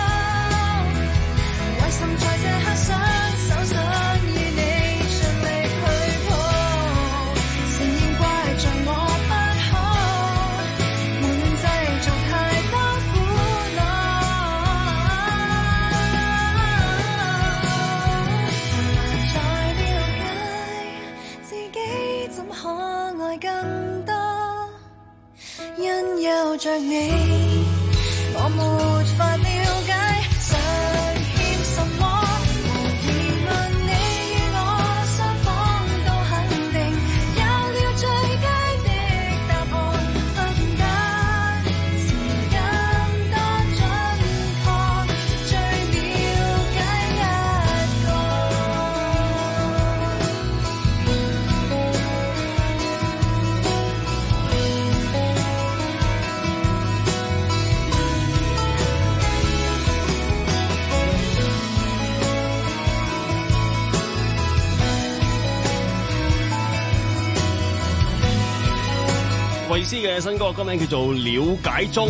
為什在這刻雙手想與你盡力去抱，承認怪在我不好，悶製造太多苦惱，難再了解自己怎可愛更多，因有着你，我沒法了解想欠什麼，無疑問你與我雙方都肯定，有了最佳的答案，發現間是更多準確，最了解一個。 衛斯嘅新歌，歌名叫做《了解中》。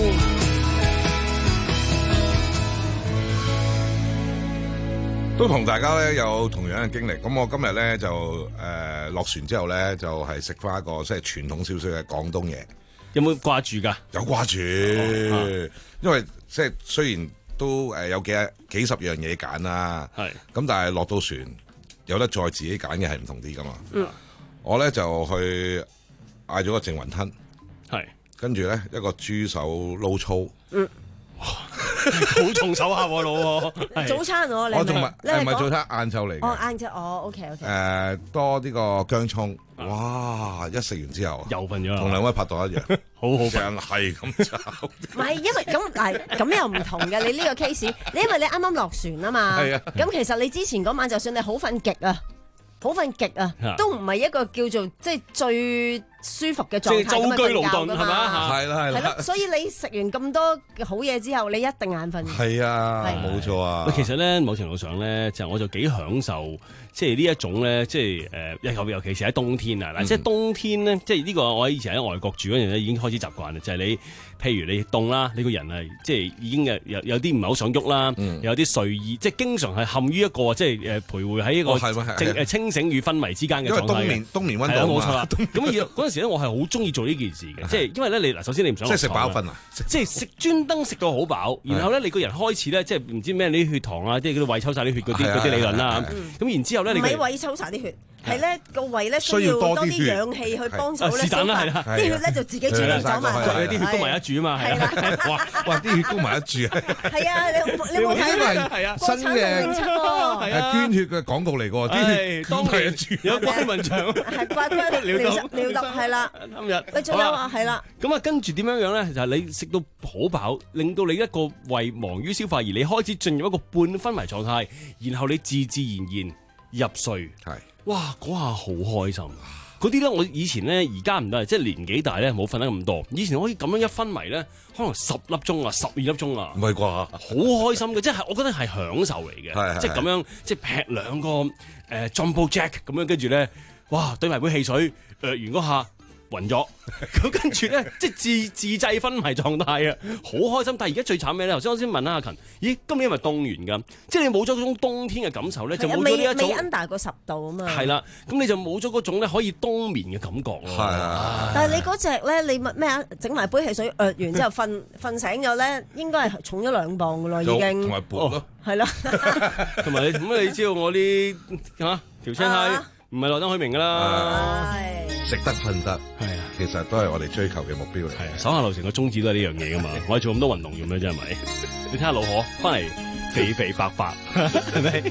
都同大家咧有同樣嘅經歷。咁我今日咧就誒落船之後咧，就係食翻一個即係傳統少少嘅廣東嘢。 有冇掛住㗎？ 有掛住，哦、因為即係雖然都誒有幾幾十樣嘢揀啦，係咁，但係落到船有得再自己揀嘅係唔同啲㗎嘛。嗯，我咧就去嗌咗個淨雲吞，係跟住咧一個豬手撈粗。嗯。 好重手下喎老喎， 早餐我你我仲唔係唔係早餐晏晝嚟嘅？ 哦晏晝哦 OK OK。 誒多呢個薑葱，哇！一食完之後又瞓咗啦， 同兩位拍檔一樣， 好好正係咁炒。 唔係因為咁嗱咁又唔同嘅，你呢個 case， 你因為你啱啱落船啊嘛，係啊。咁其實你之前嗰晚就算你好瞓極啊。好瞓極啊，都唔係一個叫做即係最舒服嘅狀態咁去瞓覺㗎嘛， 係啦係啦， 係咯，所以你食完咁多好嘢之後，你一定眼瞓。 係啊，冇錯啊。 其實咧，某程度上咧，就我就幾享受，即係呢一種咧，即係誒，尤尤其是喺冬天啊，嗱、嗯，即係冬天咧，即係呢個我以前喺外國住嗰陣咧，已經開始習慣啦，就係、是、你。譬如你凍啦，你個人係即係已經有有啲唔係好想喐啦，嗯、有啲睡意，即係經常係陷於一個即係誒徘徊喺一個正誒清醒與昏迷之間嘅狀態嘅。因為冬眠冬眠溫度冇錯啦。咁而嗰陣時咧，我係好中意做呢件事嘅，即係因為咧你嗱，首先你唔想即係食飽瞓啊， 即係食專登食到好飽，然後咧你個人開始咧即係唔知咩啲血糖啊，即係嗰啲胃抽晒啲血嗰啲嗰啲理論啦。咁然之後咧，你唔係胃抽晒啲血。係咧個胃咧需要多啲氧氣去幫手咧，啲血咧就自己轉嚟走埋， 啲血供埋一注啊嘛，係啦， 哇哇啲血供埋一注啊， 係啊，你你冇睇咩？係啊，新嘅捐血嘅廣告嚟㗎，啲血供埋一注， 有關文祥係關關療毒療毒係啦，今日你仲有啊係啦， 咁啊跟住點樣樣咧？就係你食到好飽，令到你一個胃忙於消化，而你開始進入一個半昏迷狀態，然後你自自然然入睡，係。哇！嗰下好開心，嗰啲咧我以前咧而家唔得，即係年紀大咧冇瞓得咁多。以前可以咁樣一昏迷咧，可能十粒鐘啊，十二粒鐘啊， 唔係啩？好開心嘅，即係我覺得係享受嚟嘅，即係咁樣即係劈兩個誒 Jumbo Jack 咁樣，跟住咧，哇！對埋杯汽水，誒完嗰下。暈咗，咁跟住咧，即係自自製昏迷狀態啊，好開心。但係而家最慘咩咧？頭先我先問阿勤，咦，今年係咪凍完㗎？即係你冇咗嗰種冬天嘅感受咧，就冇咗呢一種。 未 under 過十度啊嘛。 係啦，咁你就冇咗嗰種咧可以冬眠嘅感覺咯。係啊。 但係你嗰隻咧，你咩啊？整埋杯汽水，呃完之後瞓瞓醒咗咧，應該係重咗兩磅㗎咯，已經。 同埋薄咯。 係咯。 同埋你咁你知道我啲嚇條青蟹唔係落得開明㗎啦。 食得瞓得，係啊，其實都係我哋追求嘅目標嚟。係啊， 手下留情嘅宗旨都係呢樣嘢噶嘛。我哋做咁多運動做咩啫？係咪？你睇下老何翻嚟肥肥白白，係咪？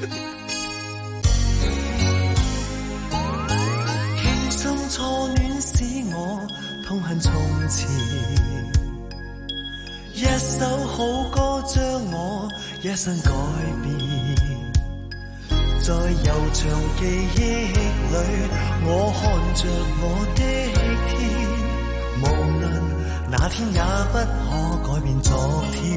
輕生初戀使我痛恨從前，一首好歌將我一生改變。在悠長記憶裏，我看着我的天，無論那天也不可改變昨天。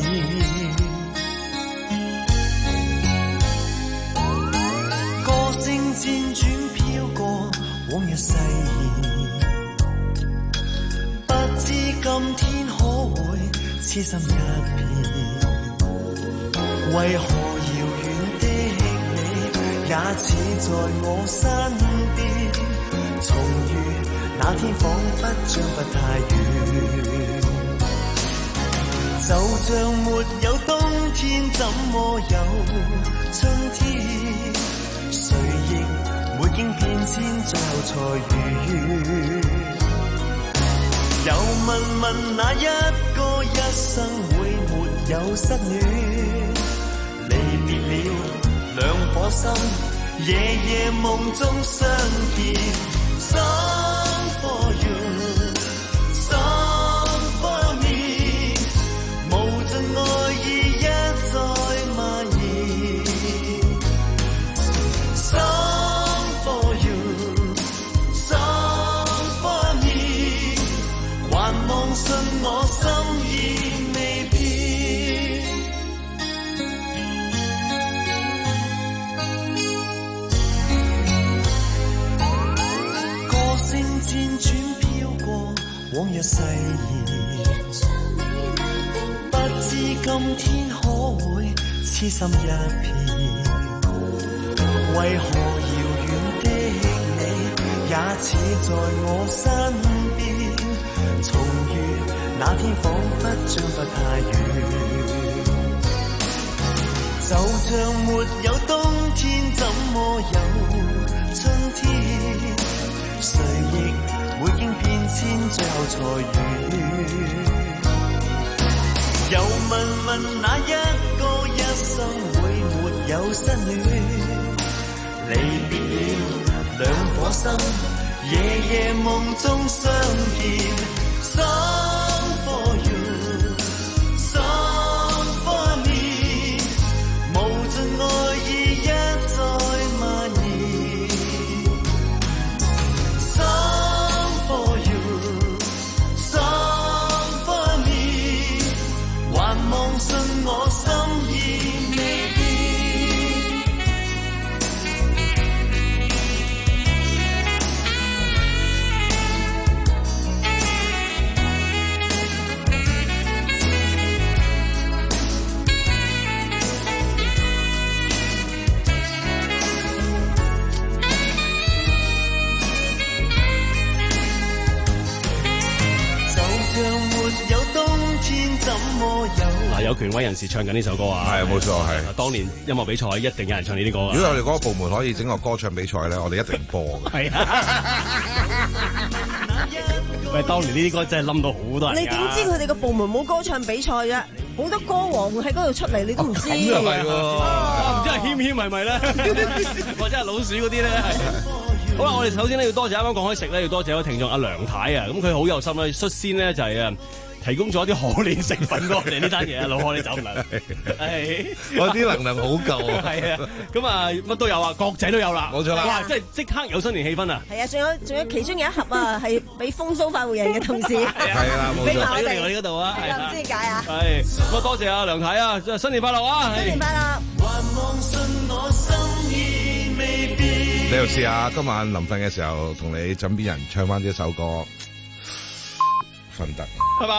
歌聲輾轉飄過往日誓言，不知今天可會痴心一片，為何遙遠的也似在我身邊，重遇那天彷彿將不太遠，就像沒有冬天，怎麼有春天？誰亦會經變遷，最後才如願。又問問哪一個一生會沒有失戀？離別了兩顆心，夜夜夢中相見。Song for you, song for me， 無盡愛意一再蔓延。Song for you, song for me， 還望信我心意未變。漸轉飄過往日誓言，不知今天可會痴心一片？為何遙遠的你也似在我身邊？重遇那天彷彿將不太遠，就像沒有冬天，怎麼有春天？誰亦會經變遷，最後才遇。又問問哪一個一生會沒有失戀？離別了兩顆心，夜夜夢中相見。Song for you, song for me， 無盡愛意一再蔓延。Song for you, song for me， 還望信我心意未變。 嗱，有權威人士唱緊呢首歌啊！ 係冇錯，係。 當年音樂比賽一定有人唱呢啲歌啊！ 如果我哋嗰個部門可以整個歌唱比賽咧，我哋一定播嘅。 係啊！喂，當年呢啲歌真係冧到好多人。 你點知佢哋個部門冇歌唱比賽啫？好多歌王喺嗰度出嚟，你都唔知。 咁又係喎， 唔知係謙謙係咪咧？或者係老鼠嗰啲咧？好啦，我哋首先咧要多謝啱啱講開食咧，要多謝位聽眾阿梁太啊！咁佢好有心咧，率先咧就係啊。提供咗一啲可憐食品俾我哋呢單嘢啊，老柯你走唔嚟？係， 我啲能量好夠啊！ 係啊，咁啊乜都有啊，國仔都有啦， 冇錯啦！ 哇，即係即刻有新年氣氛啊！ 係啊，仲有仲有其中有一盒啊，係俾風騷快活人嘅同事，係啊， 俾埋我哋我哋嗰度啊， 係啊，唔知點解啊？ 係，咁啊多謝阿梁太啊，新年快樂啊！ 新年快樂！ 你又試下今晚臨瞓嘅時候，同你枕邊人唱翻呢一首歌，瞓得。